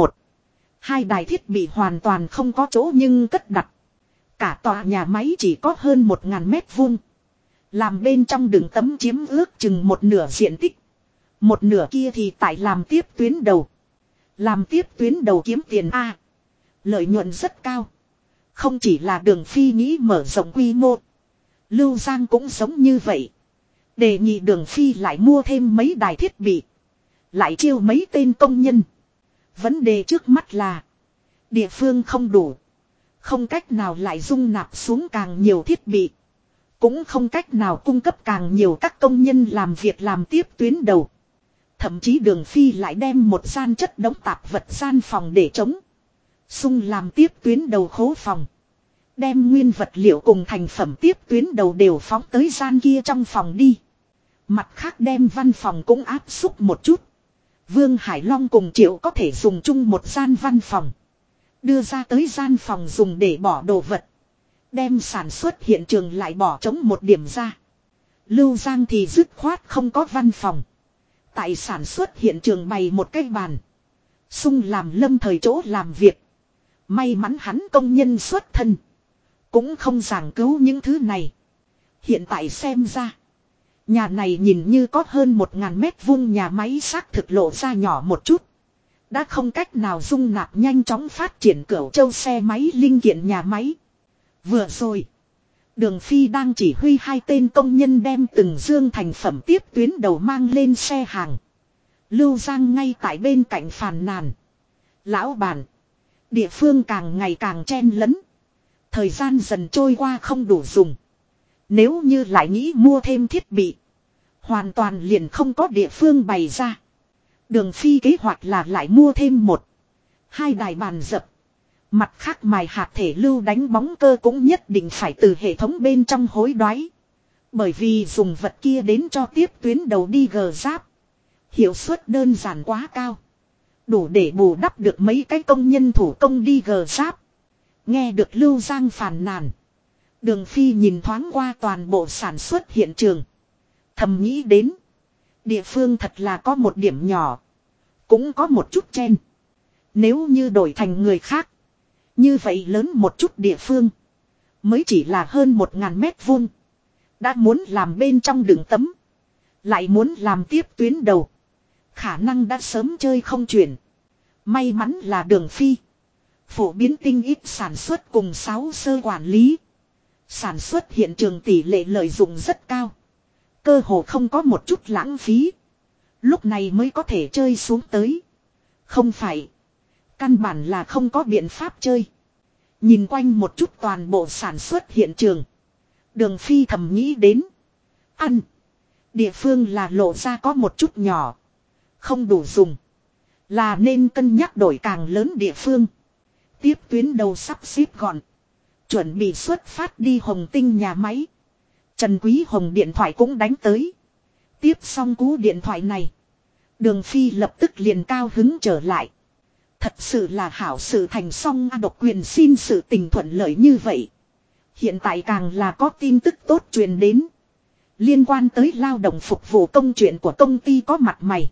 1-2 đài thiết bị hoàn toàn không có chỗ nhưng cất đặt. Cả tòa nhà máy chỉ có hơn 1000 mét vuông. Làm bên trong đường tấm chiếm ước chừng một nửa diện tích. Một nửa kia thì tại làm tiếp tuyến đầu. Làm tiếp tuyến đầu kiếm tiền A. Lợi nhuận rất cao. Không chỉ là Đường Phi nghĩ mở rộng quy mô. Lưu Giang cũng giống như vậy. Đề nghị Đường Phi lại mua thêm mấy đài thiết bị. Lại chiêu mấy tên công nhân. Vấn đề trước mắt là. Địa phương không đủ. Không cách nào lại dung nạp xuống càng nhiều thiết bị. cũng không cách nào cung cấp càng nhiều các công nhân làm việc làm tiếp tuyến đầu. Thậm chí Đường Phi lại đem một gian chất đống tạp vật gian phòng để trống. Xung làm tiếp tuyến đầu khố phòng. Đem nguyên vật liệu cùng thành phẩm tiếp tuyến đầu đều phóng tới gian kia trong phòng đi. Mặt khác đem văn phòng cũng áp xúc một chút. Vương Hải Long cùng Triệu có thể dùng chung một gian văn phòng. Đưa ra tới gian phòng dùng để bỏ đồ vật. Đem sản xuất hiện trường lại bỏ trống một điểm ra. Lưu Giang thì dứt khoát không có văn phòng. Tại sản xuất hiện trường bày một cái bàn. Xung làm lâm thời chỗ làm việc. May mắn hắn công nhân xuất thân. Cũng không giảng cứu những thứ này. Hiện tại xem ra. Nhà này nhìn như có hơn 1000 mét vuông nhà máy xác thực lộ ra nhỏ một chút. Đã không cách nào dung nạp nhanh chóng phát triển Cửu Châu xe máy linh kiện nhà máy. Vừa rồi. Đường Phi đang chỉ huy 2 tên công nhân đem từng dương thành phẩm tiếp tuyến đầu mang lên xe hàng. Lưu Giang ngay tại bên cạnh phàn nàn. Lão bản. Địa phương càng ngày càng chen lấn. Thời gian dần trôi qua không đủ dùng. Nếu như lại nghĩ mua thêm thiết bị. Hoàn toàn liền không có địa phương bày ra. Đường Phi kế hoạch là lại mua thêm 1-2 đài bàn dập. Mặt khác mài hạt thể lưu đánh bóng cơ cũng nhất định phải từ hệ thống bên trong hối đoái. Bởi vì dùng vật kia đến cho tiếp tuyến đầu đi gờ giáp. Hiệu suất đơn giản quá cao. Đủ để bù đắp được mấy cái công nhân thủ công đi gờ giáp. Nghe được Lưu Giang phàn nàn. Đường Phi nhìn thoáng qua toàn bộ sản xuất hiện trường. Thầm nghĩ đến. Địa phương thật là có một điểm nhỏ. Cũng có một chút chen. Nếu như đổi thành người khác. Như vậy lớn một chút địa phương. Mới chỉ là hơn 1000 mét vuông. Đã muốn làm bên trong đường tấm. Lại muốn làm tiếp tuyến đầu. Khả năng đã sớm chơi không chuyển. May mắn là Đường Phi. Phổ biến tinh ít sản xuất cùng 6 sơ quản lý. Sản xuất hiện trường tỷ lệ lợi dụng rất cao. Cơ hồ không có một chút lãng phí. Lúc này mới có thể chơi xuống tới. Không phải. Căn bản là không có biện pháp chơi. Nhìn quanh một chút toàn bộ sản xuất hiện trường. Đường Phi thầm nghĩ đến. Ăn. Địa phương là lộ ra có một chút nhỏ. Không đủ dùng. Là nên cân nhắc đổi càng lớn địa phương. Tiếp tuyến đầu sắp xếp gọn. Chuẩn bị xuất phát đi Hồng Tinh nhà máy. Trần Quý Hồng điện thoại cũng đánh tới. Tiếp xong cú điện thoại này. Đường Phi lập tức liền cao hứng trở lại. Thật sự là hảo sự thành xong độc quyền xin sự tình thuận lợi như vậy. Hiện tại càng là có tin tức tốt truyền đến. Liên quan tới lao động phục vụ công chuyện của công ty có mặt mày.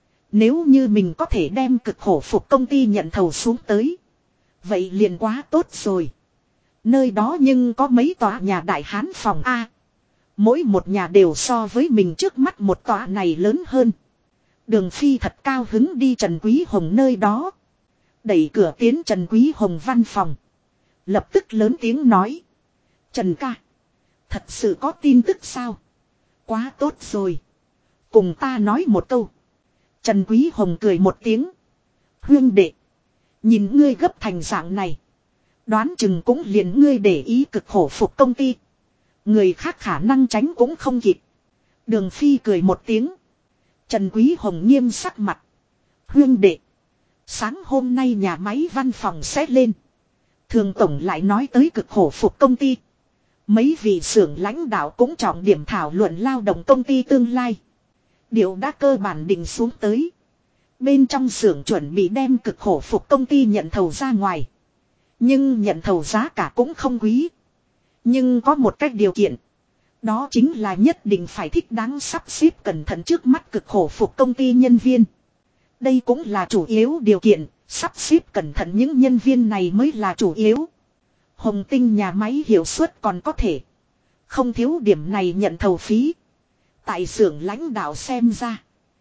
Nếu như mình có thể đem cực khổ phục công ty nhận thầu xuống tới. Vậy liền quá tốt rồi. Nơi đó nhưng có mấy tòa nhà đại hán phòng A. Mỗi một nhà đều so với mình trước mắt một tòa này lớn hơn. Đường Phi thật cao hứng đi Trần Quý Hồng nơi đó. Đẩy cửa tiến Trần Quý Hồng văn phòng. Lập tức lớn tiếng nói. Trần ca. Thật sự có tin tức sao? Quá tốt rồi. Cùng ta nói một câu. Trần Quý Hồng cười một tiếng. Huyên đệ. Nhìn ngươi gấp thành dạng này. Đoán chừng cũng liền ngươi để ý cực khổ phục công ty. Người khác khả năng tránh cũng không kịp. Đường Phi cười một tiếng. Trần Quý Hồng nghiêm sắc mặt. Huyên đệ. Sáng hôm nay nhà máy văn phòng sẽ lên. Thường tổng lại nói tới cực khổ phục công ty. Mấy vị xưởng lãnh đạo cũng trọng điểm thảo luận lao động công ty tương lai. Điều đã cơ bản định xuống tới. Bên trong xưởng chuẩn bị đem cực khổ phục công ty nhận thầu ra ngoài. Nhưng nhận thầu giá cả cũng không quý. Nhưng có một cách điều kiện. Đó chính là nhất định phải thích đáng sắp xếp cẩn thận trước mắt cực khổ phục công ty nhân viên. Đây cũng là chủ yếu điều kiện, sắp xếp cẩn thận những nhân viên này mới là chủ yếu. Hồng Tinh nhà máy hiệu suất còn có thể. Không thiếu điểm này nhận thầu phí. Tại xưởng lãnh đạo xem ra.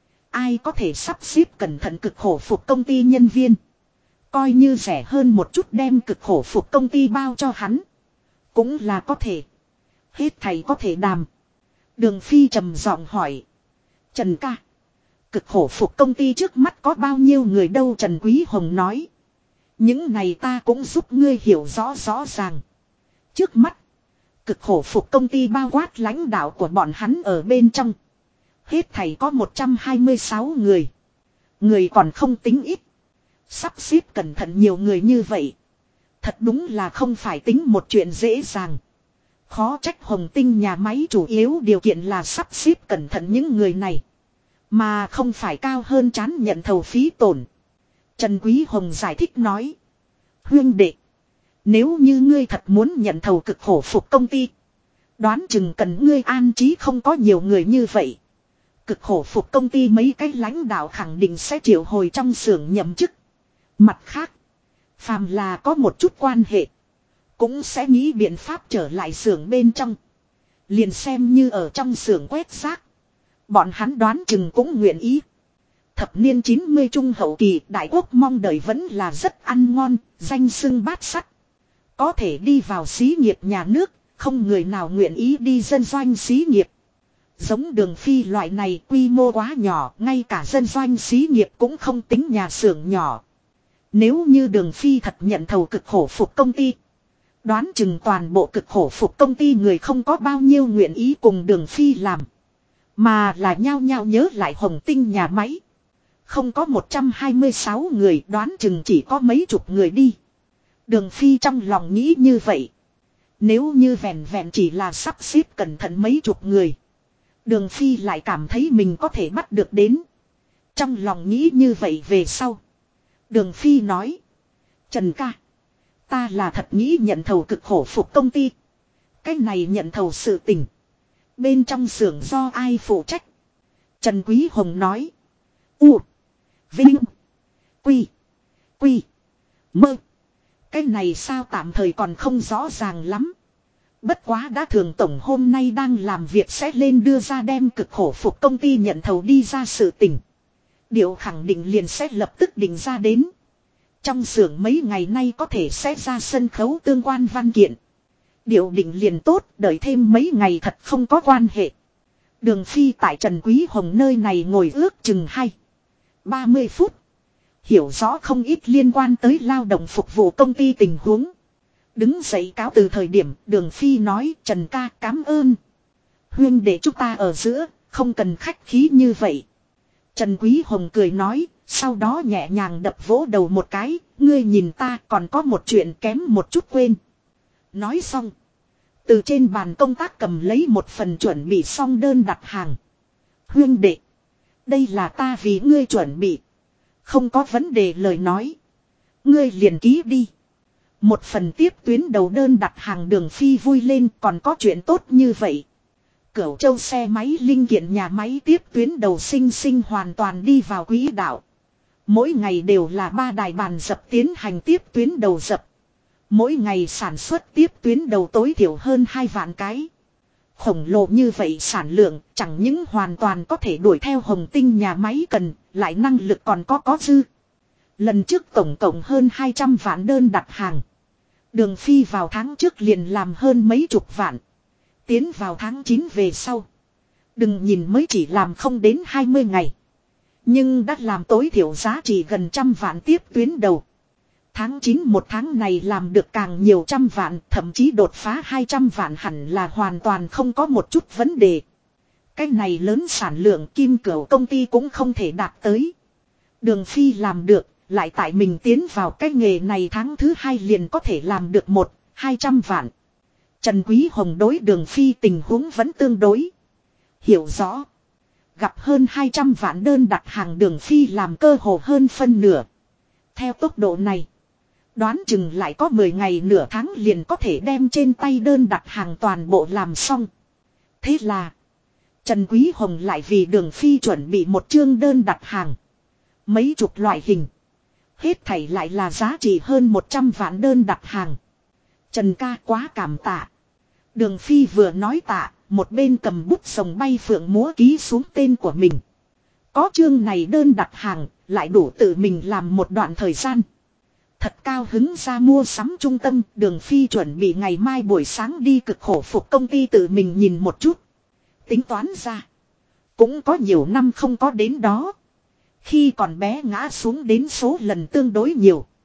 Ai có thể sắp xếp cẩn thận cực khổ phục công ty nhân viên. Coi như rẻ hơn một chút đem cực khổ phục công ty bao cho hắn. Cũng là có thể. Hết thầy có thể đàm. Đường Phi trầm giọng hỏi. Trần ca. Cực khổ phục công ty trước mắt có bao nhiêu người đâu? Trần Quý Hồng nói. Những này ta cũng giúp ngươi hiểu rõ rõ ràng. Trước mắt. Cực khổ phục công ty bao quát lãnh đạo của bọn hắn ở bên trong. Hết thảy có 126 người. Người còn không tính ít. Sắp xếp cẩn thận nhiều người như vậy. Thật đúng là không phải tính một chuyện dễ dàng. Khó trách Hồng Tinh nhà máy chủ yếu điều kiện là sắp xếp cẩn thận những người này. Mà không phải cao hơn chán nhận thầu phí tổn. Trần Quý Hồng giải thích nói. Huynh đệ. Nếu như ngươi thật muốn nhận thầu cực khổ phục công ty. Đoán chừng cần ngươi an trí không có nhiều người như vậy. Cực khổ phục công ty mấy cái lãnh đạo khẳng định sẽ triệu hồi trong xưởng nhậm chức. Mặt khác. Phàm là có một chút quan hệ. Cũng sẽ nghĩ biện pháp trở lại xưởng bên trong. Liền xem như ở trong xưởng quét rác. Bọn hắn đoán chừng cũng nguyện ý. Thập niên 90 trung hậu kỳ Đại Quốc mong đợi vẫn là rất ăn ngon, danh xưng bát sắt. Có thể đi vào xí nghiệp nhà nước, không người nào nguyện ý đi dân doanh xí nghiệp. Giống Đường Phi loại này quy mô quá nhỏ, ngay cả dân doanh xí nghiệp cũng không tính nhà xưởng nhỏ. Nếu như Đường Phi thật nhận thầu cực khổ phục công ty. Đoán chừng toàn bộ cực khổ phục công ty người không có bao nhiêu nguyện ý cùng Đường Phi làm. Mà là nhao nhao nhớ lại Hồng Tinh nhà máy. Không có 126 người, đoán chừng chỉ có mấy chục người đi. Đường Phi trong lòng nghĩ như vậy. Nếu như vẹn vẹn chỉ là sắp xếp cẩn thận mấy chục người. Đường Phi lại cảm thấy mình có thể bắt được đến. Trong lòng nghĩ như vậy về sau. Đường Phi nói. Trần ca. Ta là thật nghĩ nhận thầu cực khổ phục công ty. Cái này nhận thầu sự tình. Bên trong xưởng do ai phụ trách? Trần Quý Hồng nói. U. Vinh. Quy. Quy. Mơ. Cái này sao tạm thời còn không rõ ràng lắm. Bất quá đã thường tổng hôm nay đang làm việc sẽ lên đưa ra đem cực khổ phục công ty nhận thầu đi ra sự tình. Điều khẳng định liền sẽ lập tức định ra đến. Trong xưởng mấy ngày nay có thể sẽ ra sân khấu tương quan văn kiện. Điều định liền tốt, đợi thêm mấy ngày thật không có quan hệ. Đường Phi tại Trần Quý Hồng nơi này ngồi ước chừng 30 phút. Hiểu rõ không ít liên quan tới lao động phục vụ công ty tình huống. Đứng dậy cáo từ thời điểm Đường Phi nói Trần ca cảm ơn. Huynh để chúng ta ở giữa, không cần khách khí như vậy. Trần Quý Hồng cười nói, sau đó nhẹ nhàng đập vỗ đầu một cái, ngươi nhìn ta còn có một chuyện kém một chút quên. Nói xong. Từ trên bàn công tác cầm lấy một phần chuẩn bị xong đơn đặt hàng. Huynh đệ. Đây là ta vì ngươi chuẩn bị. Không có vấn đề lời nói. Ngươi liền ký đi. Một phần tiếp tuyến đầu đơn đặt hàng Đường Phi vui lên còn có chuyện tốt như vậy. Cửu Châu xe máy linh kiện nhà máy tiếp tuyến đầu sinh hoàn toàn đi vào quỹ đạo. Mỗi ngày đều là 3 đài bàn dập tiến hành tiếp tuyến đầu dập. Mỗi ngày sản xuất tiếp tuyến đầu tối thiểu hơn 2 vạn cái. Khổng lồ như vậy sản lượng chẳng những hoàn toàn có thể đuổi theo Hồng Tinh nhà máy cần, lại năng lực còn có dư. Lần trước tổng cộng hơn 200 vạn đơn đặt hàng. Đường Phi vào tháng trước liền làm hơn mấy chục vạn. Tiến vào tháng 9 về sau. Đừng nhìn mới chỉ làm không đến 20 ngày. Nhưng đã làm tối thiểu giá trị gần 100 vạn tiếp tuyến đầu. Tháng 9 một tháng này làm được càng nhiều trăm vạn, thậm chí đột phá 200 vạn hẳn là hoàn toàn không có một chút vấn đề. Cái này lớn sản lượng Kim Cửu công ty cũng không thể đạt tới. Đường Phi làm được, lại tại mình tiến vào cái nghề này tháng thứ 2 liền có thể làm được 100-200 vạn. Trần Quý Hồng đối Đường Phi tình huống vẫn tương đối hiểu rõ. Gặp hơn 200 vạn đơn đặt hàng Đường Phi làm cơ hồ hơn phân nửa. Theo tốc độ này, đoán chừng lại có 10 ngày nửa tháng liền có thể đem trên tay đơn đặt hàng toàn bộ làm xong. Thế là Trần Quý Hồng lại vì Đường Phi chuẩn bị một chương đơn đặt hàng. Mấy chục loại hình. Hết thảy lại là giá trị hơn 100 vạn đơn đặt hàng. Trần ca quá cảm tạ. Đường Phi vừa nói tạ, một bên cầm bút sồng bay phượng múa ký xuống tên của mình. Có chương này đơn đặt hàng, lại đủ tự mình làm một đoạn thời gian. Thật cao hứng ra mua sắm trung tâm, Đường Phi chuẩn bị ngày mai buổi sáng đi cực khổ phục công ty tự mình nhìn một chút. Tính toán ra, cũng có nhiều năm không có đến đó. Khi còn bé ngã xuống đến số lần tương đối nhiều.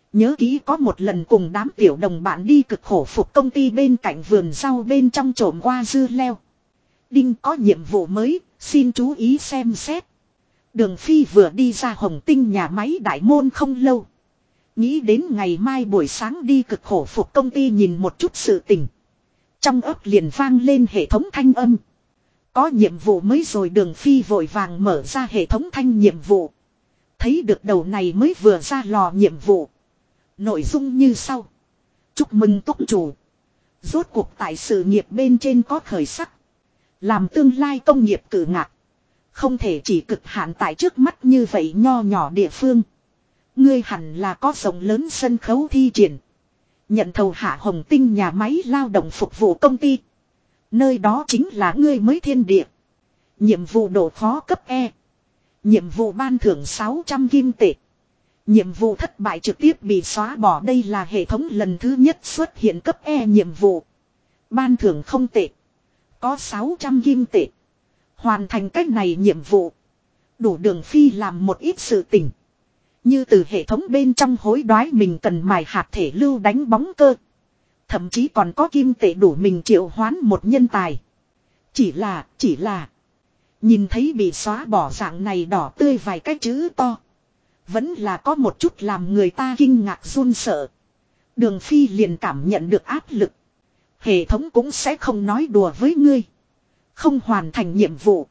Nhớ kỹ có một lần cùng đám tiểu đồng bạn đi cực khổ phục công ty bên cạnh vườn rau bên trong trộm qua dưa leo. Đinh có nhiệm vụ mới, xin chú ý xem xét. Đường Phi vừa đi ra Hồng Tinh nhà máy đại môn không lâu. Nghĩ đến ngày mai buổi sáng đi cực khổ phục công ty nhìn một chút sự tình. Trong ấp liền vang lên hệ thống thanh âm. Có nhiệm vụ mới rồi, Đường Phi vội vàng mở ra hệ thống thanh nhiệm vụ. Thấy được đầu này mới vừa ra lò nhiệm vụ. Nội dung như sau. Chúc mừng túc chủ. Rốt cuộc tại sự nghiệp bên trên có khởi sắc. Làm tương lai công nghiệp cử ngạc. Không thể chỉ cực hạn tại trước mắt như vậy nho nhỏ địa phương. Ngươi hẳn là có rộng lớn sân khấu thi triển. Nhận thầu hạ Hồng Tinh nhà máy lao động phục vụ công ty. Nơi đó chính là ngươi mới thiên địa. Nhiệm vụ độ khó cấp E. Nhiệm vụ ban thưởng 600 kim tệ. Nhiệm vụ thất bại trực tiếp bị xóa bỏ. Đây là hệ thống lần thứ nhất xuất hiện cấp E nhiệm vụ. Ban thưởng không tệ. Có 600 kim tệ. Hoàn thành cách này nhiệm vụ. Đủ Đường Phi làm một ít sự tình. Như từ hệ thống bên trong hối đoái mình cần mài hạt thể lưu đánh bóng cơ. Thậm chí còn có kim tệ đủ mình triệu hoán một nhân tài. Chỉ là. Nhìn thấy bị xóa bỏ dạng này đỏ tươi vài cái chữ to. Vẫn là có một chút làm người ta kinh ngạc run sợ. Đường Phi liền cảm nhận được áp lực. Hệ thống cũng sẽ không nói đùa với ngươi. Không hoàn thành nhiệm vụ.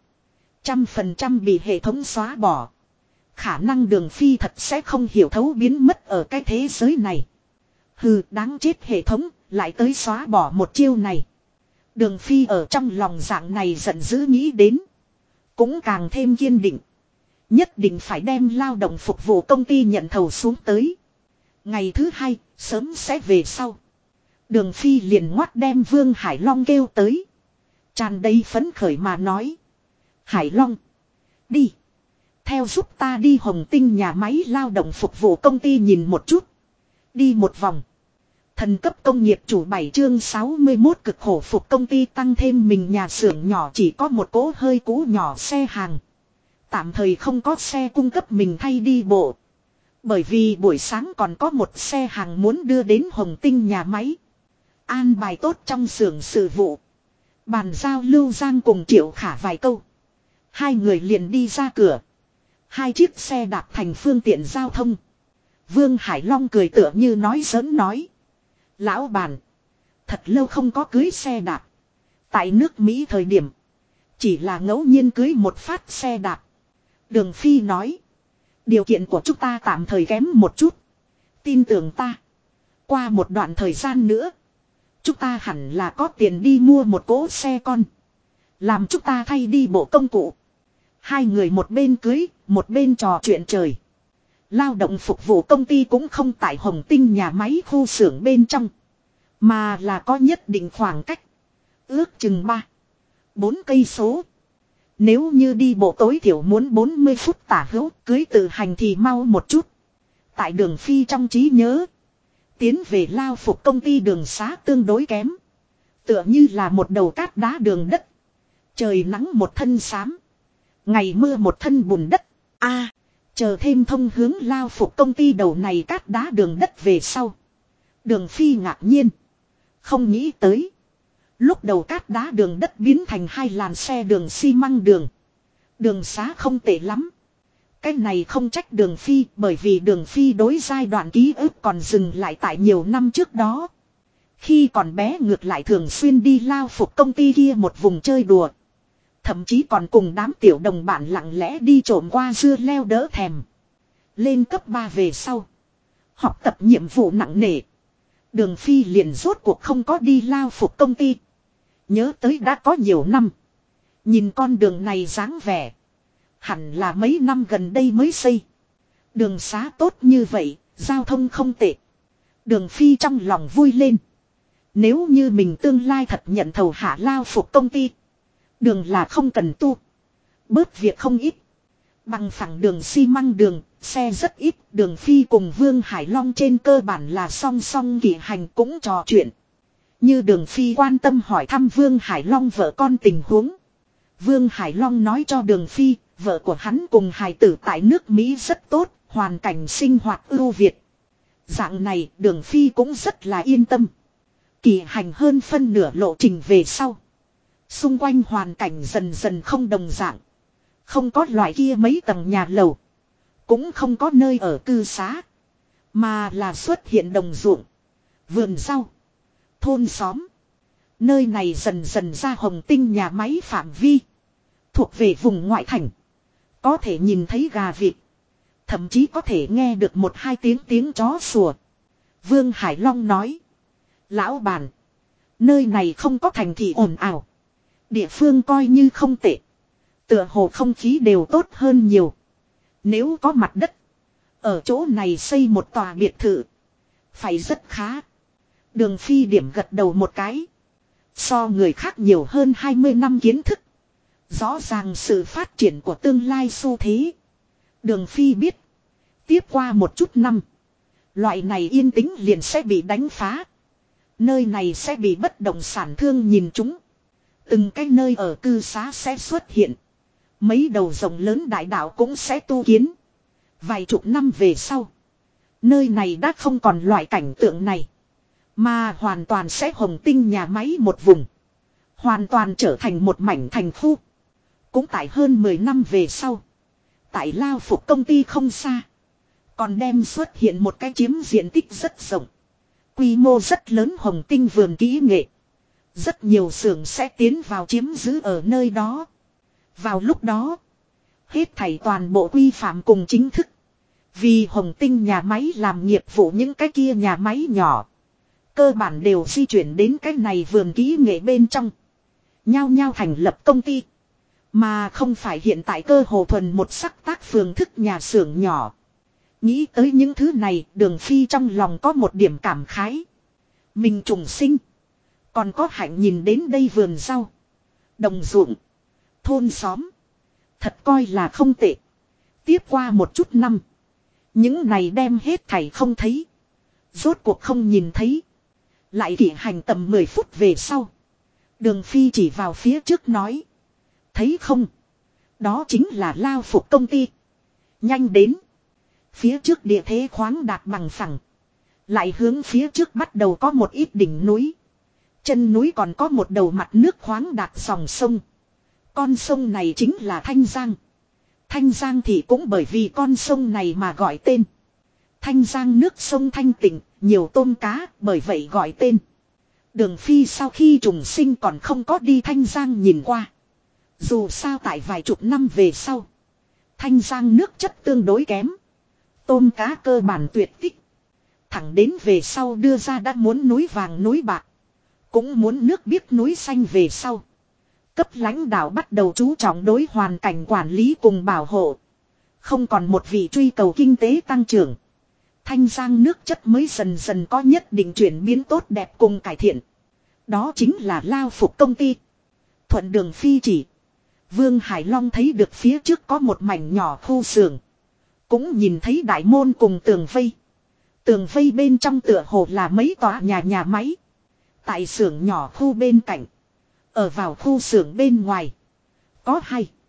100% bị hệ thống xóa bỏ. Khả năng Đường Phi thật sẽ không hiểu thấu biến mất ở cái thế giới này. Hừ, đáng chết hệ thống, lại tới xóa bỏ một chiêu này. Đường Phi ở trong lòng dạng này giận dữ nghĩ đến. Cũng càng thêm kiên định. Nhất định phải đem lao động phục vụ công ty nhận thầu xuống tới. Ngày thứ hai, sớm sẽ về sau. Đường Phi liền ngoắt đem Vương Hải Long kêu tới. Tràn đầy phấn khởi mà nói. Hải Long, đi. Theo giúp ta đi Hồng Tinh nhà máy lao động phục vụ công ty nhìn một chút. Đi một vòng. Thần cấp công nghiệp chủ 7 chương 61 cực khổ phục công ty tăng thêm mình nhà xưởng nhỏ chỉ có một cỗ hơi cũ nhỏ xe hàng. Tạm thời không có xe cung cấp mình thay đi bộ. Bởi vì buổi sáng còn có một xe hàng muốn đưa đến Hồng Tinh nhà máy. An bài tốt trong xưởng sự vụ. Bàn giao Lưu Giang cùng Triệu Khả vài câu. Hai người liền đi ra cửa. Hai chiếc xe đạp thành phương tiện giao thông. Vương Hải Long cười tựa như nói giỡn nói. Lão bản. Thật lâu không có cưới xe đạp. Tại nước Mỹ thời điểm. Chỉ là ngẫu nhiên cưới một phát xe đạp. Đường Phi nói. Điều kiện của chúng ta tạm thời kém một chút. Tin tưởng ta. Qua một đoạn thời gian nữa. Chúng ta hẳn là có tiền đi mua một cỗ xe con. Làm chúng ta thay đi bộ công cụ. Hai người một bên cưới, một bên trò chuyện trời. Lao động phục vụ công ty cũng không tại Hồng Tinh nhà máy khu xưởng bên trong. Mà là có nhất định khoảng cách. Ước chừng 4 cây số. Nếu như đi bộ tối thiểu muốn 40 phút tả hữu, cưới tự hành thì mau một chút. Tại Đường Phi trong trí nhớ. Tiến về lao phục công ty đường xá tương đối kém. Tựa như là một đầu cát đá đường đất. Trời nắng một thân xám. Ngày mưa một thân bùn đất. Chờ thêm thông hướng lao phục công ty đầu này cát đá đường đất về sau. Đường Phi ngạc nhiên. Không nghĩ tới. Lúc đầu cát đá đường đất biến thành hai làn xe đường xi măng đường. Đường xá không tệ lắm. Cái này không trách Đường Phi bởi vì Đường Phi đối giai đoạn ký ức còn dừng lại tại nhiều năm trước đó. Khi còn bé ngược lại thường xuyên đi lao phục công ty kia một vùng chơi đùa. Thậm chí còn cùng đám tiểu đồng bạn lặng lẽ đi trộm qua dưa leo đỡ thèm. Lên cấp 3 về sau. Học tập nhiệm vụ nặng nề. Đường Phi liền rốt cuộc không có đi lao phục công ty. Nhớ tới đã có nhiều năm. Nhìn con đường này dáng vẻ. Hẳn là mấy năm gần đây mới xây. Đường xá tốt như vậy, giao thông không tệ. Đường Phi trong lòng vui lên. Nếu như mình tương lai thật nhận thầu hạ lao phục công ty. Đường là không cần tu. Bớt việc không ít. Bằng phẳng đường xi măng đường, xe rất ít. Đường Phi cùng Vương Hải Long trên cơ bản là song song kỷ hành cũng trò chuyện. Như Đường Phi quan tâm hỏi thăm Vương Hải Long vợ con tình huống. Vương Hải Long nói cho Đường Phi, vợ của hắn cùng hài tử tại nước Mỹ rất tốt, hoàn cảnh sinh hoạt ưu việt. Dạng này Đường Phi cũng rất là yên tâm. Kỳ hành hơn phân nửa lộ trình về sau. Xung quanh hoàn cảnh dần dần không đồng dạng. Không có loại kia mấy tầng nhà lầu. Cũng không có nơi ở cư xá. Mà là xuất hiện đồng ruộng, vườn rau, thôn xóm. Nơi này dần dần ra Hồng Tinh nhà máy phạm vi. Thuộc về vùng ngoại thành. Có thể nhìn thấy gà vịt. Thậm chí có thể nghe được một hai tiếng chó sủa. Vương Hải Long nói. Lão bản. Nơi này không có thành thị ồn ào. Địa phương coi như không tệ. Tựa hồ không khí đều tốt hơn nhiều. Nếu có mặt đất. Ở chỗ này xây một tòa biệt thự. Phải rất khá. Đường Phi điểm gật đầu một cái. So người khác nhiều hơn 20 năm kiến thức. Rõ ràng sự phát triển của tương lai xu thế. Đường Phi biết. Tiếp qua một chút năm. Loại này yên tĩnh liền sẽ bị đánh phá. Nơi này sẽ bị bất động sản thương nhìn chúng. Từng cái nơi ở cư xá sẽ xuất hiện. Mấy đầu rồng lớn đại đạo cũng sẽ tu kiến. Vài chục năm về sau. Nơi này đã không còn loại cảnh tượng này. Mà hoàn toàn sẽ Hồng Tinh nhà máy một vùng. Hoàn toàn trở thành một mảnh thành khu. Cũng tại hơn 10 năm về sau. Tại Lao Phục công ty không xa. Còn đem xuất hiện một cái chiếm diện tích rất rộng. Quy mô rất lớn Hồng Tinh vườn kỹ nghệ. Rất nhiều xưởng sẽ tiến vào chiếm giữ ở nơi đó. Vào lúc đó. Hết thảy toàn bộ quy phạm cùng chính thức. Vì Hồng Tinh nhà máy làm nghiệp vụ những cái kia nhà máy nhỏ. Cơ bản đều di chuyển đến cái này vườn kỹ nghệ bên trong. Nhao nhao thành lập công ty. Mà không phải hiện tại cơ hồ thuần một sắc tác phương thức nhà xưởng nhỏ. Nghĩ tới những thứ này Đường Phi trong lòng có một điểm cảm khái. Mình trùng sinh. Còn có hạnh nhìn đến đây vườn rau. Đồng ruộng. Thôn xóm. Thật coi là không tệ. Tiếp qua một chút năm. Những này đem hết thảy không thấy. Rốt cuộc không nhìn thấy. Lại kỷ hành tầm 10 phút về sau. Đường Phi chỉ vào phía trước nói. Thấy không? Đó chính là Lao Phục công ty. Nhanh đến. Phía trước địa thế khoáng đạt bằng phẳng. Lại hướng phía trước bắt đầu có một ít đỉnh núi. Chân núi còn có một đầu mặt nước khoáng đạt dòng sông. Con sông này chính là Thanh Giang. Thanh Giang thì cũng bởi vì con sông này mà gọi tên. Thanh Giang nước sông thanh tịnh, nhiều tôm cá, bởi vậy gọi tên. Đường Phi sau khi trùng sinh còn không có đi Thanh Giang nhìn qua. Dù sao tại vài chục năm về sau. Thanh Giang nước chất tương đối kém. Tôm cá cơ bản tuyệt tích. Thẳng đến về sau đưa ra đã muốn núi vàng núi bạc. Cũng muốn nước biếc núi xanh về sau. Cấp lãnh đạo bắt đầu chú trọng đối hoàn cảnh quản lý cùng bảo hộ. Không còn một vị truy cầu kinh tế tăng trưởng. Thanh Giang nước chất mới dần dần có nhất định chuyển biến tốt đẹp cùng cải thiện. Đó chính là Lao Phục công ty. Thuận Đường Phi chỉ. Vương Hải Long thấy được phía trước có một mảnh nhỏ khu xưởng. Cũng nhìn thấy đại môn cùng tường vây. Tường vây bên trong tựa hồ là mấy tòa nhà máy. Tại xưởng nhỏ khu bên cạnh. Ở vào khu xưởng bên ngoài. Có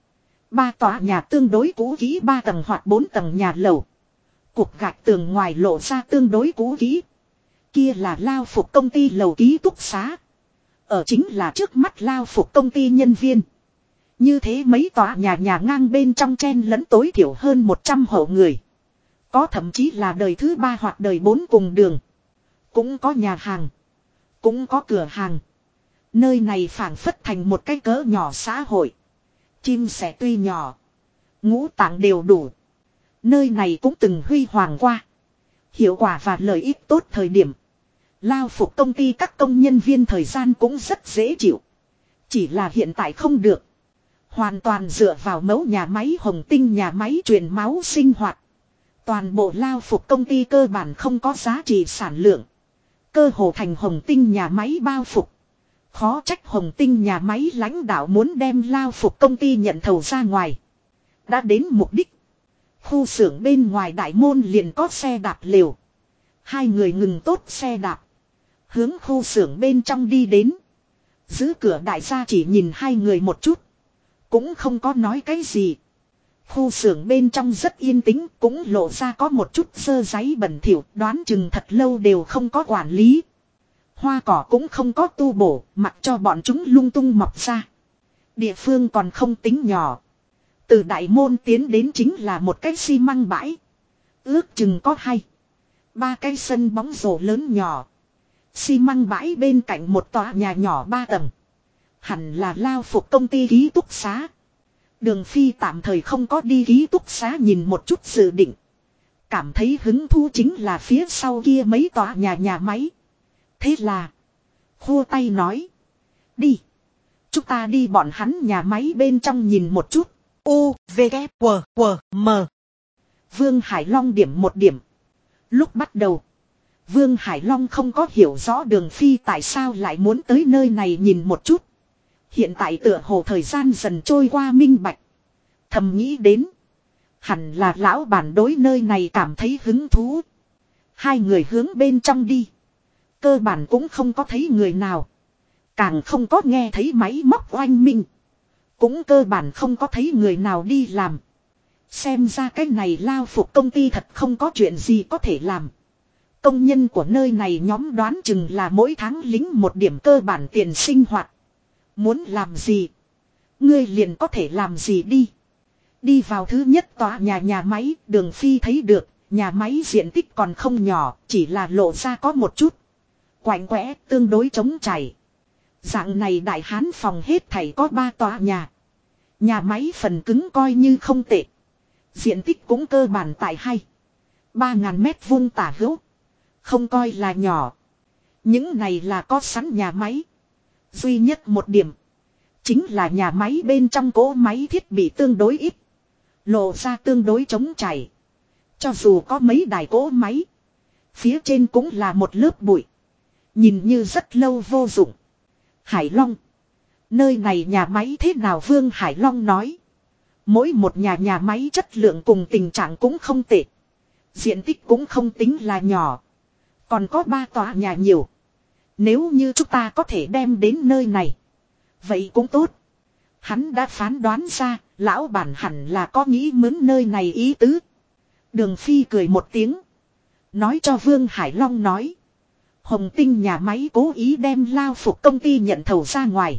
2-3 tòa nhà tương đối cũ kỹ 3 tầng hoặc 4 tầng nhà lầu. Cục gạch tường ngoài lộ ra tương đối cũ kỹ. Kia là Lao Phục công ty lầu ký túc xá. Ở chính là trước mắt Lao Phục công ty nhân viên. Như thế mấy tòa nhà ngang bên trong chen lẫn tối thiểu hơn 100 hộ người. Có thậm chí là đời thứ 3 hoặc đời 4 cùng đường. Cũng có nhà hàng. Cũng có cửa hàng. Nơi này phảng phất thành một cái cỡ nhỏ xã hội. Chim sẻ tuy nhỏ. Ngũ tạng đều đủ. Nơi này cũng từng huy hoàng qua. Hiệu quả và lợi ích tốt thời điểm. Lao Phục công ty các công nhân viên thời gian cũng rất dễ chịu. Chỉ là hiện tại không được. Hoàn toàn dựa vào mẫu nhà máy Hồng Tinh nhà máy truyền máu sinh hoạt. Toàn bộ Lao Phục công ty cơ bản không có giá trị sản lượng. Cơ hồ thành Hồng Tinh nhà máy bao phục. Khó trách Hồng Tinh nhà máy lãnh đạo muốn đem Lao Phục công ty nhận thầu ra ngoài. Đã đến mục đích. Khu xưởng bên ngoài đại môn liền có xe đạp lều. Hai người ngừng tốt xe đạp. Hướng khu xưởng bên trong đi đến. Giữ cửa đại gia chỉ nhìn hai người một chút. Cũng không có nói cái gì. Khu xưởng bên trong rất yên tĩnh, cũng lộ ra có một chút sơ giấy bẩn thỉu, đoán chừng thật lâu đều không có quản lý. Hoa cỏ cũng không có tu bổ, mặc cho bọn chúng lung tung mọc ra. Địa phương còn không tính nhỏ. Từ đại môn tiến đến chính là một cái xi măng bãi. Ước chừng có 2-3 cái sân bóng rổ lớn nhỏ. Xi măng bãi bên cạnh một tòa nhà nhỏ 3 tầng. Hẳn là lao phục công ty ký túc xá. Đường Phi tạm thời không có đi ký túc xá nhìn một chút dự định. Cảm thấy hứng thú chính là phía sau kia mấy tòa nhà máy. Thế là khua tay nói. Đi. Chúng ta đi bọn hắn nhà máy bên trong nhìn một chút. U, V, K, W, W, M. Vương Hải Long điểm một điểm. Lúc bắt đầu, Vương Hải Long không có hiểu rõ Đường Phi tại sao lại muốn tới nơi này nhìn một chút. Hiện tại tựa hồ thời gian dần trôi qua minh bạch. Thầm nghĩ đến. Hẳn là lão bản đối nơi này cảm thấy hứng thú. Hai người hướng bên trong đi. Cơ bản cũng không có thấy người nào. Càng không có nghe thấy máy móc oanh minh. Cũng cơ bản không có thấy người nào đi làm. Xem ra cái này lao phục công ty thật không có chuyện gì có thể làm. Công nhân của nơi này nhóm đoán chừng là mỗi tháng lính một điểm cơ bản tiền sinh hoạt. Muốn làm gì? Ngươi liền có thể làm gì đi. Đi vào thứ nhất tòa nhà máy, Đường Phi thấy được, nhà máy diện tích còn không nhỏ, chỉ là lộ ra có một chút. Quạnh quẽ, tương đối trống chảy. Dạng này đại hán phòng hết thảy có 3 tòa nhà. Nhà máy phần cứng coi như không tệ. Diện tích cũng cơ bản tại 2-3 ngàn mét vuông tả hữu. Không coi là nhỏ. Những này là có sẵn nhà máy. Duy nhất một điểm. Chính là nhà máy bên trong cỗ máy thiết bị tương đối ít. Lộ ra tương đối trống chảy. Cho dù có mấy đài cỗ máy. Phía trên cũng là một lớp bụi. Nhìn như rất lâu vô dụng. Hải Long. Nơi này nhà máy thế nào Vương Hải Long nói. Mỗi một nhà máy chất lượng cùng tình trạng cũng không tệ. Diện tích cũng không tính là nhỏ. Còn có 3 tòa nhà nhiều. Nếu như chúng ta có thể đem đến nơi này. Vậy cũng tốt. Hắn đã phán đoán ra, lão bản hẳn là có nghĩ mướn nơi này ý tứ. Đường Phi cười một tiếng. Nói cho Vương Hải Long nói. Hồng Tinh nhà máy cố ý đem lao phục công ty nhận thầu ra ngoài.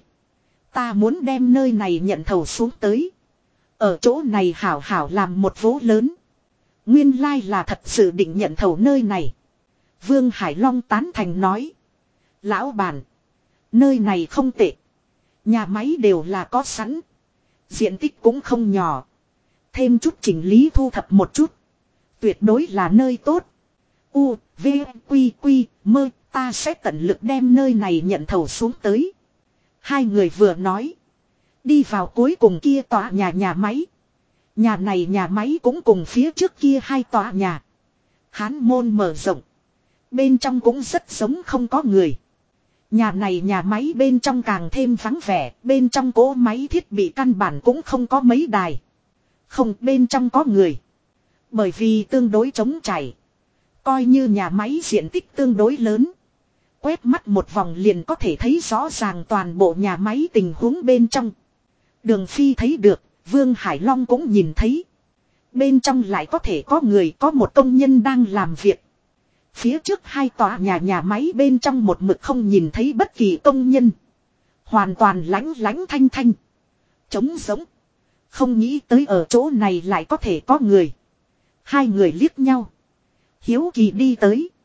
Ta muốn đem nơi này nhận thầu xuống tới. Ở chỗ này hảo hảo làm một vố lớn. Nguyên lai là thật sự định nhận thầu nơi này. Vương Hải Long tán thành nói. Lão bản. Nơi này không tệ. Nhà máy đều là có sẵn. Diện tích cũng không nhỏ. Thêm chút chỉnh lý thu thập một chút. Tuyệt đối là nơi tốt. U, V, Quy, Quy, Mơ. Ta sẽ tận lực đem nơi này nhận thầu xuống tới. Hai người vừa nói. Đi vào cuối cùng kia tòa nhà máy. Nhà này nhà máy cũng cùng phía trước kia 2 tòa nhà. Hán môn mở rộng. Bên trong cũng rất giống không có người. Nhà này nhà máy bên trong càng thêm vắng vẻ. Bên trong cỗ máy thiết bị căn bản cũng không có mấy đài. Không bên trong có người. Bởi vì tương đối trống chảy. Coi như nhà máy diện tích tương đối lớn. Quét mắt một vòng liền có thể thấy rõ ràng toàn bộ nhà máy tình huống bên trong. Đường Phi thấy được, Vương Hải Long cũng nhìn thấy. Bên trong lại có thể có người có một công nhân đang làm việc. Phía trước 2 tòa nhà máy bên trong một mực không nhìn thấy bất kỳ công nhân. Hoàn toàn lánh thanh thanh. Trống giống. Không nghĩ tới ở chỗ này lại có thể có người. Hai người liếc nhau. Hiếu kỳ đi tới.